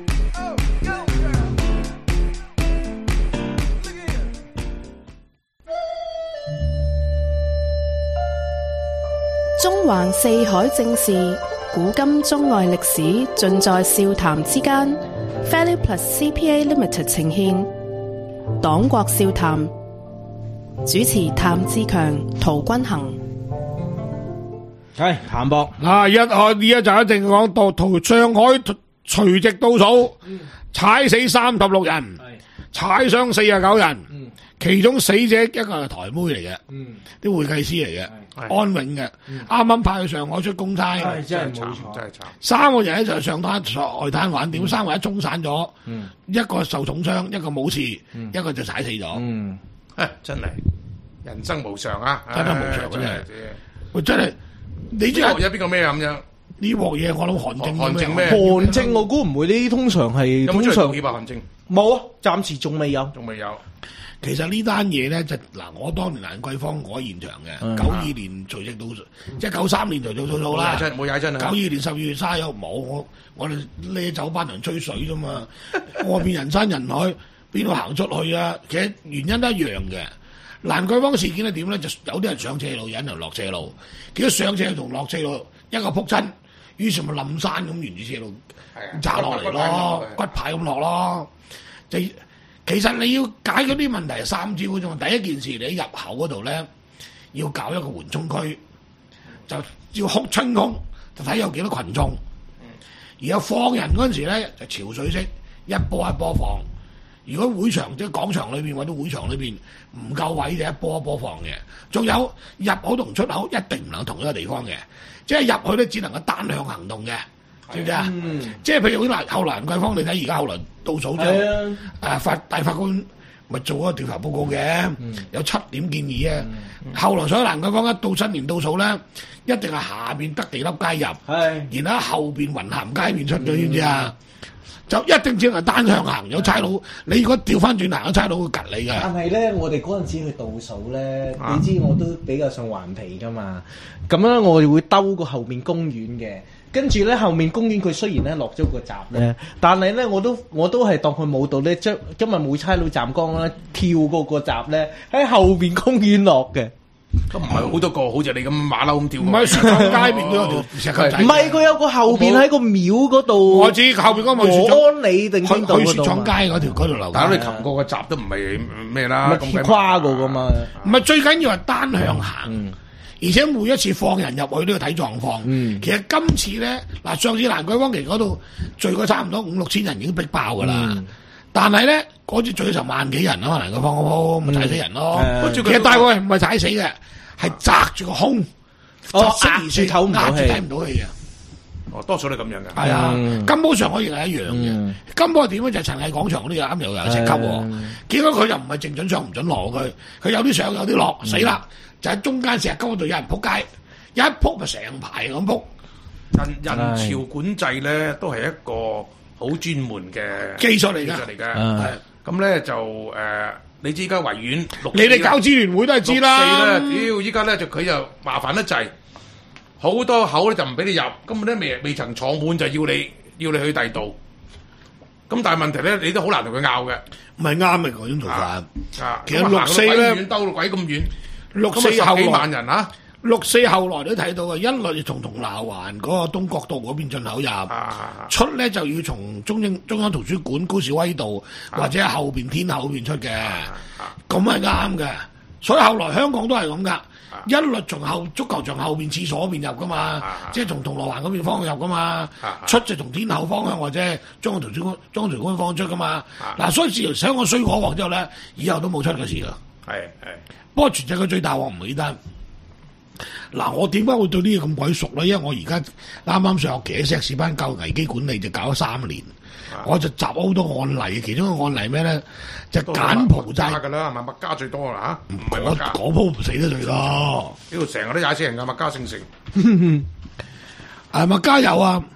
[SPEAKER 2] 中環四海正事，古今中外歷史，盡在笑談之間。Fairly Plus C P A Limited 呈現黨國笑談，主持譚志強、陶君行。
[SPEAKER 4] 係譚博
[SPEAKER 3] 嗱，一開呢一集一定講到圖上海除夕倒數，踩死三十六人，踩傷四十九人，其中死者一個係台妹嚟嘅，啲會計師嚟嘅，安永嘅，啱啱派去上海出公差，
[SPEAKER 4] 真係冇錯，真係慘。
[SPEAKER 3] 三個人咧就上灘外灘玩，點三個人中散咗，一個受重傷，一個冇事，一個就踩死咗。
[SPEAKER 5] 真係人生無常啊！
[SPEAKER 3] 真係無常真係，喂真係。你知
[SPEAKER 5] 呢鑊嘢邊個咩咁樣？
[SPEAKER 3] 呢鑊嘢我諗韓正
[SPEAKER 5] 韓正咩？
[SPEAKER 4] 韓正我估唔會，呢啲通常係
[SPEAKER 5] 有冇出嚟幾百韓正？
[SPEAKER 4] 冇啊，暫時仲未有，
[SPEAKER 5] 仲未有。
[SPEAKER 3] 其實呢單嘢咧就嗱，我當年蘭桂坊我喺現場嘅，九二年除夕倒數，即係九三年就做數數啦。
[SPEAKER 5] 冇踩真啊！
[SPEAKER 3] 九二年十二月卅一號冇，我我哋孭走班人吹水啫嘛。外面人山人海，邊度行出去啊？其實原因都一樣嘅。蘭桂坊事件係點咧？就有啲人上斜路，有人落斜路。結果上斜路同落斜路一個撲親，於是咪冧山咁沿住斜路砸落嚟咯，骨牌咁落咯。就其實你要解決啲問題係三招嘅啫嘛。第一件事你喺入口嗰度咧，要搞一個緩衝區，就要空清空，就睇有幾多群眾。而有放人嗰陣時咧，就潮水式一波一波放。如果會場即係廣場裏邊或者會場裏邊唔夠位就一波一波放嘅，仲有入口同出口一定唔能同一個地方嘅，即係入去咧只能夠單向行動嘅，知唔知啊？即係譬如好後來蘭桂坊，你睇而家後來倒數就誒、啊、法大法官咪做咗個調查報告嘅，嗯、有七點建議啊。嗯嗯、後來所以蘭桂坊一到新年倒數咧，一定係下邊德地粒街入，然後後邊雲咸街面出咗，知唔知啊？就一定只係單向行，有差佬。你如果調翻轉行，有差佬會趌你嘅。
[SPEAKER 4] 但係咧，我哋嗰陣時去倒數咧，啊、你知我都比較上頑皮噶嘛。咁咧，我哋會兜過後面公園嘅。跟住咧，後面公園佢雖然咧落咗個閘咧，但係咧我都我都係當佢冇到咧，將今日冇差佬站崗啦，跳過個閘咧，喺後邊公園落嘅。
[SPEAKER 5] 咁唔係好多個，好似你咁馬騮咁跳。唔
[SPEAKER 3] 係雪球街面都有條石球仔。
[SPEAKER 4] 唔係佢有個後邊喺個廟嗰度。
[SPEAKER 3] 我知後邊嗰個
[SPEAKER 4] 和安里定邊度嗰度。
[SPEAKER 3] 去雪廠街嗰條嗰條樓。
[SPEAKER 5] 但係你擒過個閘都唔係咩啦，咁
[SPEAKER 4] 鬼跨過噶嘛。
[SPEAKER 3] 唔係最緊要係單向行，而且每一次放人入去都要睇狀況。其實今次咧，嗱上次蘭桂坊其實嗰度聚過差唔多五六千人已經逼爆噶啦。但係咧，嗰次聚成萬幾人啊嘛，蘭桂坊嗰鋪咪踩死人咯。其實大個人唔係踩死嘅，係擲住個胸，壓住頭唔到氣，睇唔到氣嘅。
[SPEAKER 5] 哦，多數都咁樣嘅。
[SPEAKER 3] 係啊，金寶上海亦係一樣嘅。金寶係點咧？就係陳毅廣場嗰啲又啱又有石級喎。結果佢又唔係正準上唔準落佢，佢有啲上有啲落，死啦！就喺中間石級嗰度有人撲街，一撲咪成排咁撲。
[SPEAKER 5] 人人潮管制咧，都係一個好專門嘅
[SPEAKER 3] 技術嚟㗎，
[SPEAKER 5] 技術嚟嘅，係咁咧就誒、呃，你知而家維園六，
[SPEAKER 3] 你哋搞支聯會都係知啦。
[SPEAKER 5] 屌，依家咧就佢就麻煩得滯，好多口咧就唔俾你入，根本咧未未曾坐滿就要你要你去第度。咁但係問題咧，你都好難同佢拗嘅，
[SPEAKER 3] 唔係啱嘅嗰種做法。啊，
[SPEAKER 5] 啊
[SPEAKER 3] 其實六四咧
[SPEAKER 5] 兜到鬼咁遠，
[SPEAKER 3] 六四後
[SPEAKER 5] 幾萬人啊！
[SPEAKER 3] 六四後來都睇到啊，一律從銅鑼灣嗰個東角道嗰邊進口入，啊、出咧就要從中英中央圖書館高士威道、啊、或者係後邊天后嗰邊出嘅，咁係啱嘅。所以後來香港都係咁噶，啊、一律從後足球場後邊廁所嗰邊入噶嘛，啊、即係從銅鑼灣嗰邊方向入噶嘛，啊、出就從天后方向或者中央圖書館中央圖書館方向出噶嘛。嗱、啊，所以自從香港衰嗰鑊之後咧，以後都冇出過事啦。係係，不過全世界最大鑊唔係呢單。嗱，我點解會對呢嘢咁鬼熟咧？因為我而家啱啱上學期喺碩士班教危機管理，就搞咗三年，啊、我就集好多案例。其中一個案例咩咧？就柬埔寨
[SPEAKER 5] 㗎啦，係咪麥加最多啦嚇？唔係
[SPEAKER 3] 我嗰鋪死得最多。
[SPEAKER 5] 呢度成日都踩死人㗎，麥加姓成。
[SPEAKER 3] 誒麥加有啊，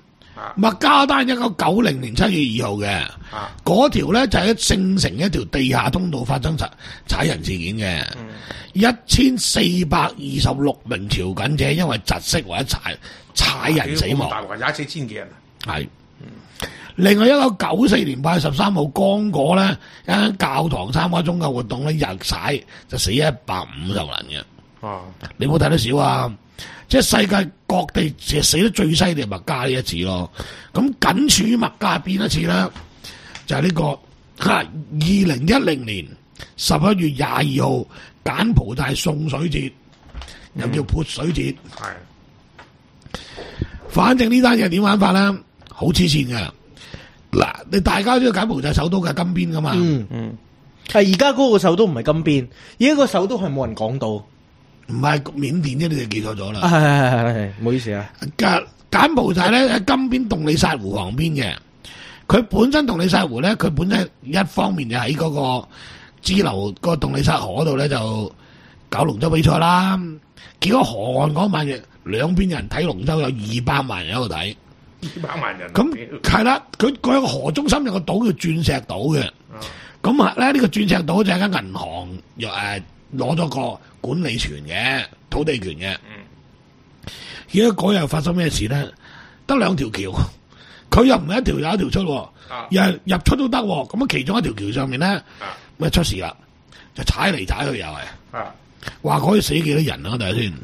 [SPEAKER 3] 麥加丹一九九零年七月二號嘅，嗰條咧就喺聖城一條地下通道發生踩踩人事件嘅，一千四百二十六名朝覲者因為窒息或者踩踩人死亡，
[SPEAKER 5] 大話踩四千幾人。
[SPEAKER 3] 係。另外一九九四年八月十三號，剛果咧一間教堂參加宗教活動咧，日踩就死咗一百五十人嘅。
[SPEAKER 5] 哦，
[SPEAKER 3] 你冇睇得少啊！即係世界各地其實死得最犀利係麥加呢一次咯。咁僅次於麥加邊一次咧，就係、是、呢、這個二零一零年十一月廿二號柬埔寨送水節，又叫潑水節。係、嗯，反正呢單嘢點玩法咧？好黐線嘅。嗱，你大家都知道柬埔寨首都嘅金邊噶嘛？
[SPEAKER 4] 嗯嗯，係而家嗰個首都唔係金邊，而家個首都係冇人講到，唔
[SPEAKER 3] 係緬甸啫，你哋記錯咗啦。
[SPEAKER 4] 係係係係，唔好意思啊。
[SPEAKER 3] 柬柬埔寨咧喺金邊洞里薩湖旁邊嘅，佢本身洞里薩湖咧，佢本身一方面就喺嗰個支流個洞里薩河度咧就搞龍舟比賽啦。結果河岸嗰晚嘅兩邊人睇龍舟有二百萬人喺度睇。
[SPEAKER 5] 二百萬人
[SPEAKER 3] 咁係啦，佢佢個河中心有個島叫鑽石島嘅，咁啊咧呢個鑽石島就係間銀行又誒攞咗個管理權嘅土地權嘅。而家嗰日發生咩事咧？得兩條橋，佢又唔係一條有一條出，啊、又係入出都得。咁啊，其中一條橋上面咧，咪、啊、出事啦，就踩嚟踩去又係，話可以死幾多人啊？睇下先，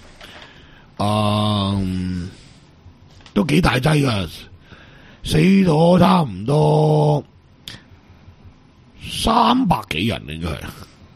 [SPEAKER 3] 嗯。都幾大劑噶，死咗差唔多三百幾人應該係，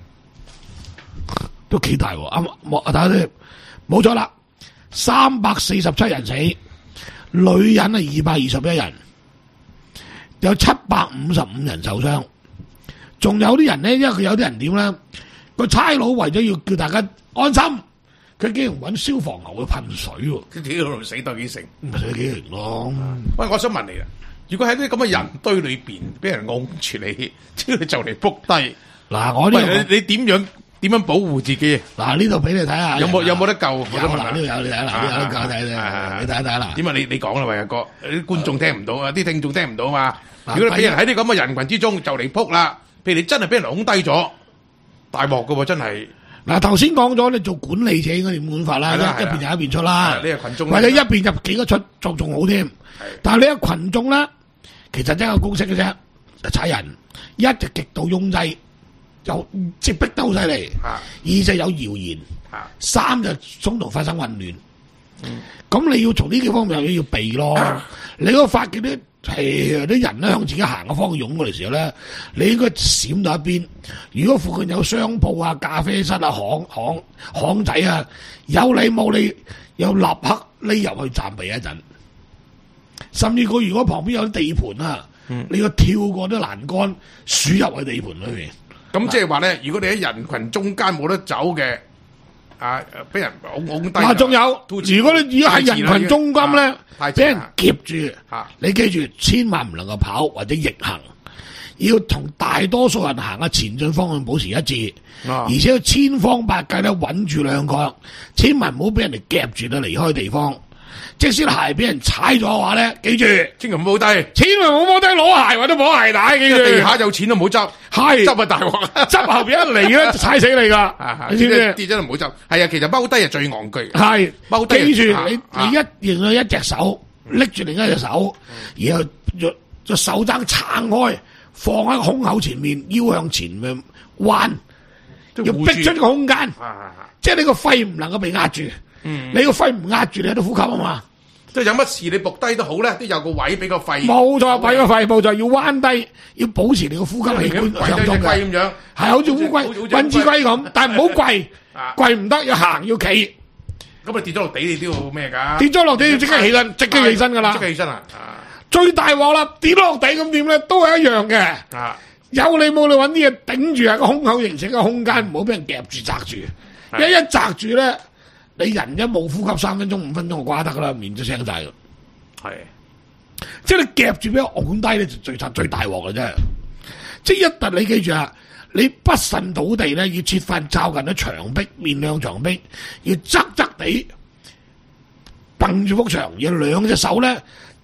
[SPEAKER 3] 都幾大喎。啱冇睇下先，冇錯啦，三百四十七人死，女人係二百二十一人，有七百五十五人受傷，仲有啲人咧，因為佢有啲人點咧，個差佬為咗要叫大家安心。佢竟然揾消防牛去噴水喎！
[SPEAKER 5] 佢屌到死多幾成，
[SPEAKER 3] 咪死幾成咯？
[SPEAKER 5] 喂，我想問你啦，如果喺啲咁嘅人堆裏邊，俾人按住你，即係就嚟仆低。嗱，我呢、這個，你你點樣點樣保護自己？
[SPEAKER 3] 嗱，呢度俾你睇下，
[SPEAKER 5] 有冇有冇得救？
[SPEAKER 3] 有嗱，呢度有你睇下，嗱，呢度有得救睇睇，你睇睇啦。
[SPEAKER 5] 點啊？你你講啦，喂，阿哥，啲觀眾聽唔到啊，啲聽眾聽唔到嘛。如果你俾人喺啲咁嘅人群之中就嚟仆啦，譬如你真係俾人拱低咗，大鑊噶喎，真係。嗱，頭先講咗，你做管理者應該點管法啦？一一邊入一邊出啦， 呢個群眾
[SPEAKER 3] 或者一邊入幾個出，仲仲好添。但係呢個群眾咧，其實真係個公式嘅啫，就踩人，一就極度擁擠，就即係逼得好犀利；二就有謠言；三就中途發生混亂。咁、嗯、你要從呢幾方面又要避咯。啊、你嗰個發現啲係啲人咧向自己行嘅方向湧過嚟時候咧，你應該閃到一邊。如果附近有商鋪啊、咖啡室啊、行行行仔啊，有理冇理，又立刻匿入去暫避一陣。甚至佢如果旁邊有啲地盤啊，嗯、你要跳過啲欄杆，鼠入去地盤裏面。
[SPEAKER 5] 咁即係話咧，如果你喺人群中間冇得走嘅。啊！俾人拱拱低。
[SPEAKER 3] 嗱，仲有，如果你而家喺人群中間咧，俾人夾住，啊、你記住，千萬唔能夠跑或者逆行，要同大多數人行嘅前進方向保持一致，啊、而且要千方百計咧穩住兩腳，千萬唔好俾人哋夾住咧離開地方。即使鞋俾人踩咗嘅話咧，記住，
[SPEAKER 5] 千祈唔好低，
[SPEAKER 3] 千萬唔好摸低攞鞋或者摸鞋帶，記住。
[SPEAKER 5] 地下有錢都唔好執，係執啊大鑊，
[SPEAKER 3] 執後邊一嚟咧就踩死你噶，你知唔知？
[SPEAKER 5] 跌咗都唔好執。係啊，其實踎低係最戇居。
[SPEAKER 3] 係踎低，記住你
[SPEAKER 5] 啊、
[SPEAKER 3] 你一認到一隻手拎住另一隻手，然後隻隻手踭撐開，放喺胸口前面，腰向前面彎，要逼出個空間，即係你個肺唔能夠被壓住。嗯、你個肺唔壓住，你喺度呼吸啊嘛！
[SPEAKER 5] 即係有乜事你伏低都好咧，都有個位俾個肺。
[SPEAKER 3] 冇錯，俾個肺部就要彎低，要保持你個呼吸器官暢通嘅。咁樣係好似烏龜、溫子龜咁，但係唔好跪，跪唔得，要行要企。
[SPEAKER 5] 咁啊跌咗落地，你都要咩㗎？
[SPEAKER 3] 跌咗落地要即刻起身，即刻起身㗎啦！
[SPEAKER 5] 即刻起身啊！
[SPEAKER 3] 最大鑊啦，跌落地咁點咧，都係一樣嘅。啊，有你冇你揾啲嘢頂住喺個胸口形成個空間，唔好俾人夾住擲住。一一擲住咧。你人一冇呼吸三分鐘五分鐘就瓜得噶啦，面都青晒噶。係，即係你夾住俾人拱低咧，就最最最大鑊嘅啫。即係一突你記住啊，你不慎倒地咧，要設法靠近啲牆壁，面向牆壁，要側側地掟住幅牆，要兩隻手咧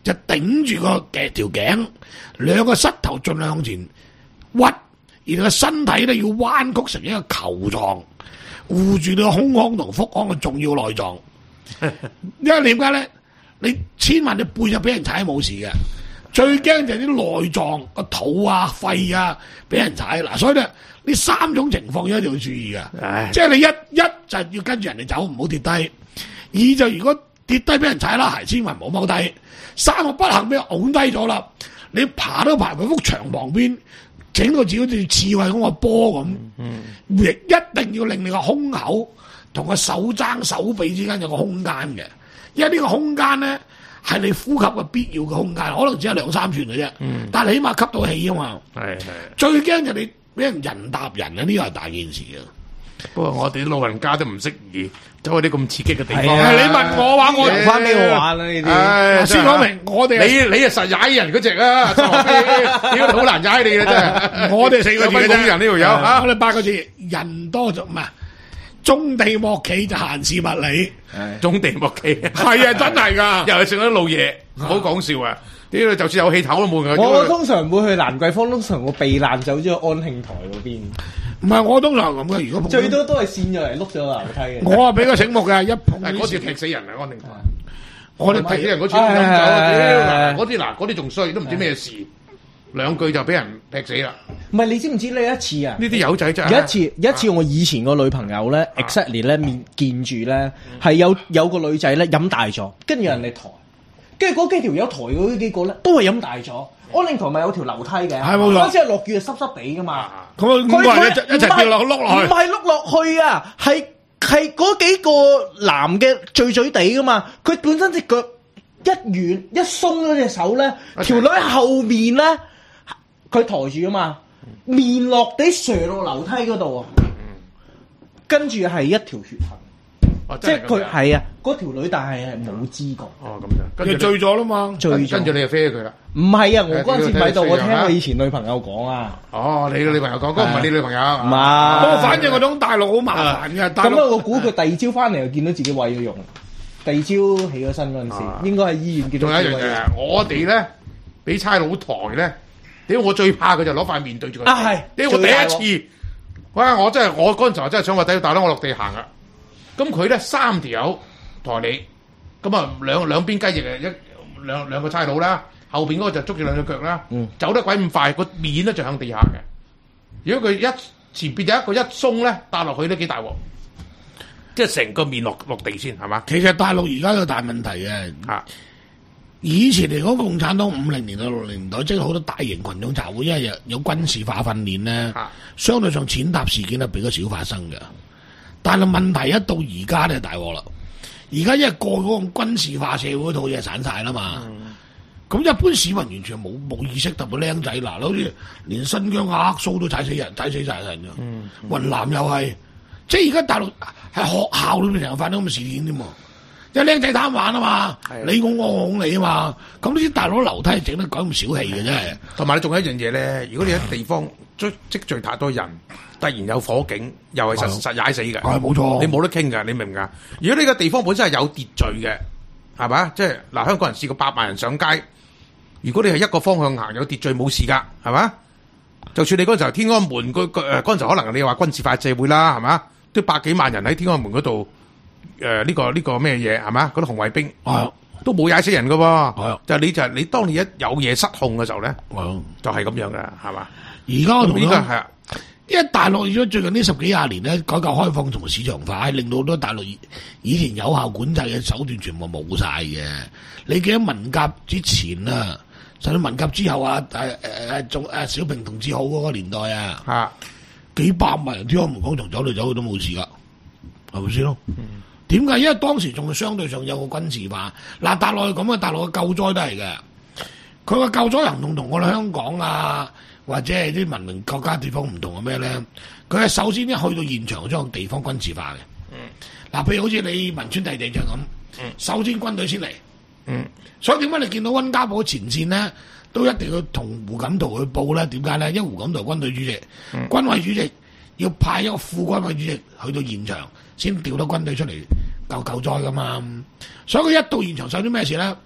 [SPEAKER 3] 就頂住個嘅條頸，兩個膝頭盡量向前屈，然後個身體咧要彎曲成一個球狀，護住你個胸腔同腹腔嘅重要內臟。因為點解咧？你千萬你背就俾人踩冇事嘅，最驚就係啲內臟個肚啊、肺啊俾人踩嗱，所以咧呢三種情況一定要注意嘅，即係你一一就係要跟住人哋走，唔好跌低；二就如果跌低俾人踩啦鞋，千萬唔好踎低；三個不幸俾人拱低咗啦，你爬都爬喺幅牆旁邊，整到自己好似刺蝟咁個波咁，亦、嗯、一定要令你個胸口同個手踭手臂之間有個空間嘅。因為呢個空間咧係你呼吸嘅必要嘅空間，可能只係兩三寸嘅啫，嗯、但係起碼吸到氣啊嘛。係係。最驚就你俾人人搭人啊！呢個係大件事啊。
[SPEAKER 5] 不過我哋啲老人家都唔適宜走去啲咁刺激嘅地方。
[SPEAKER 3] 啊、你問我話，我
[SPEAKER 4] 留翻俾我玩啦呢啲。
[SPEAKER 3] 唉，先講明，我哋
[SPEAKER 5] 你你係實踩人嗰隻啊！屌好難踩你嘅真係。
[SPEAKER 3] 我哋四個字嘅啫，
[SPEAKER 5] 人呢條友啊，
[SPEAKER 3] 我哋八個字，人多就唔係。種地莫企就閒事物理，
[SPEAKER 5] 種地莫企
[SPEAKER 3] 係啊，真係噶，
[SPEAKER 5] 又係食咗老嘢，唔好講笑啊！屌，就算有氣頭都冇嘅。
[SPEAKER 4] 我通常會去蘭桂坊，通常我避難走咗去安慶台嗰邊。
[SPEAKER 3] 唔係，我通常咁嘅。如果
[SPEAKER 4] 最多都係跣咗嚟碌咗樓梯嘅。
[SPEAKER 3] 我啊比較醒目嘅，一碰
[SPEAKER 5] 嗰次踢死人啊！安慶台，
[SPEAKER 3] 我哋
[SPEAKER 5] 踢死人嗰次飲酒，嗰啲嗱嗰啲仲衰，都唔知咩事。兩句就俾人劈死啦！
[SPEAKER 4] 唔係你知唔知呢一次啊？
[SPEAKER 5] 呢啲友仔真係
[SPEAKER 4] 有一次，有一次我以前個女朋友咧 exactly 咧面見住咧係有有個女仔咧飲大咗，跟住人哋抬，跟住嗰幾條友抬嗰幾個咧都係飲大咗。安寧台咪有條樓梯嘅，
[SPEAKER 3] 係冇錯。
[SPEAKER 4] 嗰陣時係落雨係濕濕地噶嘛，
[SPEAKER 3] 咁佢佢一齊跳落碌落去，
[SPEAKER 4] 唔係碌落去啊，係係嗰幾個男嘅醉醉地噶嘛，佢本身隻腳一軟一鬆嗰隻手咧，條女喺後面咧。佢抬住啊嘛，面落地瀡落樓梯嗰度啊，跟住係一條血痕，即係佢係啊，嗰條女但係係冇知覺。
[SPEAKER 5] 哦，咁樣，跟住
[SPEAKER 3] 醉咗啦嘛，
[SPEAKER 4] 醉咗，
[SPEAKER 5] 跟住你就飛咗佢啦。
[SPEAKER 4] 唔係啊，我嗰陣時唔喺度，我聽我以前女朋友講啊。
[SPEAKER 5] 哦，你嘅女朋友講，嗰個唔係你女朋友。唔
[SPEAKER 4] 係，
[SPEAKER 3] 不過反正嗰種大陸好麻煩嘅。
[SPEAKER 4] 咁啊，我估佢第二朝翻嚟就見到自己毀咗容，第二朝起咗身嗰陣時，應該喺醫院見到。
[SPEAKER 5] 仲有一樣嘢，我哋咧俾差佬抬咧。屌！我最怕佢就攞塊面對住佢。
[SPEAKER 4] 啊係！
[SPEAKER 5] 屌！我第一次，哇！我真係我嗰陣時候真係想話睇到大佬我落地行啊！咁佢咧三條友抬你，咁啊兩兩邊雞翼啊一兩兩個差佬啦，後邊嗰個就捉住兩隻腳啦，嗯、走得鬼咁快，個面咧就向地下嘅。如果佢一前邊有一個一鬆咧，搭落去都幾大鑊，即係成個面落落地先係嘛？
[SPEAKER 3] 其實大陸而家有大問題嘅。啊以前嚟講，共產黨五零年到六零年代，即係好多大型群眾集會，因為有有軍事化訓練咧，啊、相對上踐踏事件係比較少發生嘅。但係問題一到而家咧，大鑊啦！而家因為過嗰個軍事化社會嗰套嘢散晒啦嘛，咁、嗯、一般市民完全冇冇意識，特別僆仔嗱，好似連新疆阿克蘇都踩死人，踩死晒人嘅，嗯嗯、雲南又係，即係而家大陸喺學校裏面成日發生咁嘅事件添喎。即係僆仔貪玩啊嘛，的你拱我我拱你啊嘛，咁呢啲大佬樓梯整得咁小氣嘅真係。
[SPEAKER 5] 同埋你仲有一樣嘢咧，如果你喺地方積積聚太多人，突然有火警，又係實實踩死嘅。
[SPEAKER 3] 係冇錯，
[SPEAKER 5] 你冇得傾㗎，你明唔明啊？如果呢個地方本身係有秩序嘅，係嘛？即係嗱，香港人試過百萬人上街，如果你係一個方向行有秩序冇事㗎，係嘛？就算你嗰陣時候天安門嗰個誒嗰陣時候可能你話軍事化社會啦，係嘛？都百幾萬人喺天安門嗰度。誒，呢、呃這個呢、這個咩嘢係嘛？嗰啲紅衛兵，啊、都冇踩死人噶喎。啊、就係你就係、是、你，當你一有嘢失控嘅時候咧，啊、就係咁樣噶，係嘛？
[SPEAKER 3] 而家我同你講
[SPEAKER 5] 係啊，
[SPEAKER 3] 因為大陸如果最近呢十幾廿年咧，改革開放同市場化，令到好多大陸以前有效管制嘅手段全部冇晒嘅。你記得文革之前啊，甚至文革之後啊，誒誒仲誒小平同志好嗰個年代啊，啊幾百萬人天安門廣場走嚟走去都冇事噶，係咪先咯？嗯點解？因為當時仲係相對上有個軍事化。嗱，大陸係咁嘅，大陸嘅救災都係嘅。佢個救災行動同我哋香港啊，或者係啲文明國家地方唔同係咩咧？佢係首先一去到現場將個地方軍事化嘅。嗯。嗱，譬如好似你汶川地地震咁，嗯，首先軍隊先嚟。嗯。所以點解你見到溫家寶前線咧，都一定要同胡錦濤去報咧？點解咧？因為胡錦濤軍隊主席、嗯、軍委主席要派一個副軍委主席去到現場。先調到軍隊出嚟救救災噶嘛，所以佢一到現場，受啲咩事咧？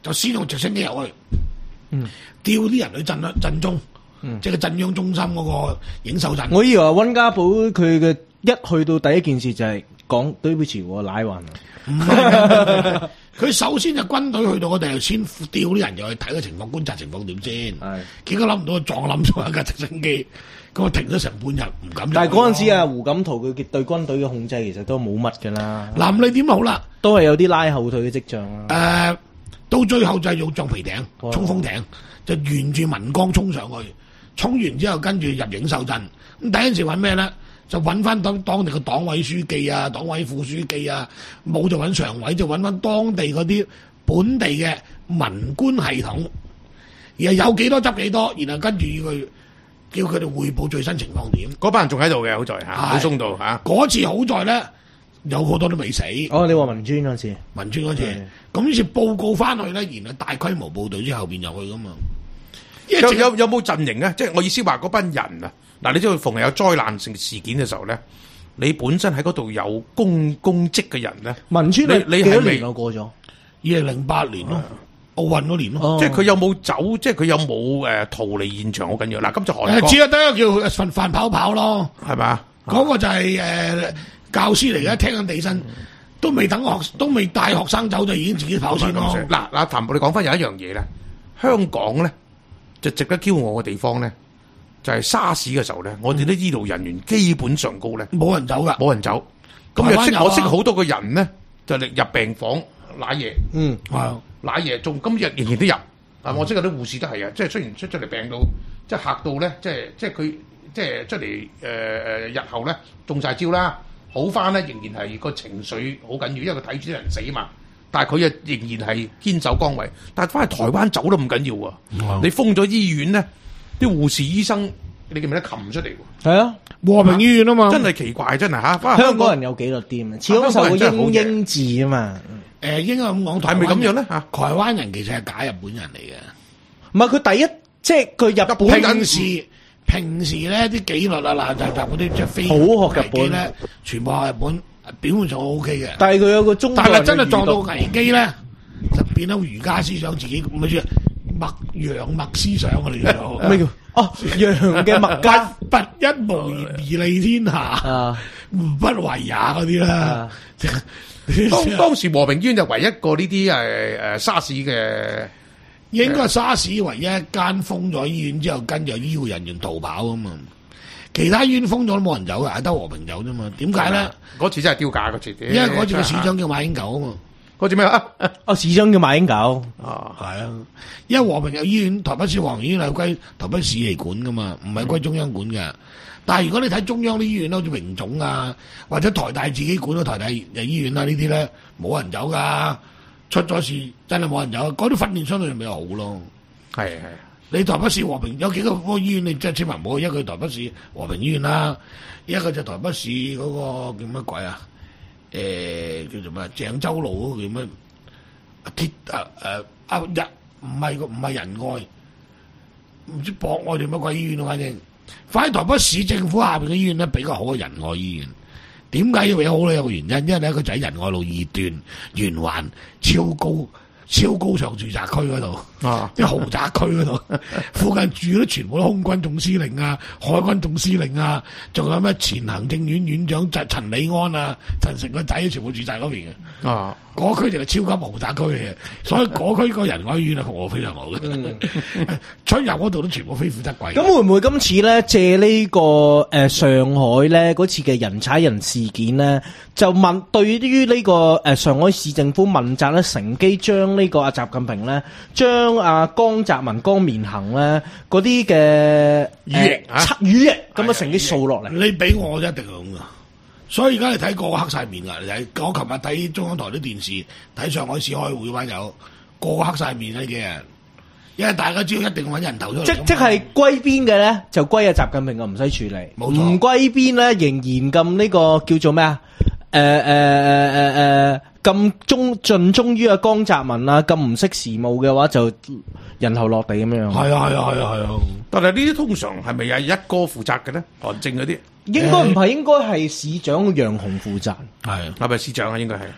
[SPEAKER 3] 就先用直升機入去，
[SPEAKER 4] 嗯，
[SPEAKER 3] 調啲人去鎮鎮中，嗯、即係個鎮央中心嗰個影秀鎮。
[SPEAKER 4] 我以為温家寶佢嘅一去到第一件事就係講對不起我奶暈。
[SPEAKER 3] 唔係，佢首先就軍隊去到嗰度，先調啲人入去睇個情況，觀察情況點先。係，結果諗唔到撞冧咗一架直升機，咁啊停咗成半日唔敢。
[SPEAKER 4] 但係嗰陣時啊，胡錦濤佢對軍隊嘅控制其實都冇乜㗎啦。
[SPEAKER 3] 嗱，你點好啦？
[SPEAKER 4] 都係有啲拉後退嘅跡象啦。
[SPEAKER 3] 誒、呃，到最後就係用橡皮艇、衝鋒艇，就沿住民江衝上去，衝完之後跟住入影秀鎮。咁第一陣時揾咩咧？就揾翻當當地嘅黨委書記啊、黨委副書記啊，冇就揾常委，就揾翻當地嗰啲本地嘅文官系統，然後有幾多執幾多，然後跟住要佢叫佢哋匯報最新情況點。
[SPEAKER 5] 嗰班人仲喺度嘅，好在嚇，冇鬆到嚇。
[SPEAKER 3] 嗰次好在咧，有好多都未死。
[SPEAKER 4] 哦，你話文專嗰次，
[SPEAKER 3] 文專嗰次，咁於是報告翻去咧，然後大規模部隊之後邊入去噶嘛。
[SPEAKER 5] 有有有冇陣營啊？即係我意思話嗰班人啊。嗱，你知道逢係有災難性事件嘅時候咧，你本身喺嗰度有公公職嘅人咧，
[SPEAKER 4] 文專
[SPEAKER 5] 你你係未
[SPEAKER 4] 過咗？
[SPEAKER 3] 二零零八年咯，奧運嗰年咯，
[SPEAKER 5] 哦、即係佢有冇走？即係佢有冇誒逃離現場好緊要。嗱，今次韓國
[SPEAKER 3] 只係得一個叫飯飯跑跑咯，
[SPEAKER 5] 係嘛？
[SPEAKER 3] 嗰個就係、是、誒、呃、教師嚟嘅，聽緊地震，都未等學，都未帶學生走就已經自己跑先咯。
[SPEAKER 5] 嗱嗱，譚博，你講翻有一樣嘢咧，香港咧就值得驕傲嘅地方咧。就係沙士嘅時候咧，我哋啲醫療人員基本上高咧，
[SPEAKER 3] 冇人走噶，
[SPEAKER 5] 冇人走。咁又識我識好多個人咧，就嚟入病房瀨嘢，
[SPEAKER 4] 嗯，
[SPEAKER 5] 係瀨嘢，仲今日仍然都入。啊，我識有啲護士都係啊，即係雖然出出嚟病到，即係嚇到咧，即係即係佢即係出嚟誒誒，日後咧中晒招啦，好翻咧，仍然係個情緒好緊要，因為佢睇住啲人死嘛。但係佢啊仍然係堅守崗位，但係翻去台灣走都唔緊要啊！嗯、你封咗醫院咧。啲護士醫生，你記唔記得擒出嚟喎？
[SPEAKER 4] 係啊，
[SPEAKER 3] 和平醫院啊嘛，
[SPEAKER 5] 真係奇怪，真係嚇。香，
[SPEAKER 4] 香港人有紀律啲啊，始終受過英英治啊嘛。
[SPEAKER 3] 誒、呃，應該咁講，
[SPEAKER 5] 係咪咁樣咧？嚇，
[SPEAKER 3] 台灣人其實係假日本人嚟嘅。
[SPEAKER 4] 唔係佢第一，即係佢日本
[SPEAKER 3] 平時平時咧啲紀律啊嗱，就就嗰啲即係非
[SPEAKER 4] 好學日本
[SPEAKER 3] 咧，全部係日本，表面上 O K 嘅。
[SPEAKER 4] 但係佢有個中，
[SPEAKER 3] 但係真係撞到危機咧，就變咗儒家思想自己咁嘅墨洋墨思想我哋叫做
[SPEAKER 4] 咩叫哦洋嘅墨家
[SPEAKER 3] 不一無而利天下，不為也嗰啲啦。
[SPEAKER 5] 當當時和平醫院就唯一個呢啲誒誒沙士嘅，
[SPEAKER 3] 應該係沙士唯一一間封咗醫院之後，跟住醫護人員逃跑啊嘛。其他醫院封咗都冇人走嘅，得和平走啫嘛。點解咧？
[SPEAKER 5] 嗰次真係丟架嗰次，
[SPEAKER 3] 因為嗰次個市長叫馬英九啊嘛。
[SPEAKER 5] 嗰次咩啊？
[SPEAKER 4] 哦，市長叫馬英九。
[SPEAKER 5] 啊，
[SPEAKER 3] 係啊，因為和平有醫院，台北市和平醫院係歸台北市嚟管噶嘛，唔係歸中央管嘅。嗯、但係如果你睇中央啲醫院，好似榮總啊，或者台大自己管咗台大醫院啊呢啲咧，冇人走噶，出咗事真係冇人走。嗰啲訓練相對比較好咯。
[SPEAKER 5] 係係，
[SPEAKER 3] 你台北市和平有幾個嗰個醫院，你即係千萬唔好，一個台北市和平醫院啦，一個就台北市嗰個叫乜鬼啊？誒、呃，叫做咩？鄭州路嗰個叫咩？鐵誒誒啊日唔係個唔係仁愛，唔知博愛定乜鬼醫院啊？反正，反正台北市政府下邊嘅醫院咧比較好嘅仁愛醫院。點解要有好咧？有個原因，因為咧佢就喺仁愛路二段圓環超高超高層住宅區嗰度，啊，啲豪宅區嗰度，附近住嗰啲全部都空軍總司令啊、海軍總司令啊，仲有咩前行政院院長陳陳李安啊、陳誠個仔，全部住晒嗰邊嘅。啊，嗰區就係超級豪宅區嚟嘅，所以嗰區個仁愛醫院係服務非常好嘅。嗯、出入嗰度都全部非富則貴。
[SPEAKER 4] 咁會唔會今次咧借呢、這個誒、呃、上海咧嗰次嘅人踩人事件咧，就問對於呢、這個誒、呃、上海市政府問責咧，乘機將呢個阿習近平咧，將阿江澤民、江面行咧嗰啲嘅
[SPEAKER 5] 羽翼啊
[SPEAKER 4] 羽翼咁啊，乘機掃落嚟。
[SPEAKER 3] 你俾我一定係咁噶。所以而家你睇個個黑晒面噶，你睇我琴日睇中央台啲電視，睇上海市開會班友，個個黑晒面呢幾日，因為大家知道一定揾人頭出嚟。
[SPEAKER 4] 即即係歸邊嘅咧，就歸阿習近平，就唔使處理。
[SPEAKER 3] 冇錯。
[SPEAKER 4] 唔歸邊咧，仍然咁呢個叫做咩啊？誒誒誒誒誒，咁忠盡忠於阿江澤民啊，咁唔識時務嘅話，就人頭落地咁樣。
[SPEAKER 3] 係啊係啊係啊係啊！
[SPEAKER 5] 但係呢啲通常係咪係一哥負責嘅咧？韓正嗰啲？
[SPEAKER 4] 應該唔係，應該係市長楊雄負責。
[SPEAKER 3] 係
[SPEAKER 5] 係咪市長啊？應該係。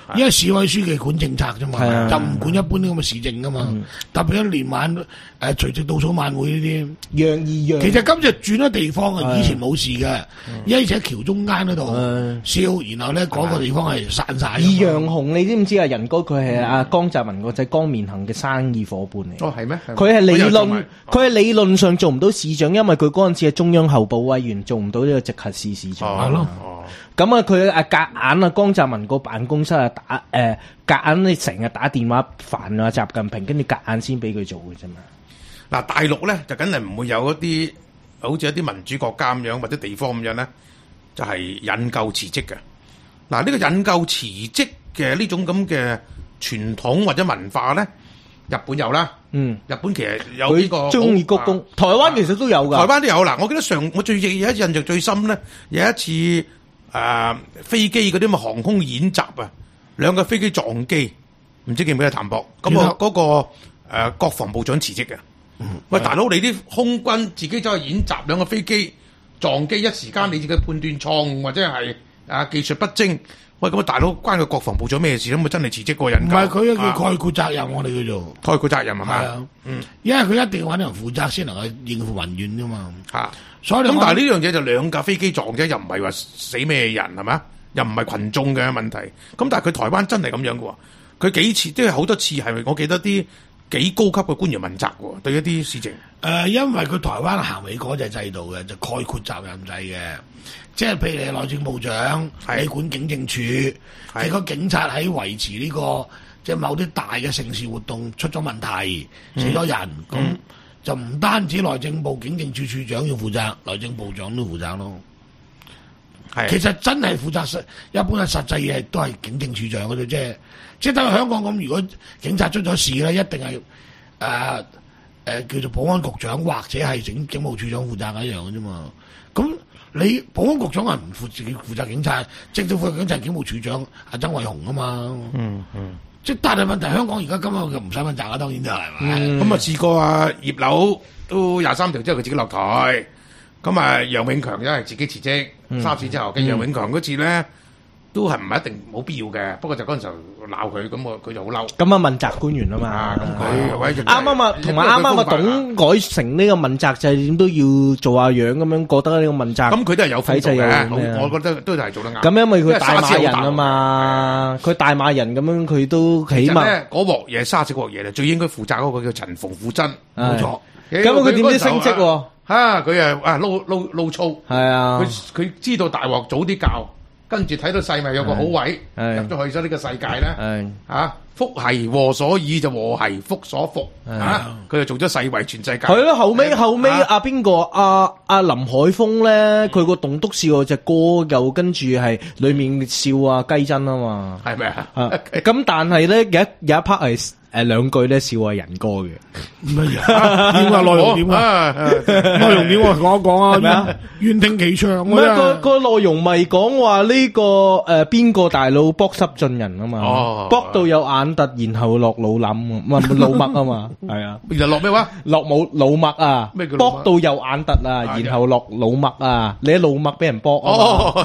[SPEAKER 3] 因為市委書記管政策啫嘛，
[SPEAKER 4] 係啊
[SPEAKER 3] 就唔管一般啲咁嘅市政噶嘛。
[SPEAKER 4] 嗯
[SPEAKER 3] 特別一年晚誒除夕倒數晚會呢啲，
[SPEAKER 4] 讓二讓。
[SPEAKER 3] 其實今次轉咗地方啊，
[SPEAKER 4] 係
[SPEAKER 3] 以前冇事嘅，因為喺橋中間嗰度
[SPEAKER 4] 係
[SPEAKER 3] 燒，然後咧嗰個地方係散晒。
[SPEAKER 4] 二楊紅，你知唔知啊？仁哥佢係阿江澤民個仔江面行嘅生意伙伴嚟。
[SPEAKER 5] 哦，係咩？
[SPEAKER 4] 佢係理論
[SPEAKER 5] 佢又做埋，
[SPEAKER 4] 佢係理論上做唔到市長，因為佢嗰陣時係中央候補委員，做唔到呢個直轄市市長。
[SPEAKER 5] 哦，
[SPEAKER 3] 係咯
[SPEAKER 5] 哦，
[SPEAKER 4] 咁啊，佢啊夾硬啊，江澤民個辦公室啊打誒夾硬，你成日打電話煩啊習近平，跟住夾硬先俾佢做嘅啫嘛。
[SPEAKER 5] 嗱，大陸咧就梗係唔會有一啲好似一啲民主國家咁樣或者地方咁樣咧，就係引咎辭職嘅。嗱，呢個引咎辭職嘅呢種咁嘅傳統或者文化咧，日本有啦。
[SPEAKER 4] 嗯，
[SPEAKER 5] 日本其實有呢個
[SPEAKER 4] 佢中意鞠躬，台灣其實都有㗎。
[SPEAKER 5] 台灣都有啦。我記得上我最有一印象最深咧，有一次誒、呃、飛機嗰啲咁嘅航空演習啊，兩個飛機撞機，唔知記唔記得譚博？咁
[SPEAKER 3] 記得
[SPEAKER 5] 啊嗰個誒、呃、國防部長辭職嘅。喂，大佬，你啲空軍自己走去演習，兩個飛機撞機，一時間你自己判斷錯誤或者係啊技術不精，喂，咁啊大佬關個國防部長咩事咧？咁咪真係辭職個人？
[SPEAKER 3] 唔係佢叫
[SPEAKER 5] 啊
[SPEAKER 3] 概括責任，我哋叫做
[SPEAKER 5] 概括責任係
[SPEAKER 3] 係
[SPEAKER 5] 嘛？
[SPEAKER 3] 啊，
[SPEAKER 5] 嗯
[SPEAKER 3] 因為佢一定要揾人負責先能夠應付民怨噶嘛。
[SPEAKER 5] 嚇。
[SPEAKER 3] 所以你
[SPEAKER 5] 咁但係
[SPEAKER 3] 呢
[SPEAKER 5] 呢樣嘢就兩架飛機撞啫，又唔係話死咩人係嘛？又唔係群眾嘅問題。咁但係佢台灣真係咁樣嘅喎，佢幾次即係好多次係咪？我記得啲幾高級嘅官員問責喎，對一啲事情。
[SPEAKER 3] 誒、呃，因為佢台灣行美國就制度嘅，就概括責任制嘅，即係譬如你係內政部長，
[SPEAKER 5] 係
[SPEAKER 3] 你管警政處，你個警察喺維持呢、這個即係某啲大嘅城市活動出咗問題，死咗人，咁、
[SPEAKER 5] 嗯
[SPEAKER 3] 就唔單止內政部警政處處長要負責，內政部長都負責咯。
[SPEAKER 5] 係
[SPEAKER 3] 其實真係負責實，一般嘅實際嘢都係警政處長嗰度，即係即係等於香港咁，如果警察出咗事咧，一定係誒誒叫做保安局長或者係警警務處長負責嘅一樣嘅啫嘛。咁你保安局長係唔負自己負責警察，政府負責警察係警務處長阿曾偉雄啊嘛。
[SPEAKER 5] 嗯嗯。
[SPEAKER 3] 即係但係問題，香港而家今日就唔使問責啦，當然就係咪？
[SPEAKER 5] 咁啊試過啊葉劉都廿三條之後佢自己落台，咁啊楊永強因為自己辭職，沙士之後嘅楊永強嗰次咧都係唔係一定冇必要嘅，不過就嗰陣時候鬧佢，咁我佢就好嬲。
[SPEAKER 4] 咁啊問責官員啊嘛，
[SPEAKER 5] 啊，咁佢喂
[SPEAKER 4] 啱啱啊，同埋啱啱啊，董改成呢個問責就係點都要做下樣咁樣，覺得呢個問責
[SPEAKER 5] 咁佢都係有風度
[SPEAKER 4] 體制有
[SPEAKER 5] 嘅，
[SPEAKER 4] 咩啊
[SPEAKER 5] 我我覺得都係做得啱。
[SPEAKER 4] 咁因為佢大
[SPEAKER 5] 因為沙士好
[SPEAKER 4] 馬人啊嘛，佢大馬人咁樣佢都起碼
[SPEAKER 5] 其實咧嗰鑊嘢沙士鑊嘢咧，最應該負責嗰個叫陳馮富珍，
[SPEAKER 3] 冇錯。
[SPEAKER 4] 咁佢點知升職喎？
[SPEAKER 5] 啊，佢啊啊撈撈撈粗，
[SPEAKER 4] 係啊，
[SPEAKER 5] 佢佢知道大鑊早啲教。跟住睇到世咪有個好位
[SPEAKER 4] 係
[SPEAKER 5] 入咗去咗呢個世界咧，
[SPEAKER 4] 係
[SPEAKER 5] 啊福係禍所倚就禍係福所伏啊！佢就做咗世為全世界。
[SPEAKER 4] 係咯，後尾後尾
[SPEAKER 5] 啊
[SPEAKER 4] 阿邊個阿阿林海峰咧，佢個棟篤笑隻歌又跟住係裡面笑啊雞珍啊嘛，
[SPEAKER 5] 係咪啊？
[SPEAKER 4] 啊咁但係咧有一有一 part 係誒兩句咧笑係人歌嘅，
[SPEAKER 3] 乜嘢？點啊？內容點啊？
[SPEAKER 5] 啊？
[SPEAKER 3] 內容點我講一講啊？
[SPEAKER 4] 係咪啊？
[SPEAKER 3] 願聽其詳。
[SPEAKER 4] 唔係個個內容咪講話呢個誒邊個大佬卜濕盡人啊嘛，
[SPEAKER 5] 哦
[SPEAKER 4] 卜到有眼突，然後落腦諗，唔係腦墨啊嘛，係啊。
[SPEAKER 5] 然後落咩話？
[SPEAKER 4] 落冇腦墨啊，
[SPEAKER 5] 咩叫腦墨
[SPEAKER 4] 卜到有眼突啊，
[SPEAKER 5] 啊
[SPEAKER 4] 然後落腦墨啊，你喺腦墨俾人卜啊嘛，
[SPEAKER 5] 哦，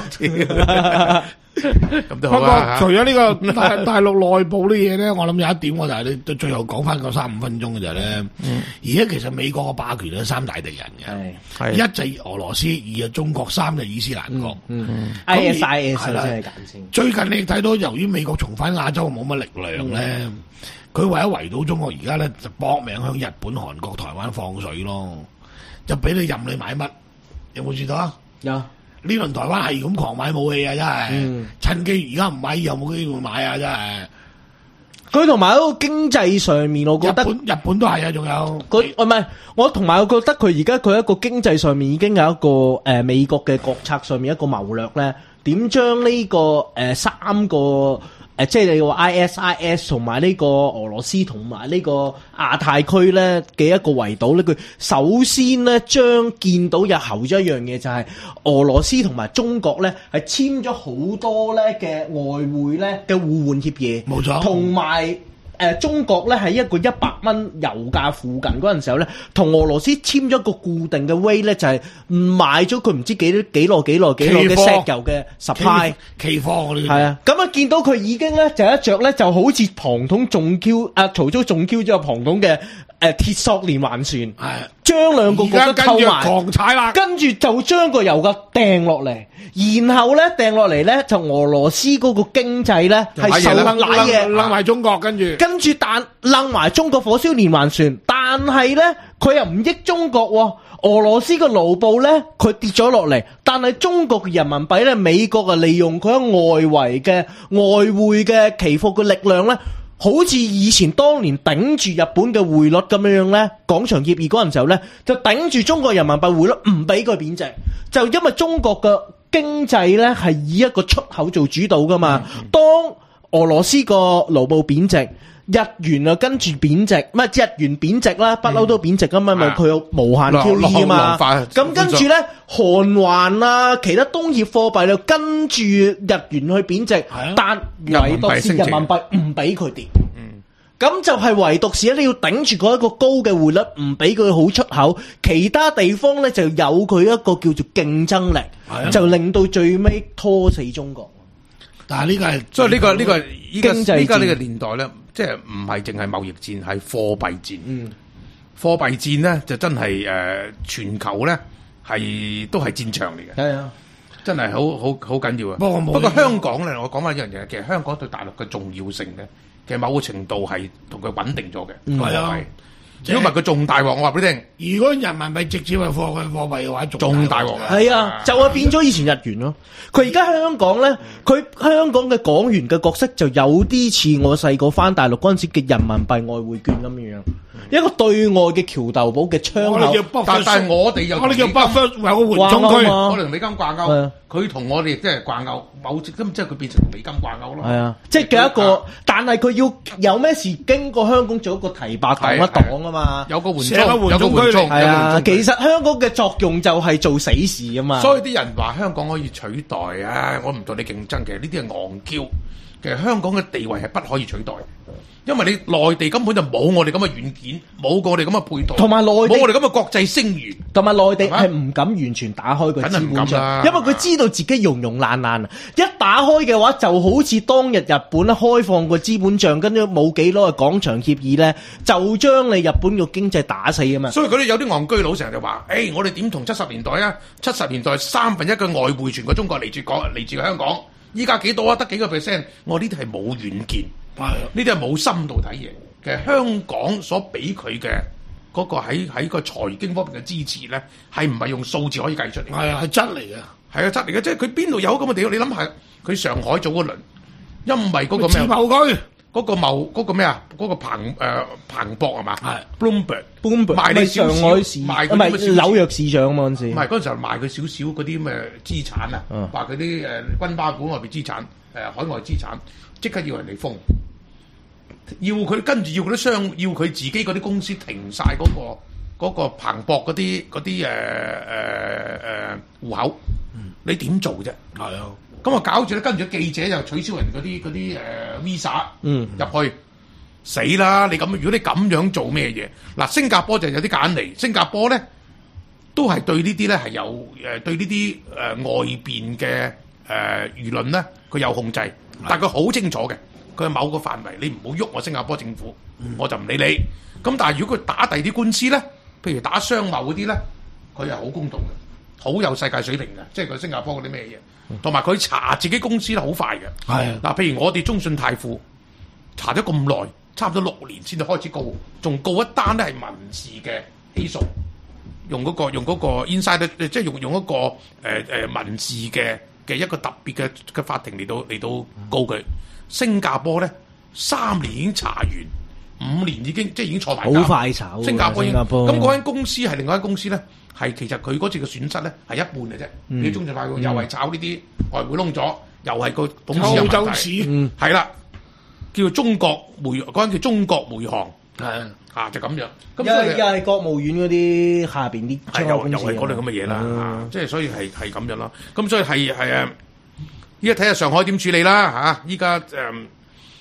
[SPEAKER 5] 咁都
[SPEAKER 3] 不過
[SPEAKER 5] 好啊！
[SPEAKER 3] 除咗呢個大大陸內部啲嘢咧，我諗有一點我就係你到最後講翻個三五分鐘嘅就係咧，而家其實美國嘅霸權有三大敵人嘅，
[SPEAKER 5] 係
[SPEAKER 3] 一就係俄羅斯，二就中國，三就伊斯蘭國。
[SPEAKER 4] 嗯，I S I S
[SPEAKER 3] 係啦
[SPEAKER 4] 真係簡稱。
[SPEAKER 3] 最近你睇到，由於美國重返亞洲冇乜力量咧，佢為咗圍堵中國，而家咧就搏命向日本、韓國、台灣放水咯，就俾你任你買乜，有冇知道啊？
[SPEAKER 4] 有
[SPEAKER 3] 呢輪台灣係咁狂買武器啊！真係，
[SPEAKER 4] 嗯
[SPEAKER 3] 趁機而家唔買，以後冇機會買啊！真係。
[SPEAKER 4] 佢同埋喺個經濟上面，我覺得
[SPEAKER 3] 日本日本都係啊，仲有
[SPEAKER 4] 佢唔係我同埋我覺得佢而家佢一個經濟上面已經有一個誒、呃、美國嘅國策上面一個謀略咧，點將呢個誒、呃、三個。誒，即係你話 I S I S 同埋呢個俄羅斯同埋呢個亞太區咧嘅一個圍堵咧，佢首先咧將見到日後咗一樣嘢，就係俄羅斯同埋中國咧係簽咗好多咧嘅外匯咧嘅互換協議，
[SPEAKER 3] 冇錯
[SPEAKER 4] 同埋誒中國咧喺一個一百蚊油價附近嗰陣時候咧，同俄羅斯簽咗一個固定嘅 rate 咧，就係買咗佢唔知幾多幾耐幾耐幾耐嘅石油嘅 supply
[SPEAKER 3] 期貨我哋
[SPEAKER 4] 係啊，咁啊見到佢已經咧就一着咧就好似龐統中 Q 啊曹操中 Q 咗龐統嘅誒鐵索連環船，
[SPEAKER 3] 係
[SPEAKER 4] 將兩個國都溝埋，
[SPEAKER 3] 狂踩啦，
[SPEAKER 4] 跟住就將個油價掟落嚟，然後咧掟落嚟咧就俄羅斯嗰個經濟咧係受
[SPEAKER 3] 掕
[SPEAKER 4] 嘢，
[SPEAKER 3] 掕埋中國，跟住
[SPEAKER 4] 跟住但掕埋中國火燒連環船，但係咧佢又唔益中國喎。俄羅斯嘅盧布咧，佢跌咗落嚟，但係中國嘅人民幣咧，美國啊利用佢喺外圍嘅外匯嘅期貨嘅力量咧，好似以前當年頂住日本嘅匯率咁樣樣咧，廣場協議嗰陣時候咧，就頂住中國人民幣匯率唔俾佢貶值，就因為中國嘅經濟咧係以一個出口做主導噶嘛，當俄羅斯個盧布貶值。日元啊，跟住貶值，乜日元貶值啦，不嬲都貶值噶嘛，咪佢有無限 Q E 啊嘛。咁跟住咧，韓環啊，其他東協貨幣就跟住日元去貶值，但唯獨是人民幣唔俾佢跌。咁就係唯獨是咧，你要頂住嗰一個高嘅匯率，唔俾佢好出口，其他地方咧就有佢一個叫做競爭力，就令到最尾拖死中國。
[SPEAKER 3] 但係呢個係，
[SPEAKER 5] 所以呢個呢個依家
[SPEAKER 4] 經濟戰
[SPEAKER 5] 依家呢個年代咧，即係唔係淨係貿易戰，係貨幣戰。
[SPEAKER 4] 嗯，
[SPEAKER 5] 貨幣戰咧就真係誒全球咧係都係戰場嚟嘅。
[SPEAKER 4] 係啊，
[SPEAKER 5] 真係好好好緊要啊！
[SPEAKER 3] 不過冇
[SPEAKER 5] 不過香港咧，我講翻一樣嘢，其實香港對大陸嘅重要性咧，其實某個程度係同佢穩定咗嘅。
[SPEAKER 3] 係啊，
[SPEAKER 5] 如果唔係佢仲大鑊，我話俾你聽。
[SPEAKER 3] 如果人民幣直接係貨嘅貨幣嘅話，
[SPEAKER 5] 仲大鑊。
[SPEAKER 4] 係啊，就係變咗以前日元咯。佢而家香港咧，佢香港嘅港元嘅角色就有啲似我細個翻大陸嗰陣時嘅人民幣外匯券咁樣樣，一個對外嘅橋頭堡嘅窗口。
[SPEAKER 5] 但但係我哋又
[SPEAKER 3] 我哋叫北方有個緩衝區，
[SPEAKER 5] 我哋同美金掛鈎，佢同我哋即係掛鈎，某咁即係佢變成美金掛鈎咯。
[SPEAKER 4] 係啊，即係嘅一個，但係佢要有咩事經過香港做一個提拔黨一黨啊嘛，
[SPEAKER 5] 有個緩衝，有個緩衝，
[SPEAKER 4] 係啊。其實香港嘅作用就係做死事啊嘛。
[SPEAKER 5] 所以啲人話香港可以取代啊，我唔同你競爭嘅，呢啲係戇嬌。其實香港嘅地位係不可以取代，因為你內地根本就冇我哋咁嘅軟件，冇我哋咁嘅配套，
[SPEAKER 4] 同埋內地
[SPEAKER 5] 冇我哋咁嘅國際聲譽，
[SPEAKER 4] 同埋內地係唔敢完全打開個資本窗，因為佢知道自己融融爛爛啊！一打開嘅話，就好似當日日本咧開放個資本帳，跟住冇幾耐嘅廣場協議咧，就將你日本個經濟打死啊嘛！
[SPEAKER 5] 所以佢哋有啲戇居佬成日就話：，誒、欸，我哋點同七十年代啊？七十年代三分一嘅外匯全個中國嚟自港嚟自香港。依家幾多啊？得幾個 percent？我呢啲係冇軟件，呢啲係冇深度睇嘢。其實香港所俾佢嘅嗰個喺喺個財經方面嘅支持咧，係唔係用數字可以計出嚟？
[SPEAKER 3] 係啊，係質嚟嘅，
[SPEAKER 5] 係啊，質嚟嘅。即係佢邊度有咁嘅地方？你諗下，佢上海做嗰輪，因為嗰個咩？
[SPEAKER 3] 自貿區
[SPEAKER 5] 嗰個貿嗰個咩啊？嗰個彭誒彭博係嘛？係 Bloomberg，Bloomberg 賣你
[SPEAKER 4] 上海市，唔係紐約市場嗰陣時。
[SPEAKER 5] 唔係嗰陣時候賣佢少少嗰啲咁嘅資產啊，話佢啲誒軍巴館外邊資產，誒海外資產，即刻要人哋封，要佢跟住要嗰啲商，要佢自己嗰啲公司停晒嗰個嗰個彭博嗰啲嗰啲誒誒誒戶口，你點做啫？係啊。咁啊搞住咧，跟住記者又取消人嗰啲嗰啲誒 visa 入去，死啦！你咁如果你咁樣做咩嘢？嗱，新加坡就有啲揀嚟，新加坡咧都係對呢啲咧係有誒對呢啲誒外邊嘅誒輿論咧，佢有控制，但係佢好清楚嘅，佢係某個範圍，你唔好喐我新加坡政府，我就唔理你。咁但係如果佢打第啲官司咧，譬如打商貿嗰啲咧，佢係好公道嘅，好有世界水平嘅，即係佢新加坡嗰啲咩嘢。同埋佢查自己公司咧好快嘅，係嗱，譬如我哋中信泰富查咗咁耐，差唔多六年先至開始告，仲告一單咧係民事嘅起訴，用嗰、嗰個用嗰個 inside， 即係用用一個誒誒、呃、民事嘅嘅一個特別嘅嘅法庭嚟到嚟到告佢。新加坡咧三年已經查完，五年已經即係已經坐埋監，
[SPEAKER 4] 好快炒。
[SPEAKER 5] 新加坡已經
[SPEAKER 4] 咁
[SPEAKER 5] 嗰間公司係另外一間公司咧。係其實佢嗰次嘅損失咧係一半嘅啫，你中信泰富又係炒呢啲外匯窿咗，又係個董事有問題，係啦，叫做中國煤嗰間叫中國煤行，係啊就咁樣。
[SPEAKER 4] 又係又係國務院嗰啲下邊啲
[SPEAKER 5] 係又又係嗰類咁嘅嘢啦，即係所以係係咁樣咯。咁所以係係誒，依家睇下上海點處理啦嚇。依家誒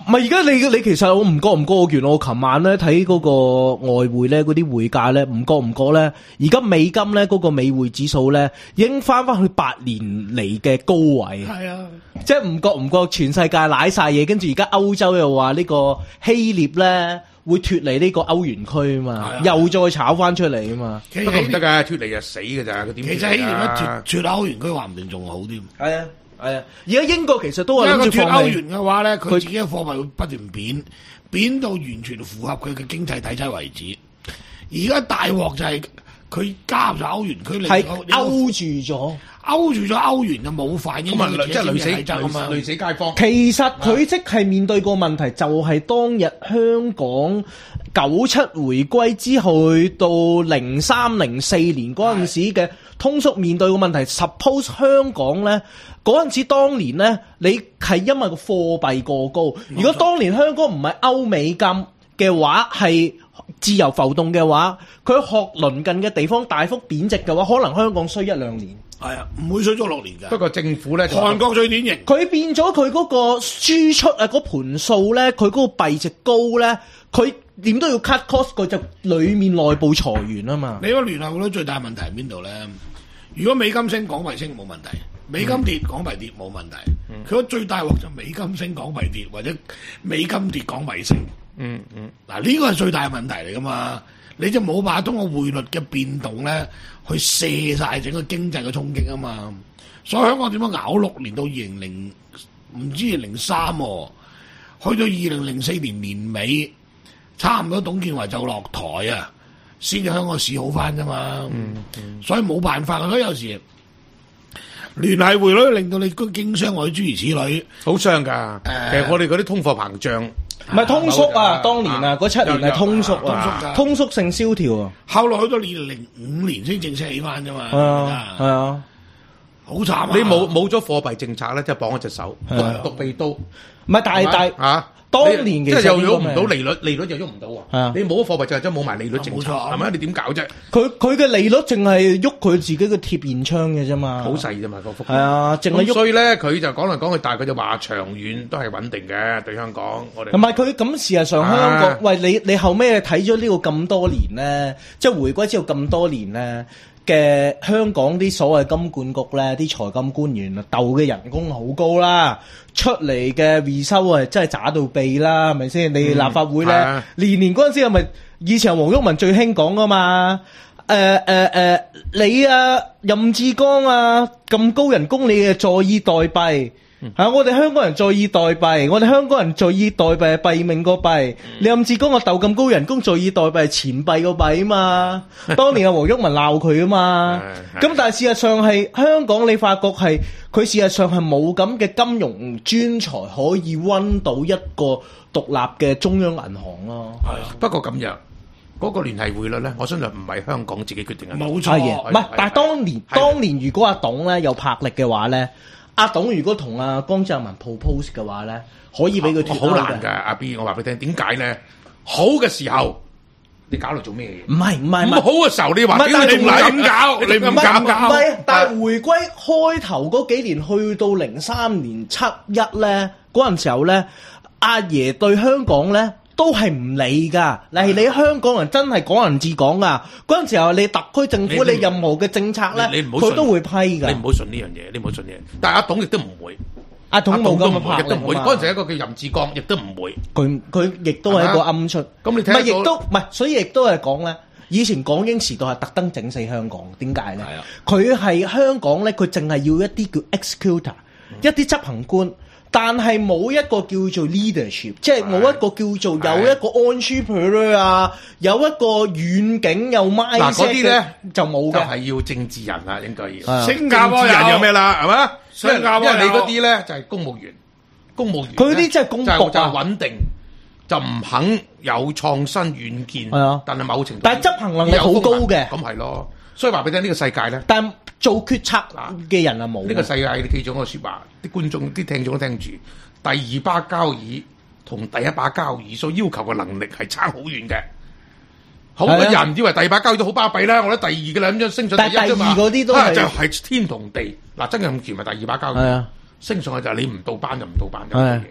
[SPEAKER 4] 唔係而家你你其實我唔覺唔覺，原來我琴晚咧睇嗰個外匯咧嗰啲匯價咧，唔覺唔覺咧，而家美金咧嗰個美匯指數咧已經翻翻去八年嚟嘅高位。
[SPEAKER 3] 係啊，
[SPEAKER 4] 即係唔覺唔覺，全世界瀨晒嘢，跟住而家歐洲又話呢個希臘咧會脱離呢個歐元區啊嘛，又再炒翻出嚟啊嘛。
[SPEAKER 5] 不過唔得㗎，脱離就死㗎咋，佢點？
[SPEAKER 3] 其實希臘一脱脱歐元區話唔定仲好添。
[SPEAKER 4] 係啊。係啊，而家英國其實都係
[SPEAKER 3] 因為佢脱歐
[SPEAKER 4] 諗住放棄
[SPEAKER 3] 元嘅話咧，佢自己嘅貨幣會不斷貶，貶到完全符合佢嘅經濟體制為止。而家大鑊就係佢加入咗歐元區，
[SPEAKER 4] 係勾住咗，
[SPEAKER 3] 勾住咗歐元就冇反應，
[SPEAKER 5] 咁啊，即係累死
[SPEAKER 3] 體制啊嘛，
[SPEAKER 5] 累死街坊。
[SPEAKER 4] 其實佢即係面對個問題，就係當日香港九七回歸之後，去到零三零四年嗰陣時嘅通縮面對個問題。Suppose 香港咧嗰陣時，當年咧你係因為個貨幣過高。如果當年香港唔係歐美金嘅話，係自由浮動嘅話，佢學鄰近嘅地方大幅貶值嘅話，可能香港衰一兩年。
[SPEAKER 3] 係啊，唔會衰咗六年㗎。
[SPEAKER 5] 不過政府咧，
[SPEAKER 3] 韓國最典型，
[SPEAKER 4] 佢變咗佢嗰個輸出啊，嗰盤數咧，佢嗰個幣值高咧，佢點都要 cut cost，佢就裡面內部裁員啊嘛。
[SPEAKER 3] 你嗰個聯合會最大問題係邊度咧？如果美金升，港幣升冇問題；美金跌，港幣跌冇問題。佢、嗯、最大鑊就美金升，港幣跌，或者美金跌，港幣升。
[SPEAKER 5] 嗯嗯，
[SPEAKER 3] 嗱呢個係最大嘅問題嚟噶嘛？你就冇辦法通過匯率嘅變動咧，去卸晒整個經濟嘅衝擊啊嘛。所以香港點樣熬六年到二零零唔知二零零三，去到二零零四年年尾，差唔多董建華就落台啊，先至香港市好翻啫嘛。嗯嗯、所以冇辦法，所以有時聯繫匯率令到你個經商或者諸如此類
[SPEAKER 5] 好傷㗎。呃、其實我哋嗰啲通貨膨脹。
[SPEAKER 4] 唔係通縮啊！當年啊，嗰七年係通縮啊，通縮性蕭條啊。
[SPEAKER 3] 後來去到二零零五年先正式起翻啫嘛。
[SPEAKER 4] 係啊，係啊，
[SPEAKER 3] 好慘啊！
[SPEAKER 5] 你冇冇咗貨幣政策咧，即係綁一隻手，獨臂刀。唔
[SPEAKER 4] 係，但係但係啊，當年其實
[SPEAKER 5] 即係又喐唔到利率，利率又喐唔到喎。
[SPEAKER 4] 係啊，
[SPEAKER 5] 你冇咗貨幣政策，即係冇埋利率政策，係咪？你點搞啫？
[SPEAKER 4] 佢佢嘅利率淨係喐佢自己嘅貼現窗嘅啫嘛，
[SPEAKER 5] 好細啫嘛個幅。
[SPEAKER 4] 係啊，淨係喐。
[SPEAKER 5] 所以咧，佢就講嚟講去，但係佢就話長遠都係穩定嘅對香港。我哋
[SPEAKER 4] 同埋佢咁事實上香港，啊、喂你你後尾睇咗呢個咁多年咧，即係回歸之後咁多年咧嘅香港啲所謂金管局咧，啲財金官員啊，鬥嘅人工好高啦，出嚟嘅 return 啊真係渣到痹啦，係咪先？你立法會咧、嗯、年年嗰陣時係咪以前黃毓民最興講噶嘛？誒誒誒，你啊任志剛啊咁高人工，你啊坐以待斃。係、嗯啊、我哋香港人坐以待斃，我哋香港人坐以待斃係斃命個斃。嗯、你任志剛我鬥咁高人工，坐以待斃係錢幣個幣啊嘛。當年阿黃毓民鬧佢啊嘛。咁但係事實上係香港，你發覺係佢事實上係冇咁嘅金融專才可以溫到一個獨立嘅中央銀行咯。係啊，
[SPEAKER 5] 不過咁樣嗰、那個聯繫匯率咧，我相信唔係香港自己決定嘅。
[SPEAKER 3] 冇錯，
[SPEAKER 4] 唔係，但係當年當年如果阿董咧有魄力嘅話咧。阿董如果同阿江澤民 propose 嘅話咧，可以俾佢脱歐嘅。
[SPEAKER 5] 好難㗎，阿 B， 我話俾你聽，點解咧？好嘅時候，你搞嚟做咩嘢？
[SPEAKER 4] 唔係唔係唔係，
[SPEAKER 5] 好嘅時候你話點你唔敢搞，你唔敢搞。
[SPEAKER 4] 唔係，但係回歸開頭嗰幾年，去到零三年七一咧嗰陣時候咧，阿爺對香港咧。都係唔理㗎，例如你香港人真係港人治港啊！嗰陣時候你特區政府你，你任何嘅政策咧，佢都會批㗎。
[SPEAKER 5] 你唔好信呢樣嘢，你唔好信呢樣。但係阿董亦都唔會，
[SPEAKER 4] 阿董冇咁嘅魄力，
[SPEAKER 5] 亦都唔會。嗰陣時一個叫任志剛，亦都唔會。
[SPEAKER 4] 佢佢亦都係一個暗出。咁你睇唔係亦都唔係，所以亦都係講咧。以前港英時代係特登整死香港，點解咧？佢係香港咧，佢淨係要一啲叫 executor，、嗯、一啲執行官。但係冇一個叫做 leadership，即係冇一個叫做有一個 entrepreneur 啊，有一個遠景有 mindset
[SPEAKER 5] 嗱嗰啲咧
[SPEAKER 4] 就冇嘅，
[SPEAKER 5] 係要政治人啦，應該要。
[SPEAKER 3] 新加坡
[SPEAKER 5] 人有咩啦？係嘛？
[SPEAKER 3] 新加坡
[SPEAKER 5] 因為你嗰啲咧就係公務員，公務員
[SPEAKER 4] 佢啲真係公僕啊，
[SPEAKER 5] 就係穩定，就唔肯有創新遠見。係啊，但係某程度，
[SPEAKER 4] 但係執行能力好高嘅，
[SPEAKER 5] 咁係咯。所以話俾你聽，呢個世界咧，
[SPEAKER 4] 但做決策嘅人啊冇。
[SPEAKER 5] 呢個世界你記住我説話，啲觀眾、啲聽眾都聽住。第二把交椅同第一把交椅所要求嘅能力係差好遠嘅。好多人以為第二把交椅都好巴閉啦，我覺得第二嘅啦，咁樣升上第一啫嘛。
[SPEAKER 4] 但係第二嗰啲都係
[SPEAKER 5] 就係天同地。嗱，曾蔭權咪第二把交椅，升上去就係你唔到班就唔到班就嘅嘢。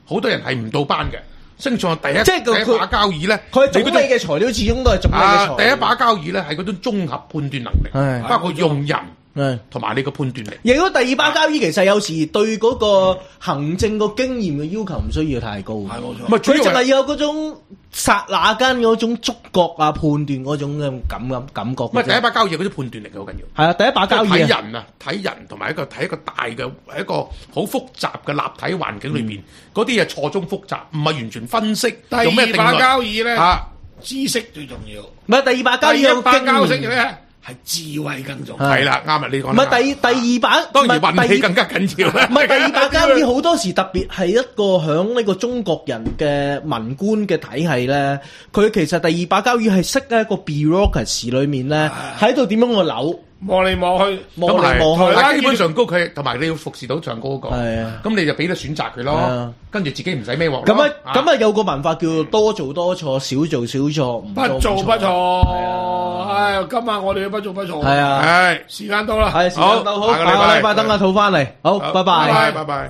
[SPEAKER 5] 好多人係唔到班嘅。升上第一
[SPEAKER 4] 即係佢
[SPEAKER 5] 第一把交椅咧，
[SPEAKER 4] 佢總理
[SPEAKER 5] 你嗰種
[SPEAKER 4] 嘅材料始終都係總理嘅材料。
[SPEAKER 5] 啊，第一把交椅咧係嗰種綜合判斷能力，
[SPEAKER 4] 係
[SPEAKER 5] 包括用人
[SPEAKER 4] 係
[SPEAKER 5] 同埋你個判斷力。
[SPEAKER 4] 亦都第二把交椅其實有時對嗰個行政個經驗嘅要求唔需要太高，
[SPEAKER 3] 係冇錯。
[SPEAKER 5] 唔係主要係
[SPEAKER 4] 佢就係有嗰種剎那間嗰種觸覺啊、判斷嗰種嘅感感感覺。
[SPEAKER 5] 唔係第一把交椅嗰啲判斷力好緊要。
[SPEAKER 4] 係啊，第一把交椅
[SPEAKER 5] 睇
[SPEAKER 4] 啊
[SPEAKER 5] 人啊，睇人同埋一個睇一個大嘅一個好複雜嘅立體環境裏邊，嗰啲嘢錯綜複雜，唔係完全分析
[SPEAKER 3] 第
[SPEAKER 5] 用咩定
[SPEAKER 3] 二把
[SPEAKER 5] 律
[SPEAKER 3] 交椅咧，
[SPEAKER 5] 啊。
[SPEAKER 3] 知識最重要。
[SPEAKER 4] 唔係第二把交椅
[SPEAKER 3] 第一把
[SPEAKER 4] 有經
[SPEAKER 3] 交識
[SPEAKER 4] 驗。
[SPEAKER 3] 咧係智慧更重要。
[SPEAKER 5] 係啦，啱啊！你講
[SPEAKER 4] 唔係第第二把，
[SPEAKER 5] 當然
[SPEAKER 4] 唔係
[SPEAKER 5] 運氣
[SPEAKER 4] 第
[SPEAKER 5] 更加緊要啦。
[SPEAKER 4] 唔係第二把交椅好多時特別係一個響呢個中國人嘅文官嘅體系咧，佢其實第二把交椅係識喺一個 bureaucracy 裏面咧，喺度點樣個扭。
[SPEAKER 3] 望嚟望去，
[SPEAKER 4] 望
[SPEAKER 5] 咁係
[SPEAKER 4] 嚟望去
[SPEAKER 5] 但係基本上高佢同埋你要服侍到上高嗰個，
[SPEAKER 4] 係啊
[SPEAKER 5] 咁你就俾得選擇佢
[SPEAKER 4] 係
[SPEAKER 5] 咯
[SPEAKER 4] 啊，
[SPEAKER 5] 跟住自己唔使孭鑊咯。
[SPEAKER 4] 咁啊咁啊有個文化叫做多做多錯，少做少錯，唔
[SPEAKER 3] 不做不錯。唉，今晚我哋都不做不錯。
[SPEAKER 4] 係啊，
[SPEAKER 5] 係
[SPEAKER 3] 時間到啦。
[SPEAKER 4] 係時間到好，下個
[SPEAKER 5] 下個禮拜
[SPEAKER 4] 禮拜等阿兔翻嚟，好，拜
[SPEAKER 5] 拜拜
[SPEAKER 4] 拜。
[SPEAKER 5] 拜拜。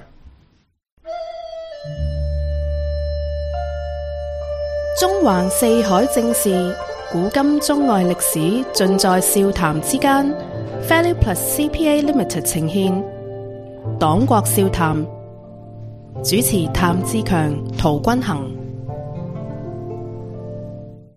[SPEAKER 2] 中環四海正事，古今中外歷史，盡在笑談之間。Value Plus C P A Limited 呈獻，黨國笑談，主持譚志強、陶君行。